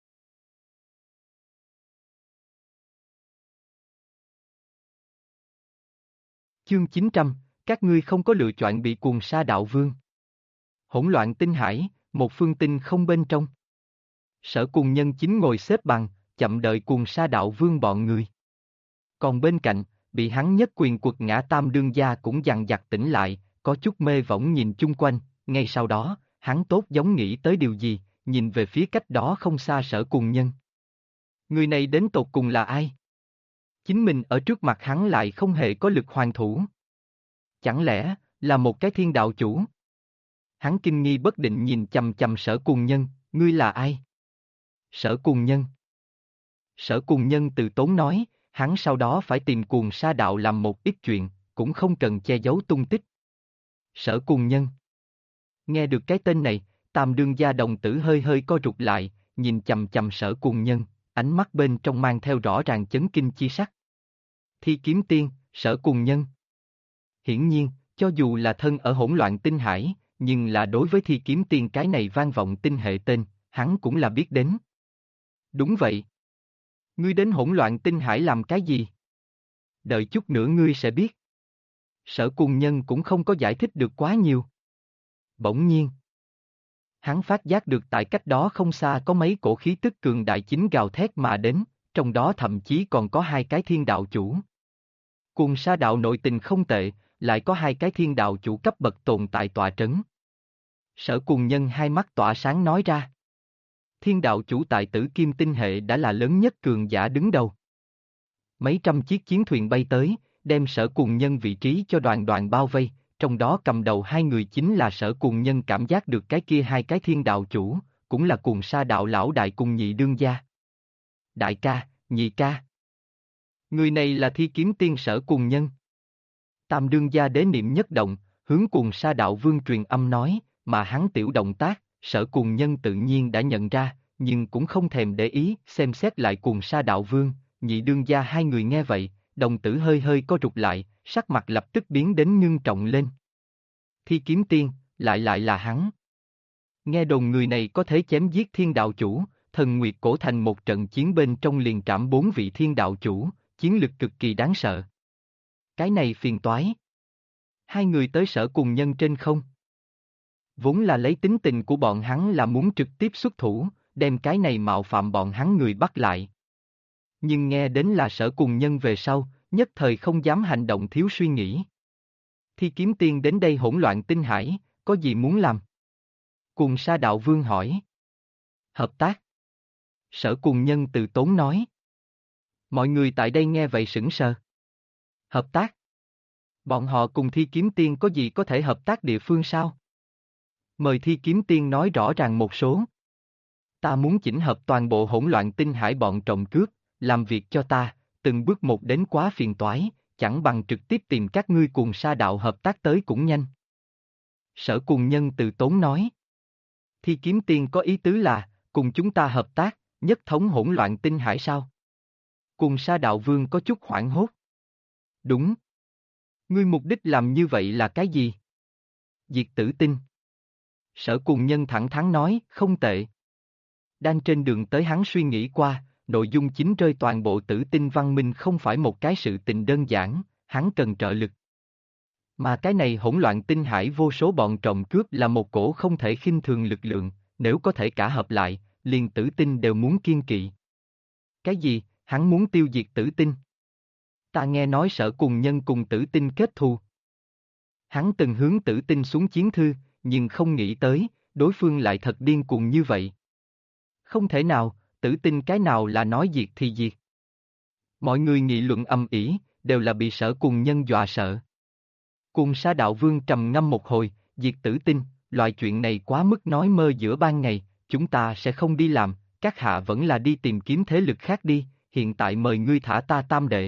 Chương 900, các ngươi không có lựa chọn bị Cuồng Sa đạo vương. Hỗn loạn tinh hải, một phương tinh không bên trong. Sở Cùng Nhân chính ngồi xếp bằng, chậm đợi Cuồng Sa đạo vương bọn người. Còn bên cạnh, bị hắn nhất quyền quật ngã Tam Đương Gia cũng dằn vặt tỉnh lại, có chút mê võng nhìn chung quanh, ngay sau đó, hắn tốt giống nghĩ tới điều gì, nhìn về phía cách đó không xa Sở Cùng Nhân. Người này đến tột cùng là ai? Chính mình ở trước mặt hắn lại không hề có lực hoàn thủ. Chẳng lẽ, là một cái thiên đạo chủ? Hắn kinh nghi bất định nhìn chằm chằm Sở Cùng Nhân, ngươi là ai? Sở Cùng Nhân. Sở Cùng Nhân từ tốn nói, hắn sau đó phải tìm Cuồng Sa đạo làm một ít chuyện, cũng không cần che giấu tung tích. Sở Cùng Nhân. Nghe được cái tên này, Tam Đương Gia đồng tử hơi hơi co rụt lại, nhìn chằm chằm Sở Cùng Nhân, ánh mắt bên trong mang theo rõ ràng chấn kinh chi sắc. Thi kiếm tiên, Sở Cùng Nhân. Hiển nhiên, cho dù là thân ở hỗn loạn tinh hải, nhưng là đối với Thi kiếm tiên cái này vang vọng tinh hệ tên, hắn cũng là biết đến. Đúng vậy. Ngươi đến hỗn loạn tinh hải làm cái gì? Đợi chút nữa ngươi sẽ biết. Sở Cùng Nhân cũng không có giải thích được quá nhiều. Bỗng nhiên, hắn phát giác được tại cách đó không xa có mấy cổ khí tức cường đại chính gào thét mà đến, trong đó thậm chí còn có hai cái thiên đạo chủ. Cuồng Sa đạo nội tình không tệ, lại có hai cái thiên đạo chủ cấp bậc tồn tại tọa trấn. Sở Cùng Nhân hai mắt tỏa sáng nói ra. Thiên đạo chủ tại Tử Kim tinh hệ đã là lớn nhất cường giả đứng đầu. Mấy trăm chiếc chiến thuyền bay tới, đem Sở Cùng Nhân vị trí cho đoàn đoàn bao vây, trong đó cầm đầu hai người chính là Sở Cùng Nhân cảm giác được cái kia hai cái thiên đạo chủ, cũng là Cuồng Sa đạo lão đại cùng nhị đương gia. Đại ca, nhị ca. Người này là Thi Kiếm Tiên Sở Cùng Nhân. Tam đương gia đế niệm nhất động, hướng Cuồng Sa đạo vương truyền âm nói, mà hắn tiểu động tác, Sở Cùng Nhân tự nhiên đã nhận ra, nhưng cũng không thèm để ý, xem xét lại Cuồng Sa đạo vương, nhị đương gia hai người nghe vậy, đồng tử hơi hơi co rụt lại, sắc mặt lập tức biến đến ngưng trọng lên. Thi Kiếm Tiên, lại là hắn. Nghe đồn người này có thể chém giết thiên đạo chủ, Thần Nguyệt Cổ Thành một trận chiến bên trong liền trảm 4 vị thiên đạo chủ, chiến lực cực kỳ đáng sợ. Cái này phiền toái. Hai người tới Sở Cùng Nhân trên không. Vốn là lấy tính tình của bọn hắn là muốn trực tiếp xuất thủ, đem cái này mạo phạm bọn hắn người bắt lại. Nhưng nghe đến là Sở Cùng Nhân về sau, nhất thời không dám hành động thiếu suy nghĩ. Thi Kiếm Tiên đến đây hỗn loạn tinh hải, có gì muốn làm? Cuồng Sa đạo vương hỏi. Hợp tác. Sở Cùng Nhân từ tốn nói. Mọi người tại đây nghe vậy sững sờ. Hợp tác? Bọn họ cùng Thi Kiếm Tiên có gì có thể hợp tác địa phương sao? Mời Thi Kiếm Tiên nói rõ ràng một số. Ta muốn chỉnh hợp toàn bộ hỗn loạn tinh hải bọn trộm cướp, làm việc cho ta, từng bước một đến quá phiền toái, chẳng bằng trực tiếp tìm các ngươi Cuồng Sa đạo hợp tác tới cũng nhanh. Sở Cùng Nhân từ tốn nói. Thi Kiếm Tiên có ý tứ là, cùng chúng ta hợp tác, nhất thống hỗn loạn tinh hải sao? Cuồng Sa đạo vương có chút hoảng hốt. Đúng. Ngươi mục đích làm như vậy là cái gì? Diệt Tử Tinh. Sở Cùng Nhân thẳng thắn nói, không tệ. Đang trên đường tới hắn suy nghĩ qua, nội dung chính rơi toàn bộ Tử Tinh văn minh không phải một cái sự tình đơn giản, hắn cần trợ lực. Mà cái này hỗn loạn tinh hải vô số bọn trộm cướp là một cổ không thể khinh thường lực lượng, nếu có thể cả hợp lại, liền Tử Tinh đều muốn kiên kỵ. Cái gì, hắn muốn tiêu diệt Tử Tinh? Ta nghe nói Sở Cùng Nhân cùng Tử Tinh kết thù. Hắn từng hướng Tử Tinh xuống chiến thư, nhưng không nghĩ tới, đối phương lại thật điên cuồng như vậy. Không thể nào, Tử Tinh cái nào là nói diệt thì diệt. Mọi người nghị luận âm ỉ, đều là bị Sở Cùng Nhân dọa sợ. Cuồng Sa đạo vương trầm ngâm một hồi, diệt Tử Tinh, loại chuyện này quá mức nói mơ giữa ban ngày, chúng ta sẽ không đi làm, các hạ vẫn là đi tìm kiếm thế lực khác đi, hiện tại mời ngươi thả ta tam đệ.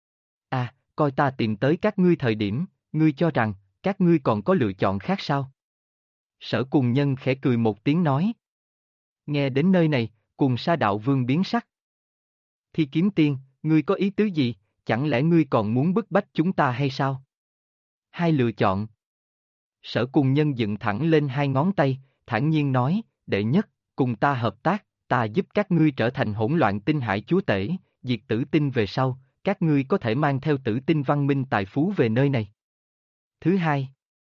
À, coi ta tìm tới các ngươi thời điểm, ngươi cho rằng, các ngươi còn có lựa chọn khác sao? Sở Cùng Nhân khẽ cười một tiếng nói. Nghe đến nơi này, Cuồng Sa đạo vương biến sắc. Thi Kiếm Tiên, ngươi có ý tứ gì, chẳng lẽ ngươi còn muốn bức bách chúng ta hay sao? Hai lựa chọn. Sở Cùng Nhân dựng thẳng lên hai ngón tay, thản nhiên nói, đệ nhất, cùng ta hợp tác, ta giúp các ngươi trở thành hỗn loạn tinh hải chúa tể, diệt Tử Tinh về sau, các ngươi có thể mang theo Tử Tinh văn minh tài phú về nơi này. Thứ hai.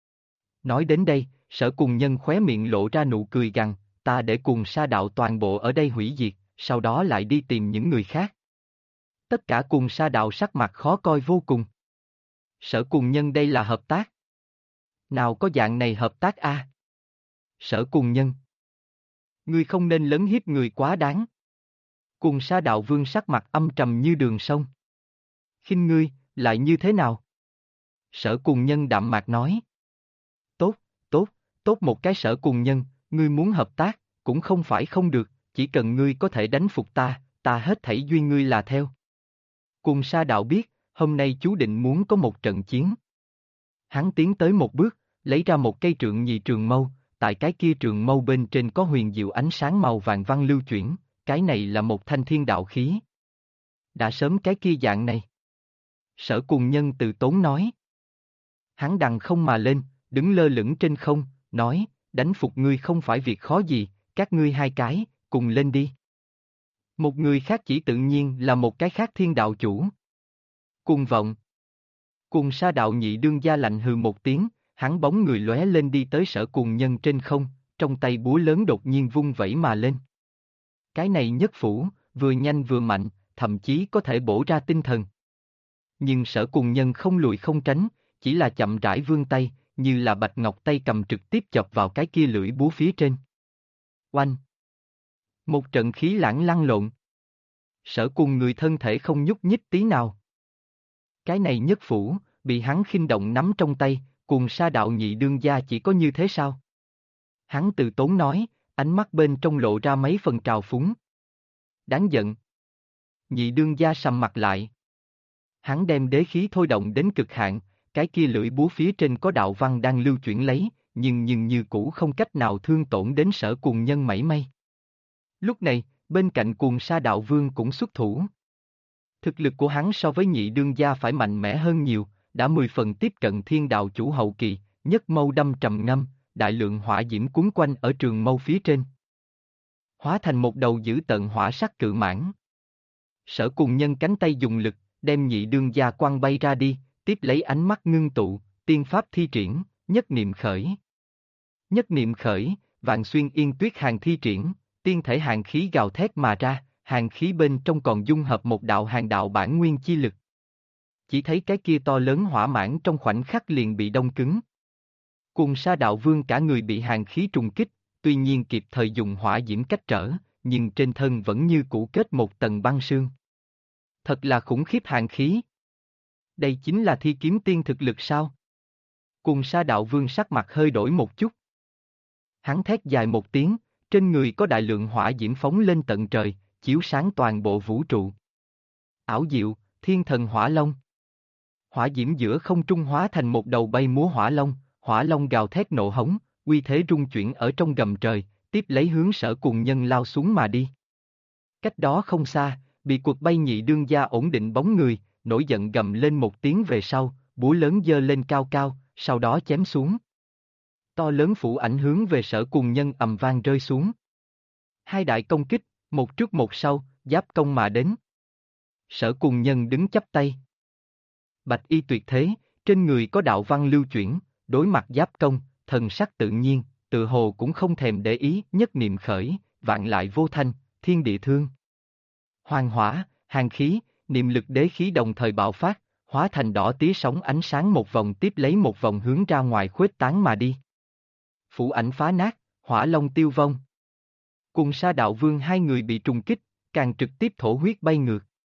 Nói đến đây, Sở Cùng Nhân khóe miệng lộ ra nụ cười gằn, ta để Cuồng Sa đạo toàn bộ ở đây hủy diệt, sau đó lại đi tìm những người khác. Tất cả Cuồng Sa đạo sắc mặt khó coi vô cùng. Sở Cùng Nhân đây là hợp tác. Nào có dạng này hợp tác a? Sở Cùng Nhân. Ngươi không nên lấn hiếp người quá đáng. Cuồng Sa đạo vương sắc mặt âm trầm như đường sông. Khinh ngươi, lại như thế nào? Sở Cùng Nhân đạm mạc nói. Tốt, tốt, tốt một cái Sở Cùng Nhân, ngươi muốn hợp tác, cũng không phải không được, chỉ cần ngươi có thể đánh phục ta, ta hết thảy duy ngươi là theo. Cuồng Sa đạo biết, hôm nay chú định muốn có một trận chiến. Hắn tiến tới một bước, lấy ra một cây trượng nhị trường mâu, tại cái kia trường mâu bên trên có huyền diệu ánh sáng màu vàng văn lưu chuyển, cái này là một thanh thiên đạo khí. Đã sớm cái kia dạng này. Sở Cùng Nhân từ tốn nói. Hắn đằng không mà lên, đứng lơ lửng trên không, nói, đánh phục ngươi không phải việc khó gì, các ngươi hai cái, cùng lên đi. Một người khác chỉ tự nhiên là một cái khác thiên đạo chủ. Cuồng vọng. Cuồng Sa đạo nhị đương gia lạnh hừ một tiếng, hắn bóng người lóe lên đi tới Sở Cùng Nhân trên không, trong tay búa lớn đột nhiên vung vẩy mà lên. Cái này nhất phủ, vừa nhanh vừa mạnh, thậm chí có thể bổ ra tinh thần. Nhưng Sở Cùng Nhân không lùi không tránh, chỉ là chậm rãi vươn tay, như là bạch ngọc tay cầm trực tiếp chọc vào cái kia lưỡi búa phía trên. Oanh! Một trận khí lãng lăn lộn. Sở Cùng người thân thể không nhúc nhích tí nào. Cái này nhất phủ, bị hắn khinh động nắm trong tay, Cuồng Sa đạo nhị đương gia chỉ có như thế sao? Hắn từ tốn nói, ánh mắt bên trong lộ ra mấy phần trào phúng. Đáng giận. Nhị đương gia sầm mặt lại. Hắn đem đế khí thôi động đến cực hạn, cái kia lưỡi búa phía trên có đạo văn đang lưu chuyển lấy, nhưng như cũ không cách nào thương tổn đến Sở Cùng nhân mảy may. Lúc này, bên cạnh Cuồng Sa đạo vương cũng xuất thủ. Thực lực của hắn so với nhị đương gia phải mạnh mẽ hơn nhiều, đã 10 phần tiếp cận thiên đạo chủ hậu kỳ, nhất mâu đâm trầm ngâm, đại lượng hỏa diễm cuốn quanh ở trường mâu phía trên. Hóa thành một đầu dữ tợn hỏa sắc cự mãng. Sở Cùng nhân cánh tay dùng lực, đem nhị đương gia quăng bay ra đi, tiếp lấy ánh mắt ngưng tụ, tiên pháp thi triển, nhất niệm khởi. Nhất niệm khởi, vạn xuyên yên tuyết hàng thi triển, tiên thể hàng khí gào thét mà ra, hàng khí bên trong còn dung hợp một đạo hàng đạo bản nguyên chi lực. Chỉ thấy cái kia to lớn hỏa mãng trong khoảnh khắc liền bị đông cứng. Cuồng Sa đạo vương cả người bị hàng khí trùng kích, tuy nhiên kịp thời dùng hỏa diễm cách trở, nhưng trên thân vẫn như cũ kết một tầng băng sương. Thật là khủng khiếp hàng khí. Đây chính là thi kiếm tiên thực lực sao? Cuồng Sa đạo vương sắc mặt hơi đổi một chút. Hắn thét dài một tiếng, trên người có đại lượng hỏa diễm phóng lên tận trời, chiếu sáng toàn bộ vũ trụ. Ảo diệu, thiên thần hỏa long. Hỏa diễm giữa không trung hóa thành một đầu bay múa hỏa long gào thét nộ hống, uy thế rung chuyển ở trong gầm trời, tiếp lấy hướng Sở Cùng nhân lao xuống mà đi. Cách đó không xa, bị quật bay nhị đương gia ổn định bóng người, nổi giận gầm lên một tiếng về sau, búa lớn giơ lên cao cao, sau đó chém xuống. To lớn phủ ảnh hướng về Sở Cùng nhân ầm vang rơi xuống. Hai đại công kích, một trước một sau, giáp công mà đến. Sở Cùng nhân đứng chắp tay. Bạch y tuyệt thế, trên người có đạo văn lưu chuyển, đối mặt giáp công, thần sắc tự nhiên, tự hồ cũng không thèm để ý, nhất niệm khởi, vạn lại vô thanh, thiên địa thương. Hoàng hỏa, hàng khí, niệm lực đế khí đồng thời bạo phát, hóa thành đỏ tía sóng ánh sáng một vòng tiếp lấy một vòng hướng ra ngoài khuếch tán mà đi. Phủ ảnh phá nát, hỏa long tiêu vong. Cuồng Sa đạo vương hai người bị trùng kích, càng trực tiếp thổ huyết bay ngược.